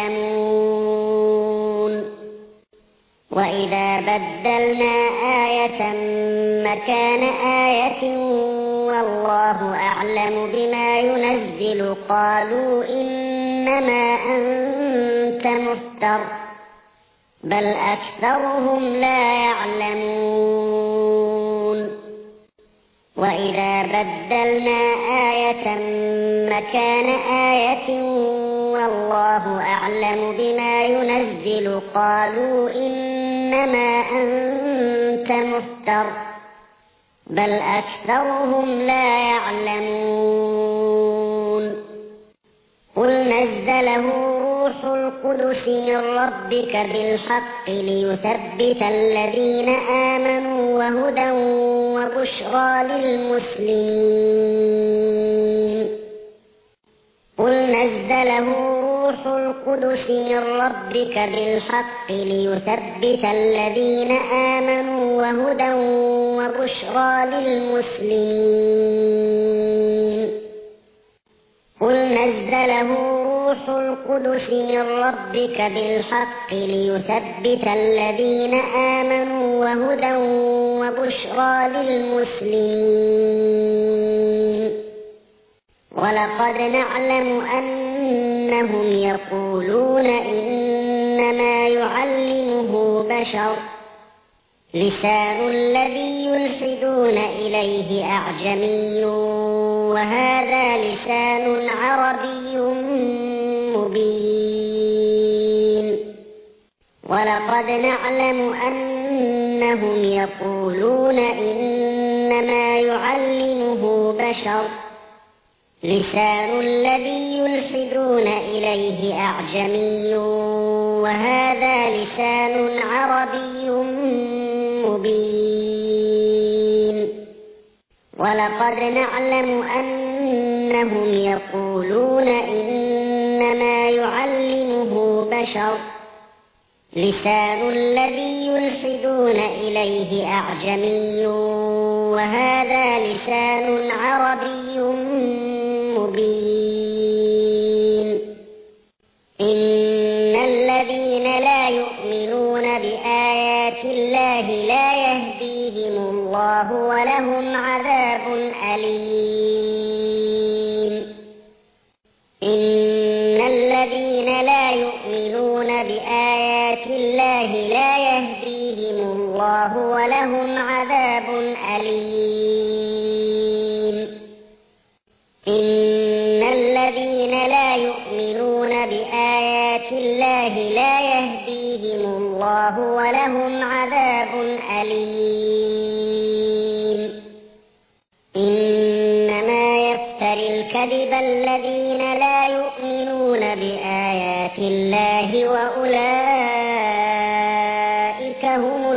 يعلمون وإذا بدلنا آية مكان آية والله أعلم بما ينزل قالوا إنما أنت مفتر بل أكثرهم لا يعلمون وإذا بدلنا آية مكان آية والله أعلم بما ينزل قالوا إنما أنت مفتر بل أكثرهم لا يعلمون قل نزله روح القدس من ربك بالحق ليثبت الذين آمنوا وهدى وبشرى للمسلمين قل نزله روح القدس من ربك بالحق ليثبت الذين آمنوا وهدى وبشرى للمسلمين قل نزله روح القدس من ربك بالحق ليثبت الذين آمنوا وهدى وبشرى للمسلمين ولقد نعلم أنهم يقولون إنما يعلمه بشر لسان الذي يلحدون إليه أعجمي وهذا لسان عربي مبين ولقد نعلم أنهم يقولون إنما يعلمه بشر لسان الذي يلحدون إليه أعجمي وهذا لسان عربي مبين ولقد نعلم أنهم يقولون إنما يعلمه بشر لسان الذي يلحدون إليه أعجمي وهذا لسان عربي مبين إن الذين لا يؤمنون بآيات الله لا يهديهم الله ولهم عذاب أليم إن الذين لا يؤمنون بآيات الله لا يهديهم الله ولهم عذاب أليم إن الذين لا يؤمنون بآيات الله لا يهديهم يخزيهم الله ولهم عذاب أليم. إنما يفتري الكذب الذين لا يؤمنون بآيات الله وأولئك هم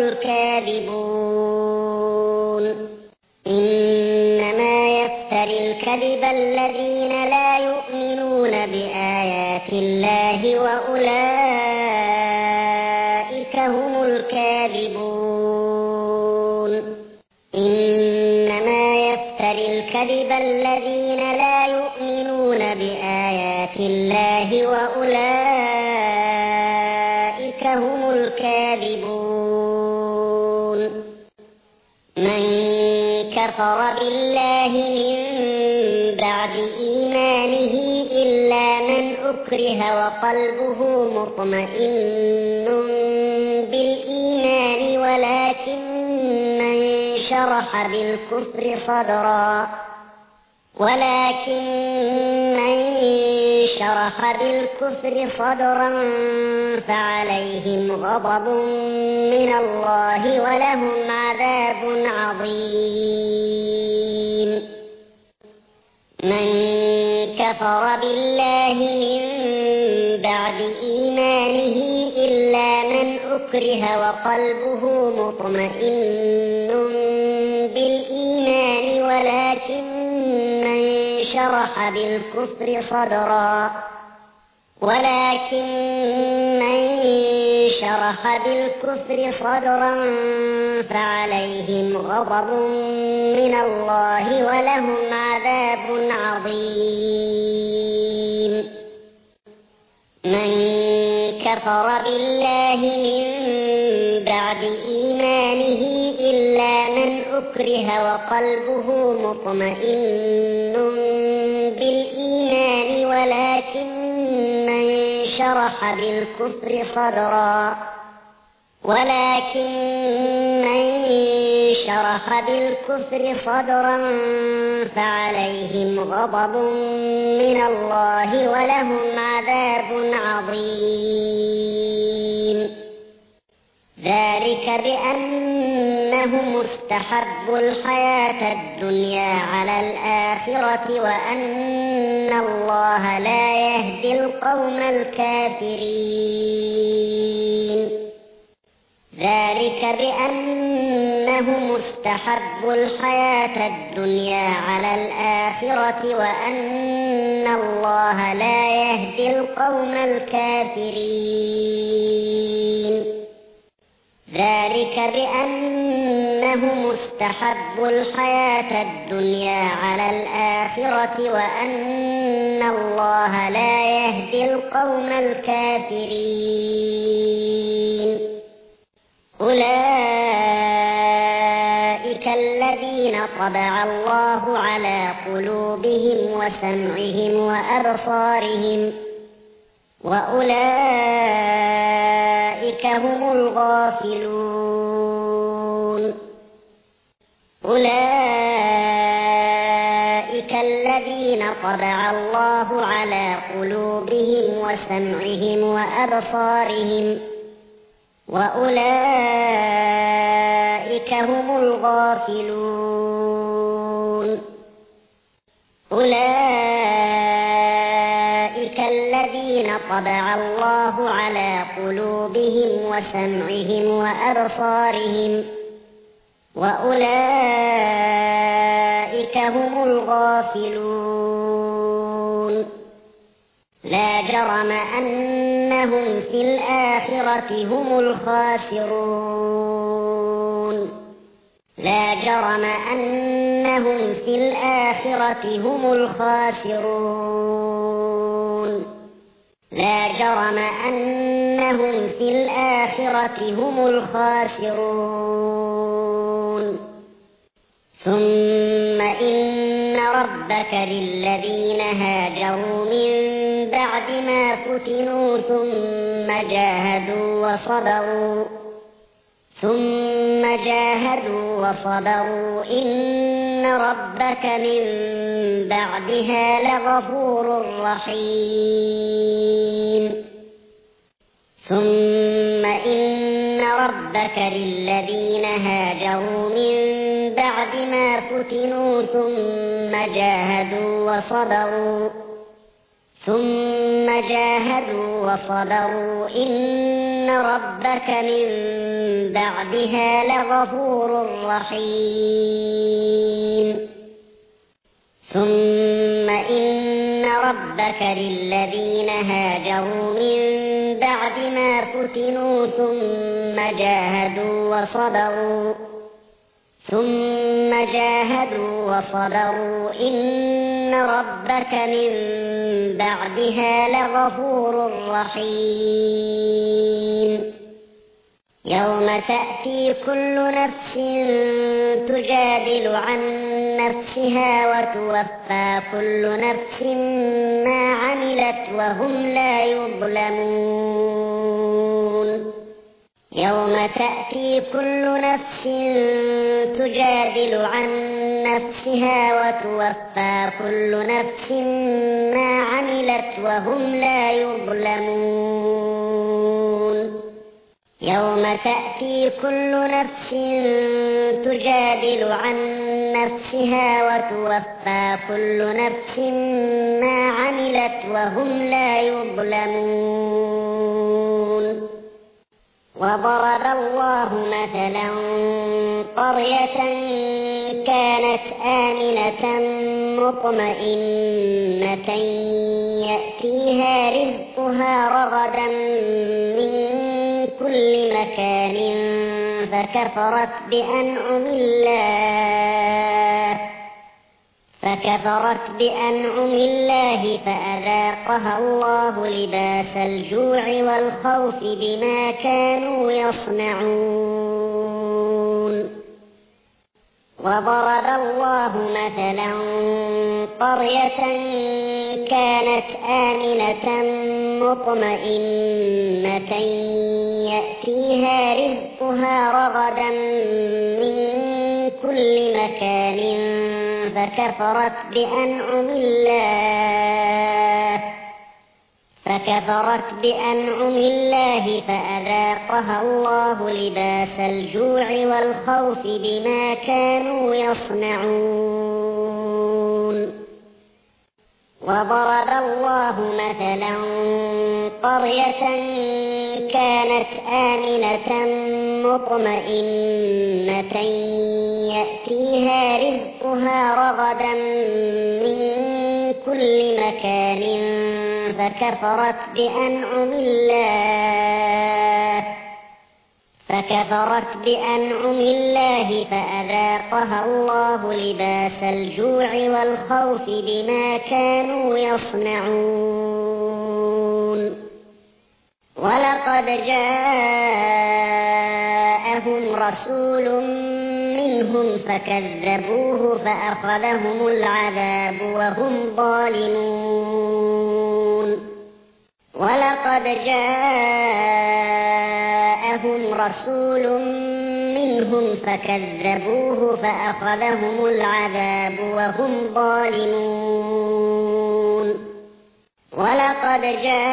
الكاذبون. إنما يفتري الكذب الذين لا يؤمنون بآيات الله وأولئك هم الكاذبون. إنما يفتري الكذب الذين لا يؤمنون بآيات الله وأولئك هم الكاذبون. من كفر بالله من بعد إيمانه إلا من أكره وقلبه مطمئن بالإيمان ولكن من شرح بالكفر صدرا فعليهم غضب من الله ولهم عذاب عظيم. من كفر بالله من بعد إيمانه إلا من أكره وقلبه مطمئن بالإيمان ولكن من شرح بالكفر صدرا فعليهم غضب من الله ولهم عذاب عظيم. من كفر بالله من بعد إيمانه إلا من أكره وقلبه مطمئن بالإيمان ولكن من شرح بالكفر صدرا فعليهم غضب من الله ولهم عذاب عظيم. ذلك بأنهم استحبوا الحياة الدنيا على الآخرة وأن الله لا يهدي القوم الكافرين. ذلك بأنهم استحبوا الحياة الدنيا على الآخرة وأن الله لا يهدي القوم الكافرين. ذلك بأنهم استحبوا الحياة الدنيا على الآخرة وأن الله لا يهدي القوم الكافرين. أولئك الذين طبع الله على قلوبهم وسمعهم وأبصارهم وأولئك هم الغافلون. أولئك الذين طبع الله على قلوبهم وسمعهم وأبصارهم وأولئك هم الغافلون. أولئك الذين طبع الله على قلوبهم وسمعهم وأبصارهم وأولئك هم الغافلون. لا جرم أنهم في الآخرة هم الخاسرون. لا جرم أنهم في الآخرة هم الخاسرون. لا جرم أنهم في الآخرة هم الخاسرون. ثم إن ربك للذين هاجروا من بعد ما فتنوا ثم جاهدوا وصبروا إن ربك من بعدها لغفور رحيم. ثم إن ربك للذين هاجروا من بعد ما فتنوا ثم جاهدوا وصبروا إن ربك من بعدها لغفور رحيم ثم إن ربك للذين هاجروا من بعد ما فتنوا ثم جاهدوا وصبروا إن ربك من بعدها لغفور رحيم يوم تأتي كل نفس تجادل عن نفسها وتوفى كل نفس ما عملت وهم لا يظلمون يوم تأتي كل نفس تجادل عن نفسها وتوفى كل نفس ما عملت وهم لا يظلمون يوم تأتي كل نفس تجادل عن نفسها وتوفى كل نفس ما عملت وهم لا يظلمون وضرب الله مثلا قرية كانت آمنة مطمئنة يأتيها رزقها رغدا من كل مكان فكفرت بأنعم الله فأذاقها الله لباس الجوع والخوف بما كانوا يصنعون وضرب الله مثلا قرية كانت آمنة مطمئنة يأتيها رزقها رغدا من كل مكان فكفرت بأنعم الله فأذاقها الله لباس الجوع والخوف بما كانوا يصنعون وضرب الله مثلا قرية كانت آمنة مطمئنة يأتيها رزقها رغدا من كل مكان فكفرت بأنعم الله فأذاقها الله لباس الجوع والخوف بما كانوا يصنعون ولقد جاءهم رسول منهم فكذبوه فأخذهم العذاب وهم ظالمون ولقد جاءهم رسول منهم فكذبوه فأخذهم العذاب وهم ظالمون ولقد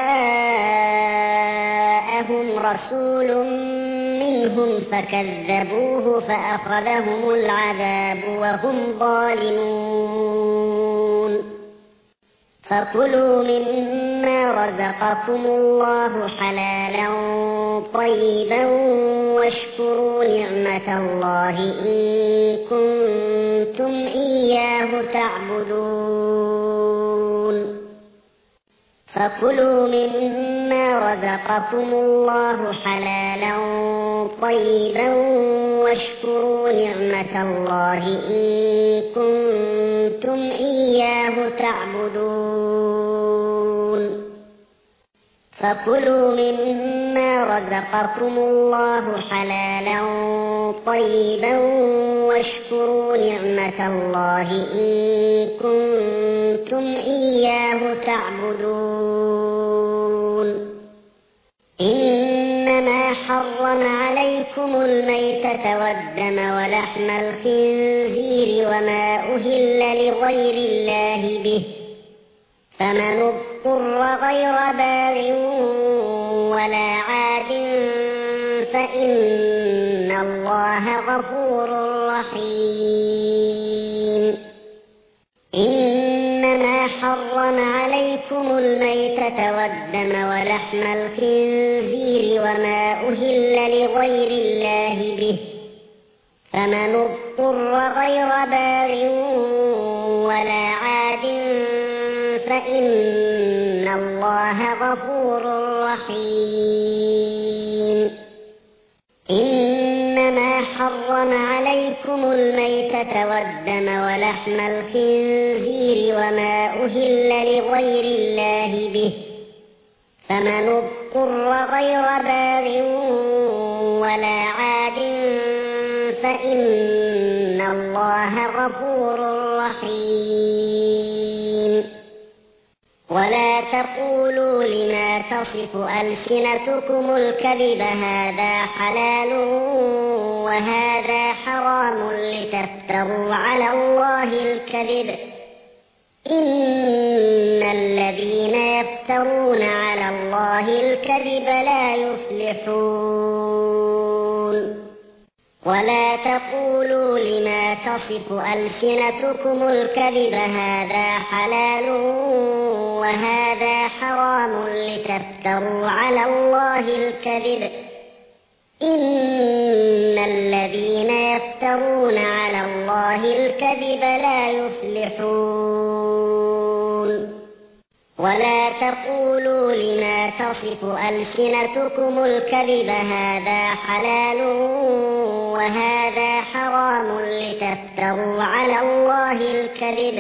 جاءهم رسول منهم فكذبوه فأخذهم العذاب وهم ظالمون فكلوا مما رزقكم الله حلالا طيبا واشكروا نعمة الله إن كنتم إياه تعبدون فكلوا مما رزقكم الله حلالا طيبا واشكروا نعمة الله إن كنتم إياه تعبدون فكلوا مما رزقكم الله حلالا طيبا واشكروا نعمة الله إن كنتم إياه تعبدون إنما حرم عليكم الميتة والدم ولحم الخنزير وما أهل لغير الله به فمن اضطر غير باغ ولا عاد فإن الله غفور رحيم. إنما حرم عليكم الميتة والدم ولحم الخنزير وما أهل لغير الله به، فمن اضطر غير باغ ولا عاد فإن الله غفور رحيم. إنما حرم عليكم الميتة والدم ولحم الخنزير وما أهل لغير الله به، فمن اضطر غير باغ ولا عاد فإن الله غفور رحيم. ولا تقولوا لما تصف ألسنتكم الكذب هذا حلال وهذا حرام لتفتروا على الله الكذب، إن الذين يفترون على الله الكذب لا يفلحون. ولا تقولوا لما تصف ألسنتكم الكذب هذا حلال وهذا حرام لتفتروا على الله الكذب، إن الذين يفترون على الله الكذب لا يفلحون. ولا تقولوا لما تصف ألسنتكم الكذب هذا حلال وهذا حرام لتفتروا على الله الكذب،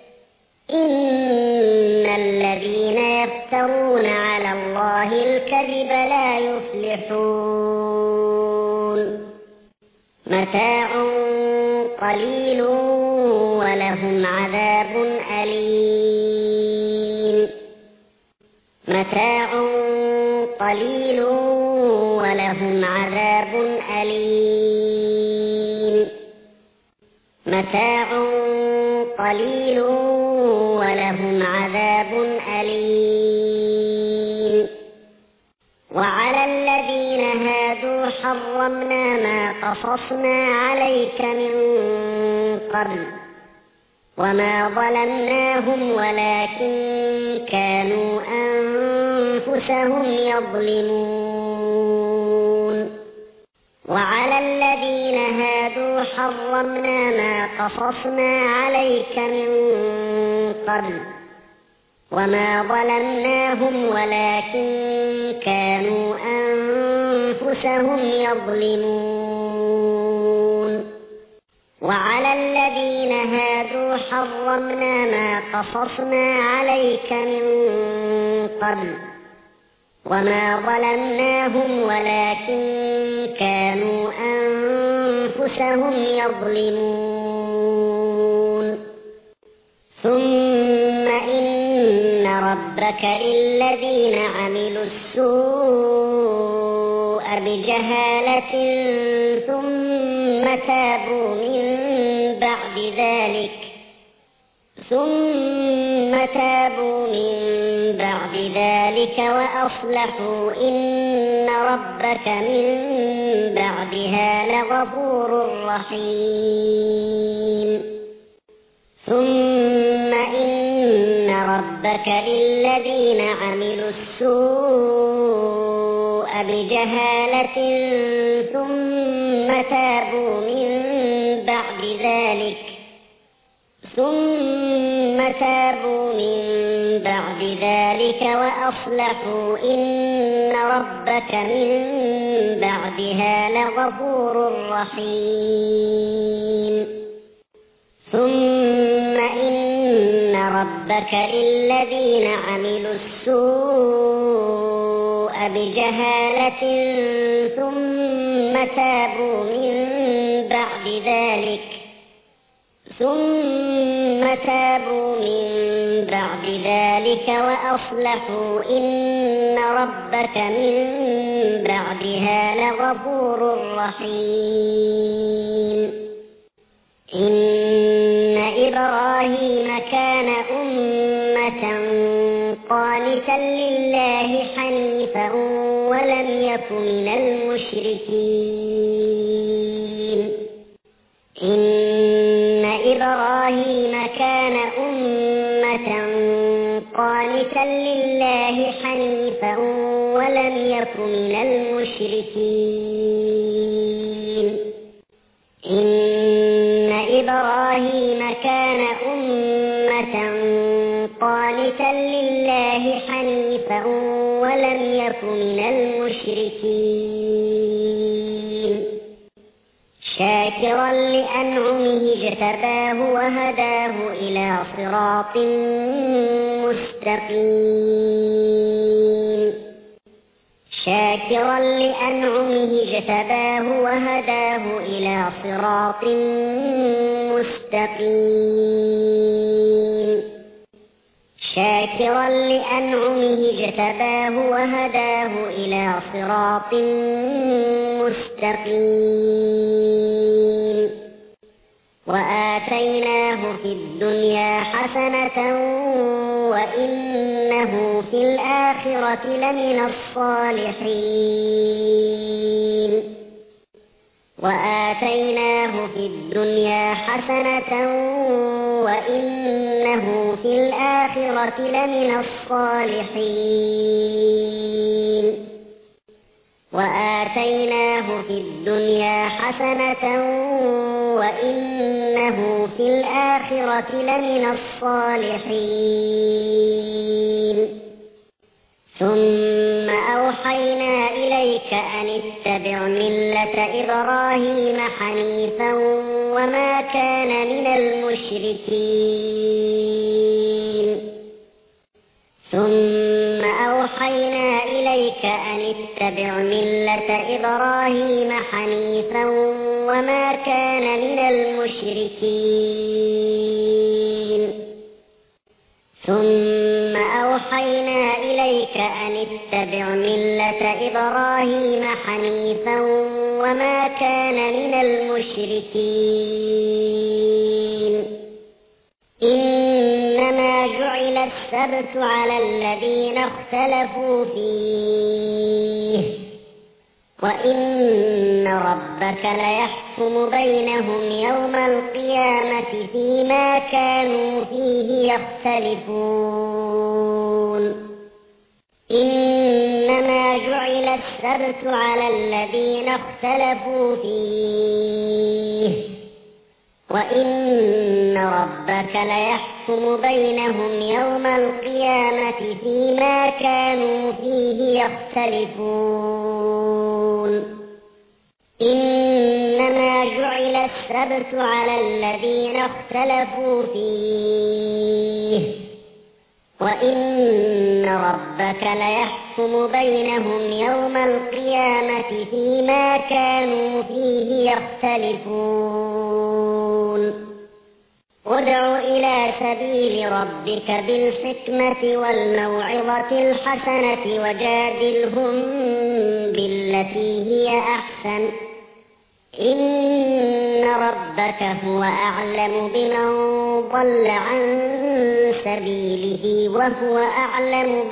إن الذين يفترون على الله الكذب لا يفلحون. متاع قليل ولهم عذاب أليم. متاع قليل ولهم عذاب أليم. متاع قليل ولهم عذاب أليم. وعلى الذين هادوا حرمنا ما قصصنا عليك من قبل، وما ظلمناهم ولكن كانوا أنفسهم يظلمون. وعلى الذين هادوا حرمنا ما قصصنا عليك من قبل، وما ظلمناهم ولكن كانوا أنفسهم يظلمون. وعلى الذين هادوا حرمنا ما قصصنا عليك من قبل، وما ظلمناهم ولكن كانوا أنفسهم يظلمون. ثم إن ربك للذين عملوا السوء بجهالة ثم تابوا من بعد ذلك وأصلحوا إن ربك من بعدها لغفور رحيم. ثم إن ربك للذين عملوا السوء بجهالة ثم تابوا من بعد ذلك وأصلحوا إن ربك من بعدها لغفور رحيم. ثم إن ربك للذين عملوا السوء بجهالة ثم تابوا من بعد ذلك وأصلحوا إن ربك من بعدها لغفور رحيم. إن إبراهيم كان أمة قانتا لله حنيفا ولم يك من المشركين إن إبراهيم كان أمة قانتا لله حنيفا ولم يك من المشركين إن إبراهيم كان أمة قانتا لله حنيفا ولم يك من المشركين شاكرا لأنعمه اجتباه وهداه إلى صراط مستقيم شاكرا لأنعمه اجتباه وهداه إلى صراط مستقيم شاكرا لأنعمه اجتباه وهداه إلى صراط مستقيم وآتيناه في الدنيا حسنة وإنه في الآخرة لمن الصالحين وآتيناه في الدنيا حسنة وإنه في الآخرة لمن الصالحين وآتيناه في الدنيا حسنة وإنه في الآخرة لمن الصالحين ثم أوحينا إليك أن اتبع ملة إبراهيم حنيفا وما كان من المشركين ثم أوحينا إليك أن اتبع ملة إبراهيم حنيفا وما كان من المشركين ثم أوحينا إليك أن اتبع ملة إبراهيم حنيفا وما كان من المشركين إنما جعل السبت على الذين اختلفوا فيه وإن ربك ليحكم بينهم يوم القيامة فيما كانوا فيه يختلفون إنما جعل السبت على الذين اختلفوا فيه وإن ربك ليحكم بينهم يوم القيامة فيما كانوا فيه يختلفون إنما جعل السبت على الذين اختلفوا فيه وإن ربك ليحكم بينهم يوم القيامة فيما كانوا فيه يختلفون ادع إلى سبيل ربك بالحكمة والموعظة الحسنة وجادلهم بالتي هي أحسن إن ربك هو أعلم بمن ضل عن سبيله وهو أعلم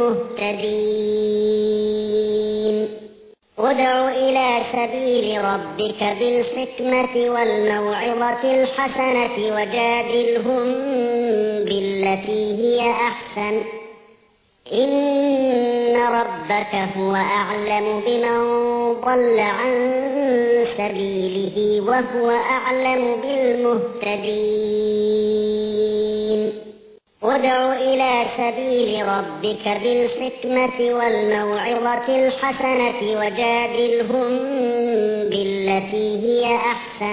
بالمهتدين ادع إلى سبيل ربك بالحكمة والموعظة الحسنة وجادلهم بالتي هي أحسن إن ربك هو أعلم بمن ضل عن سبيله وهو أعلم بالمهتدين ادع إلى سبيل ربك بالحكمة والموعظة الحسنة وجادلهم بالتي هي أحسن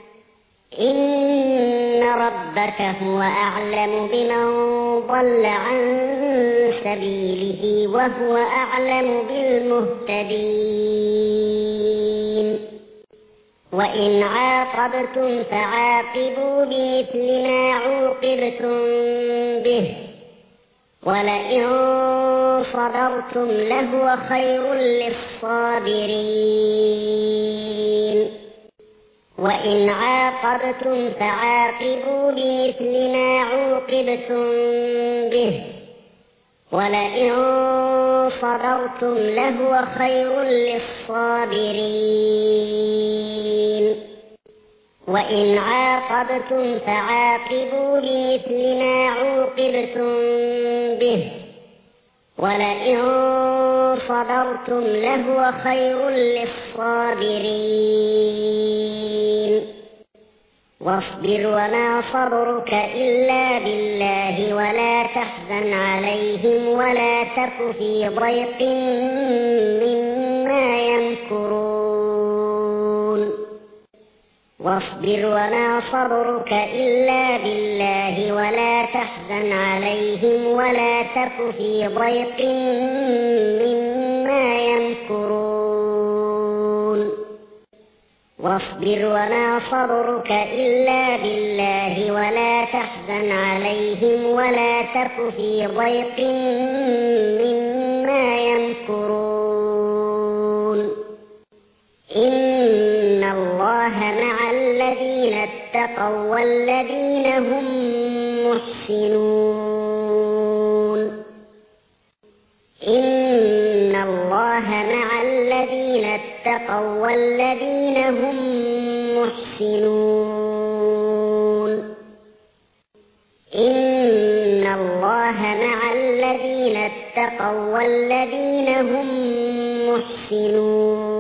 إن ربك هو أعلم بمن ضل عن سبيله وهو أعلم بالمهتدين وإن عاقبتم فعاقبوا بمثل ما عوقبتم به ولئن صبرتم لهو خير للصابرين وإن عاقبتم فعاقبوا بمثل ما عوقبتم به ولئن صبرتم لهو خير للصابرين وإن عاقبتم فعاقبوا بمثل ما عوقبتم به ولئن صبرتم لهو خير للصابرين واصبر وما صبرك إلا بالله ولا تحزن عليهم ولا تك في ضيق مما يمكرون واصبر وما صبرك إلا بالله ولا تحزن عليهم ولا تك في ضيق مما يمكرون واصبر وما صبرك إلا بالله ولا تحزن عليهم ولا تك في ضيق مما يمكرون إن الله مع الذين اتقوا والذين هم محسنون إن الله مع الذين اتقوا والذين هم محسنون إن الله مع الذين اتقوا والذين هم محسنون